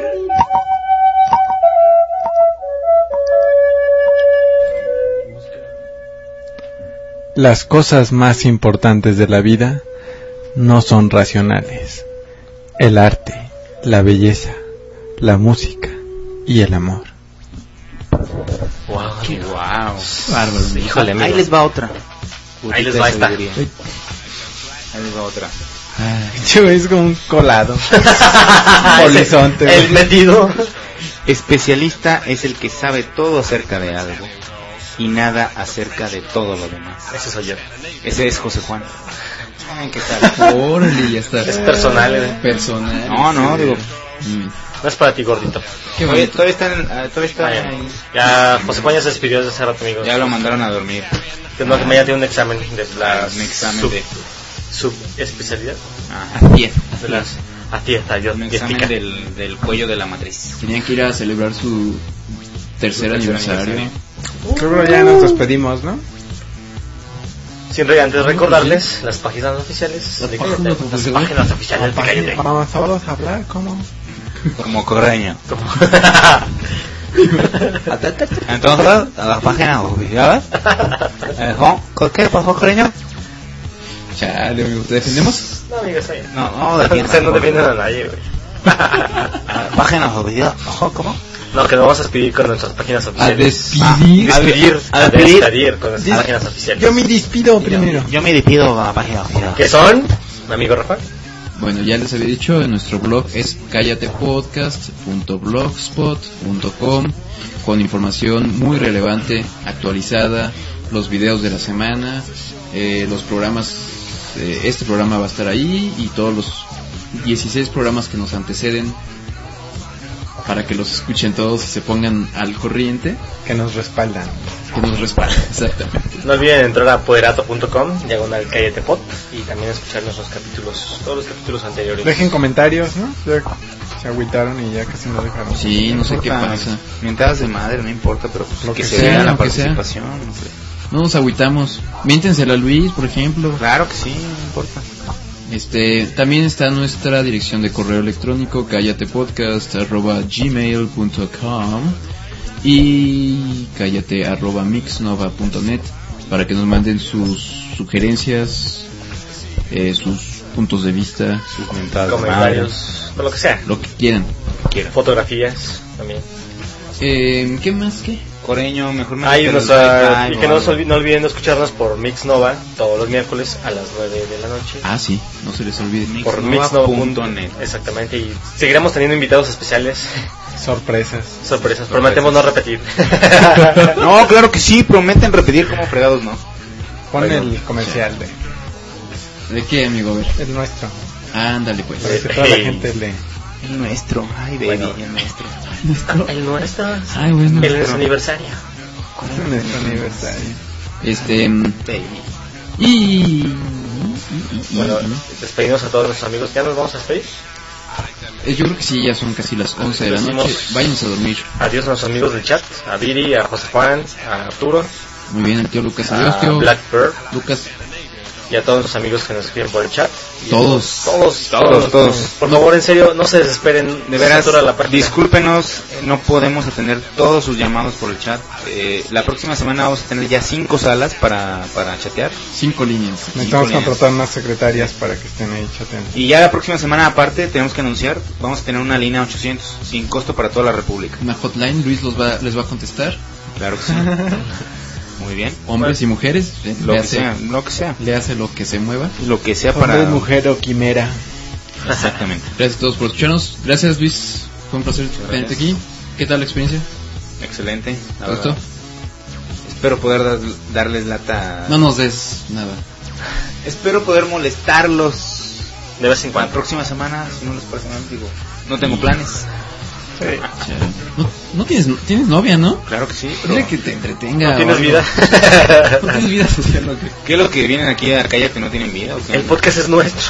S1: Las cosas más importantes de la vida no son racionales. El arte, la belleza, la música y el amor.
S4: Wow.
S5: Wow.
S3: Bárbaro.
S4: Híjole,
S5: Ahí
S4: amigos.
S5: les va otra.
S4: Ahí les
S5: Gotita
S4: va
S5: de
S4: esta.
S5: sabiduría. Ahí les va otra.
S3: Ah,
S1: Yo es como un colado. Polizonte, güey.
S4: El metido.
S5: Especialista es el que sabe todo acerca de algo y nada acerca de todo lo demás.
S4: Ese soy yo.
S5: Ese es José Juan. Ay, ¿qué tal?
S3: órale, ya está.
S4: Es personal, eh.
S3: Personal.
S5: No, no, digo.
S3: Mm,
S4: No es para ti, gordito.
S3: qué
S5: Oye,
S3: bonito.
S5: todavía están, ah, todavía está
S4: Ah, ya.
S5: ahí.
S4: Ya, José Juan ya se despidió desde hace rato, amigos.
S5: Ya lo mandaron a dormir.
S4: Que no, que mañana tiene un examen de la...
S5: Un examen
S4: sub-
S5: de
S4: subespecialidad
S5: Ah, diez.
S4: de las atiestadios.
S5: Un examen del, del cuello de la matriz.
S3: Tenían que ir a celebrar su tercer
S5: Su tercer
S3: aniversario.
S5: aniversario.
S1: Creo que ya nos despedimos, ¿no?
S4: Sin re, antes recordarles las páginas oficiales.
S3: Las
S4: de
S3: páginas
S4: Cállate, las
S3: oficiales.
S4: páginas oficiales de Cállate.
S1: Vamos todos a hablar, ¿cómo?
S5: Como correño.
S4: Entonces,
S5: Entonces, a las páginas oficiales. Eh, ¿con ¿Qué pasó, correño?
S3: Chale, amigo, ¿te defendemos?
S4: no, amigo, está bien.
S5: No, no, defiendan.
S4: Ustedes no defienden a nadie, güey.
S5: Páginas oficiales. Ojo, ¿cómo?
S4: No, que nos vamos a despedir con nuestras páginas
S3: A
S4: oficiales.
S3: despedir.
S4: A despedir,
S5: a
S4: a
S5: despedir.
S4: despedir con nuestras páginas oficiales.
S1: Yo me despido primero.
S5: Yo me despido a la página oficial.
S4: ¿Qué son, amigo Rafa?
S3: Bueno, ya les había dicho, en nuestro blog es callatepodcast punto blogspot punto com con información muy relevante, actualizada, los videos de la semana, eh, los programas, eh, este programa va a estar ahí y todos los dieciséis programas que nos anteceden para que los escuchen todos y se pongan al corriente,
S1: Que nos respaldan.
S3: que nos respalden, exactamente.
S4: No olviden entrar a poderato punto com, diagonal Cállate Pod, y también escuchar nuestros capítulos, todos los capítulos anteriores.
S1: Dejen comentarios, ¿no? Ya se agüitaron y ya casi no dejaron.
S3: Sí, no sé qué
S5: importa,
S3: pasa.
S5: Mentadas de madre, no importa, pero pues
S1: Lo
S5: que,
S1: que
S5: se
S1: sea,
S5: vea la
S3: lo que sea.
S5: participación. No sé.
S3: No nos agüitamos. Miéntensela a Luis, por ejemplo.
S5: Claro que sí, no importa.
S3: Este, también está nuestra dirección de correo electrónico callatepodcast arroba gmail punto com y cállate arroba mixnova punto net para que nos manden sus sugerencias, eh, sus puntos de vista,
S5: Sus mentadas de
S4: Comentarios, o lo que sea.
S3: lo que quieran.
S5: Quiero.
S4: Fotografías también.
S3: Eh, ¿Qué más? ¿Qué?
S5: Coreño, mejor me
S4: Ahí
S5: metes
S4: nos,
S5: el
S4: ah,
S5: drive
S4: y que
S5: o
S4: no,
S5: algo.
S4: olvi- no olviden escucharnos por Mix Nova todos los miércoles a las nueve de la noche.
S3: Ah, sí, no se les olvide.
S5: Mix-
S4: Por
S5: mixnova
S4: mixnova
S5: punto
S4: punto
S5: net.
S4: Exactamente, y seguiremos teniendo invitados especiales,
S1: Sorpresas.
S4: sorpresas. Prometemos no repetir.
S5: No, claro que sí, prometen repetir como fregados, ¿no?
S1: Pon
S4: Bueno.
S1: el comercial de
S3: ¿De qué, amigo? A ver.
S1: el nuestro.
S3: Ándale, pues.
S1: Para que toda la
S4: Hey.
S1: gente le...
S5: El nuestro, ay baby,
S4: Bueno.
S5: el nuestro.
S4: El nuestro.
S3: Ay, bueno.
S4: El nuestro aniversario.
S1: nuestro aniversario.
S3: Este, mm,
S5: Baby.
S3: y... y- y-
S4: Bueno,
S3: y-
S4: despedimos a todos nuestros amigos. ¿Ya nos vamos a despedir?
S3: Eh, Yo creo que sí, ya son casi las once de la
S4: Decimos-
S3: noche. Váyanse a dormir.
S4: Adiós a nuestros amigos del chat, a Viri, a José Juan, a Arturo,
S3: Muy bien, el tío Lucas. Adiós,
S4: a
S3: tío.
S4: Blackbird
S3: Lucas.
S4: y a todos nuestros amigos que nos escriben por el chat. Y
S3: Todos.
S4: Todos,
S5: Todos, todos.
S4: Por favor, en serio, no se desesperen.
S5: De veras,
S4: satura la página.
S5: discúlpenos, no podemos atender todos sus llamados por el chat. Eh, la próxima semana vamos a tener ya cinco salas para, para chatear.
S3: Cinco líneas.
S1: Necesitamos
S5: líneas.
S1: contratar unas secretarias para que estén ahí chateando.
S5: Y ya la próxima semana, aparte, tenemos que anunciar, vamos a tener una línea ochocientos, sin costo para toda la República.
S3: Una hotline, Luis los va, les va a contestar.
S5: Claro que sí. Muy bien.
S3: Hombres y mujeres. eh,
S5: Lo
S3: le,
S5: que
S3: hace,
S5: sea, lo que sea.
S3: le hace lo que se mueva.
S5: Lo que sea para...
S1: Hombre, mujer o quimera.
S5: Exactamente.
S3: Gracias a todos por escucharnos. Gracias, Luis. Fue un placer tenerte aquí. ¿Qué tal la experiencia?
S5: Excelente. la
S3: ¿Te gustó?
S5: verdad. Espero poder dar- darles lata.
S3: No nos des nada.
S5: Espero poder molestarlos
S4: De vez en
S5: la
S4: cuando.
S5: próxima semana, si no les parece mal, digo. No tengo planes.
S1: Sí.
S3: No, no tienes, tienes novia, ¿no?
S5: Claro que sí. Pero
S3: Dile que te entretenga.
S4: ¿No tienes
S3: o algo.
S4: vida?
S3: No tienes vida social, ¿o qué?
S5: ¿Qué es lo que vienen aquí a Cállate no tienen vida? ¿O qué?
S4: El podcast es nuestro.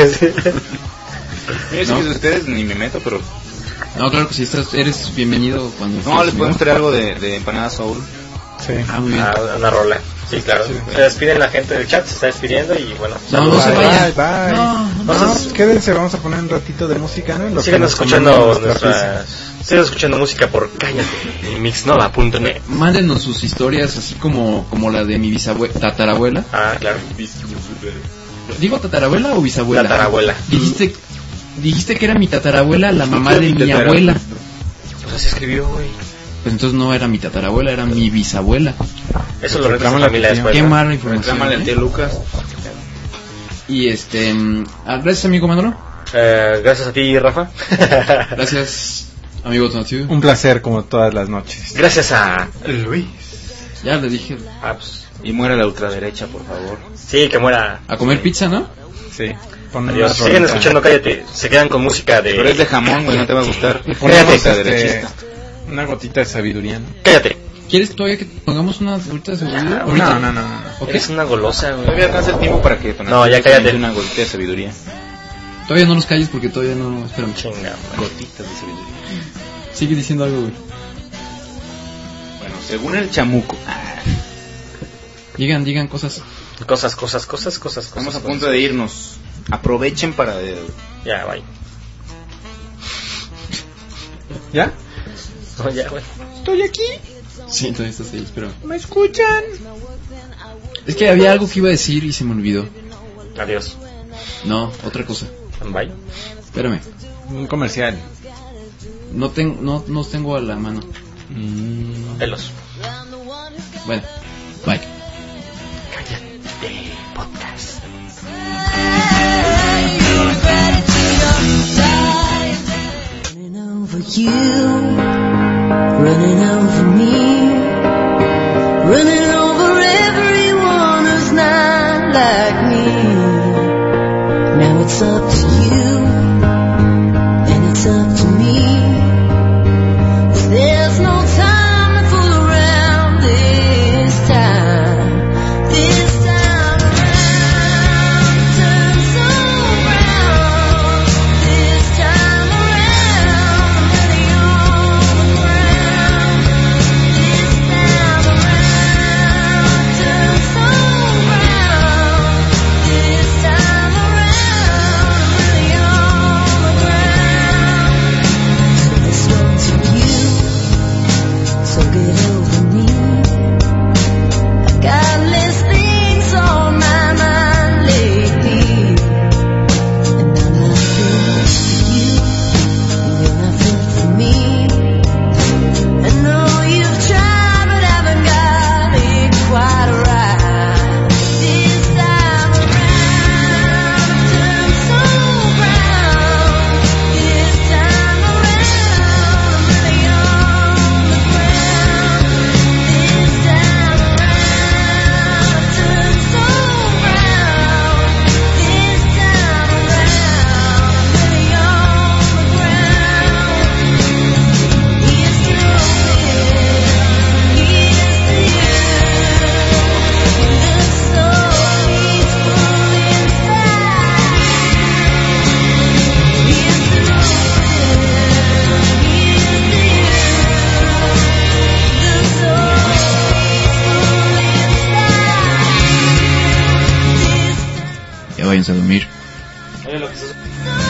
S5: Yo sé
S3: ¿no?
S5: que de ustedes ni me meto, pero...
S3: No, claro que sí, estás, eres bienvenido cuando
S5: No,
S3: estés,
S5: les podemos
S3: amigo.
S5: traer algo de, de empanada soul.
S1: Sí.
S3: Ah, muy bien.
S4: Ah, una rola. Sí, claro.
S1: Sí.
S4: Se despiden la gente del chat, se está despidiendo y bueno.
S3: No, no
S4: saludos.
S3: se
S1: Bye,
S3: vaya.
S1: bye, bye.
S3: No, no,
S1: No,
S4: no.
S1: quédense, vamos a poner un ratito de música, ¿no? En lo que
S4: Sigan
S1: nos
S4: escuchando
S1: comemos nuestra
S4: nuestras... Sigan escuchando música por Cállate y mixnova punto net.
S3: Mándenos sus historias así como, como la de mi bisabuela, tatarabuela.
S4: Ah, claro.
S3: ¿Digo tatarabuela o bisabuela?
S4: Tatarabuela.
S3: Dijiste, dijiste que era mi tatarabuela, la mamá de mi
S5: tatarabuela.
S3: abuela.
S4: Pues así escribió, güey.
S3: Pues entonces no era mi tatarabuela, era mi bisabuela.
S4: Eso lo reta
S1: Reclama
S4: su
S1: la
S4: familia
S1: que
S4: después.
S3: Qué
S4: ¿no?
S3: mala información.
S5: Reclámale al
S3: ¿eh?
S5: tío Lucas.
S3: Y este, mm, ah, gracias amigo Manolo.
S4: Eh, gracias a ti, Rafa.
S3: Gracias amigo Tonatiu.
S1: Un placer como todas las noches.
S4: Gracias a Luis.
S3: Ya le dije
S4: Ah, pues,
S5: Y muera la ultraderecha, por favor.
S4: sí, que muera.
S3: a comer pizza, ¿no?
S1: Sí. Pon una
S4: Adiós. Siguen
S1: rolita.
S4: escuchando Cállate. Se quedan con música de...
S5: Pero es de jamón, güey, no te va a gustar.
S1: Y ponemos
S4: Cállate.
S1: este, una gotita de sabiduría, ¿no?
S4: Cállate.
S3: ¿Quieres todavía que pongamos una golita de sabiduría?
S1: No, no, no, no, no.
S3: Okay.
S4: Eres una golosa, güey.
S5: Todavía alcanza el tiempo para que
S4: No, ya cállate.
S5: una gotita de sabiduría.
S3: Todavía no los calles porque todavía no... Espérame.
S4: Chinga, güey.
S5: Gotitas de sabiduría.
S3: Sigue diciendo algo, güey.
S5: Bueno, según el chamuco,
S3: Digan, digan cosas.
S4: Cosas, cosas, cosas, cosas,
S5: estamos
S4: cosas.
S5: a punto de irnos. Aprovechen para... eh,
S4: Ya, bye.
S1: ¿Ya?
S4: No, ya, güey.
S1: Estoy aquí.
S3: Sí, todavía estás ahí, espero.
S1: ¿Me escuchan?
S3: Es que había algo que iba a decir y se me olvidó.
S4: Adiós.
S3: No, otra cosa.
S4: Bye.
S3: Espérame.
S1: Un comercial.
S3: No, ten, no, no os tengo a la mano.
S1: Mm.
S4: Pelos.
S3: Bueno, bye.
S4: Podcast.
S9: Running over you, running over me, running over everyone who's not like me. Now it's up to you, and it's up to me. There's no time to fool around this time. This time around, turns around. This time around, I'm really on the ground. This time around, turns around. This time around, I'm really on the ground. This one's for you, so get over me. I've got less things on my mind lately, and I'm not fit for you, and you're not fit for me. I know you've tried, but haven't got it quite right. This time around, turn so round. This time around, I'm really on the ground. This time around, turn so round. This time around, I'm really on the ground. Here's to you, here's to you. You look so peaceful inside. Here's to you, here's to you. You look so peaceful inside.
S3: Ya váyanse a dormir.
S4: Oye, lo que se...
S9: So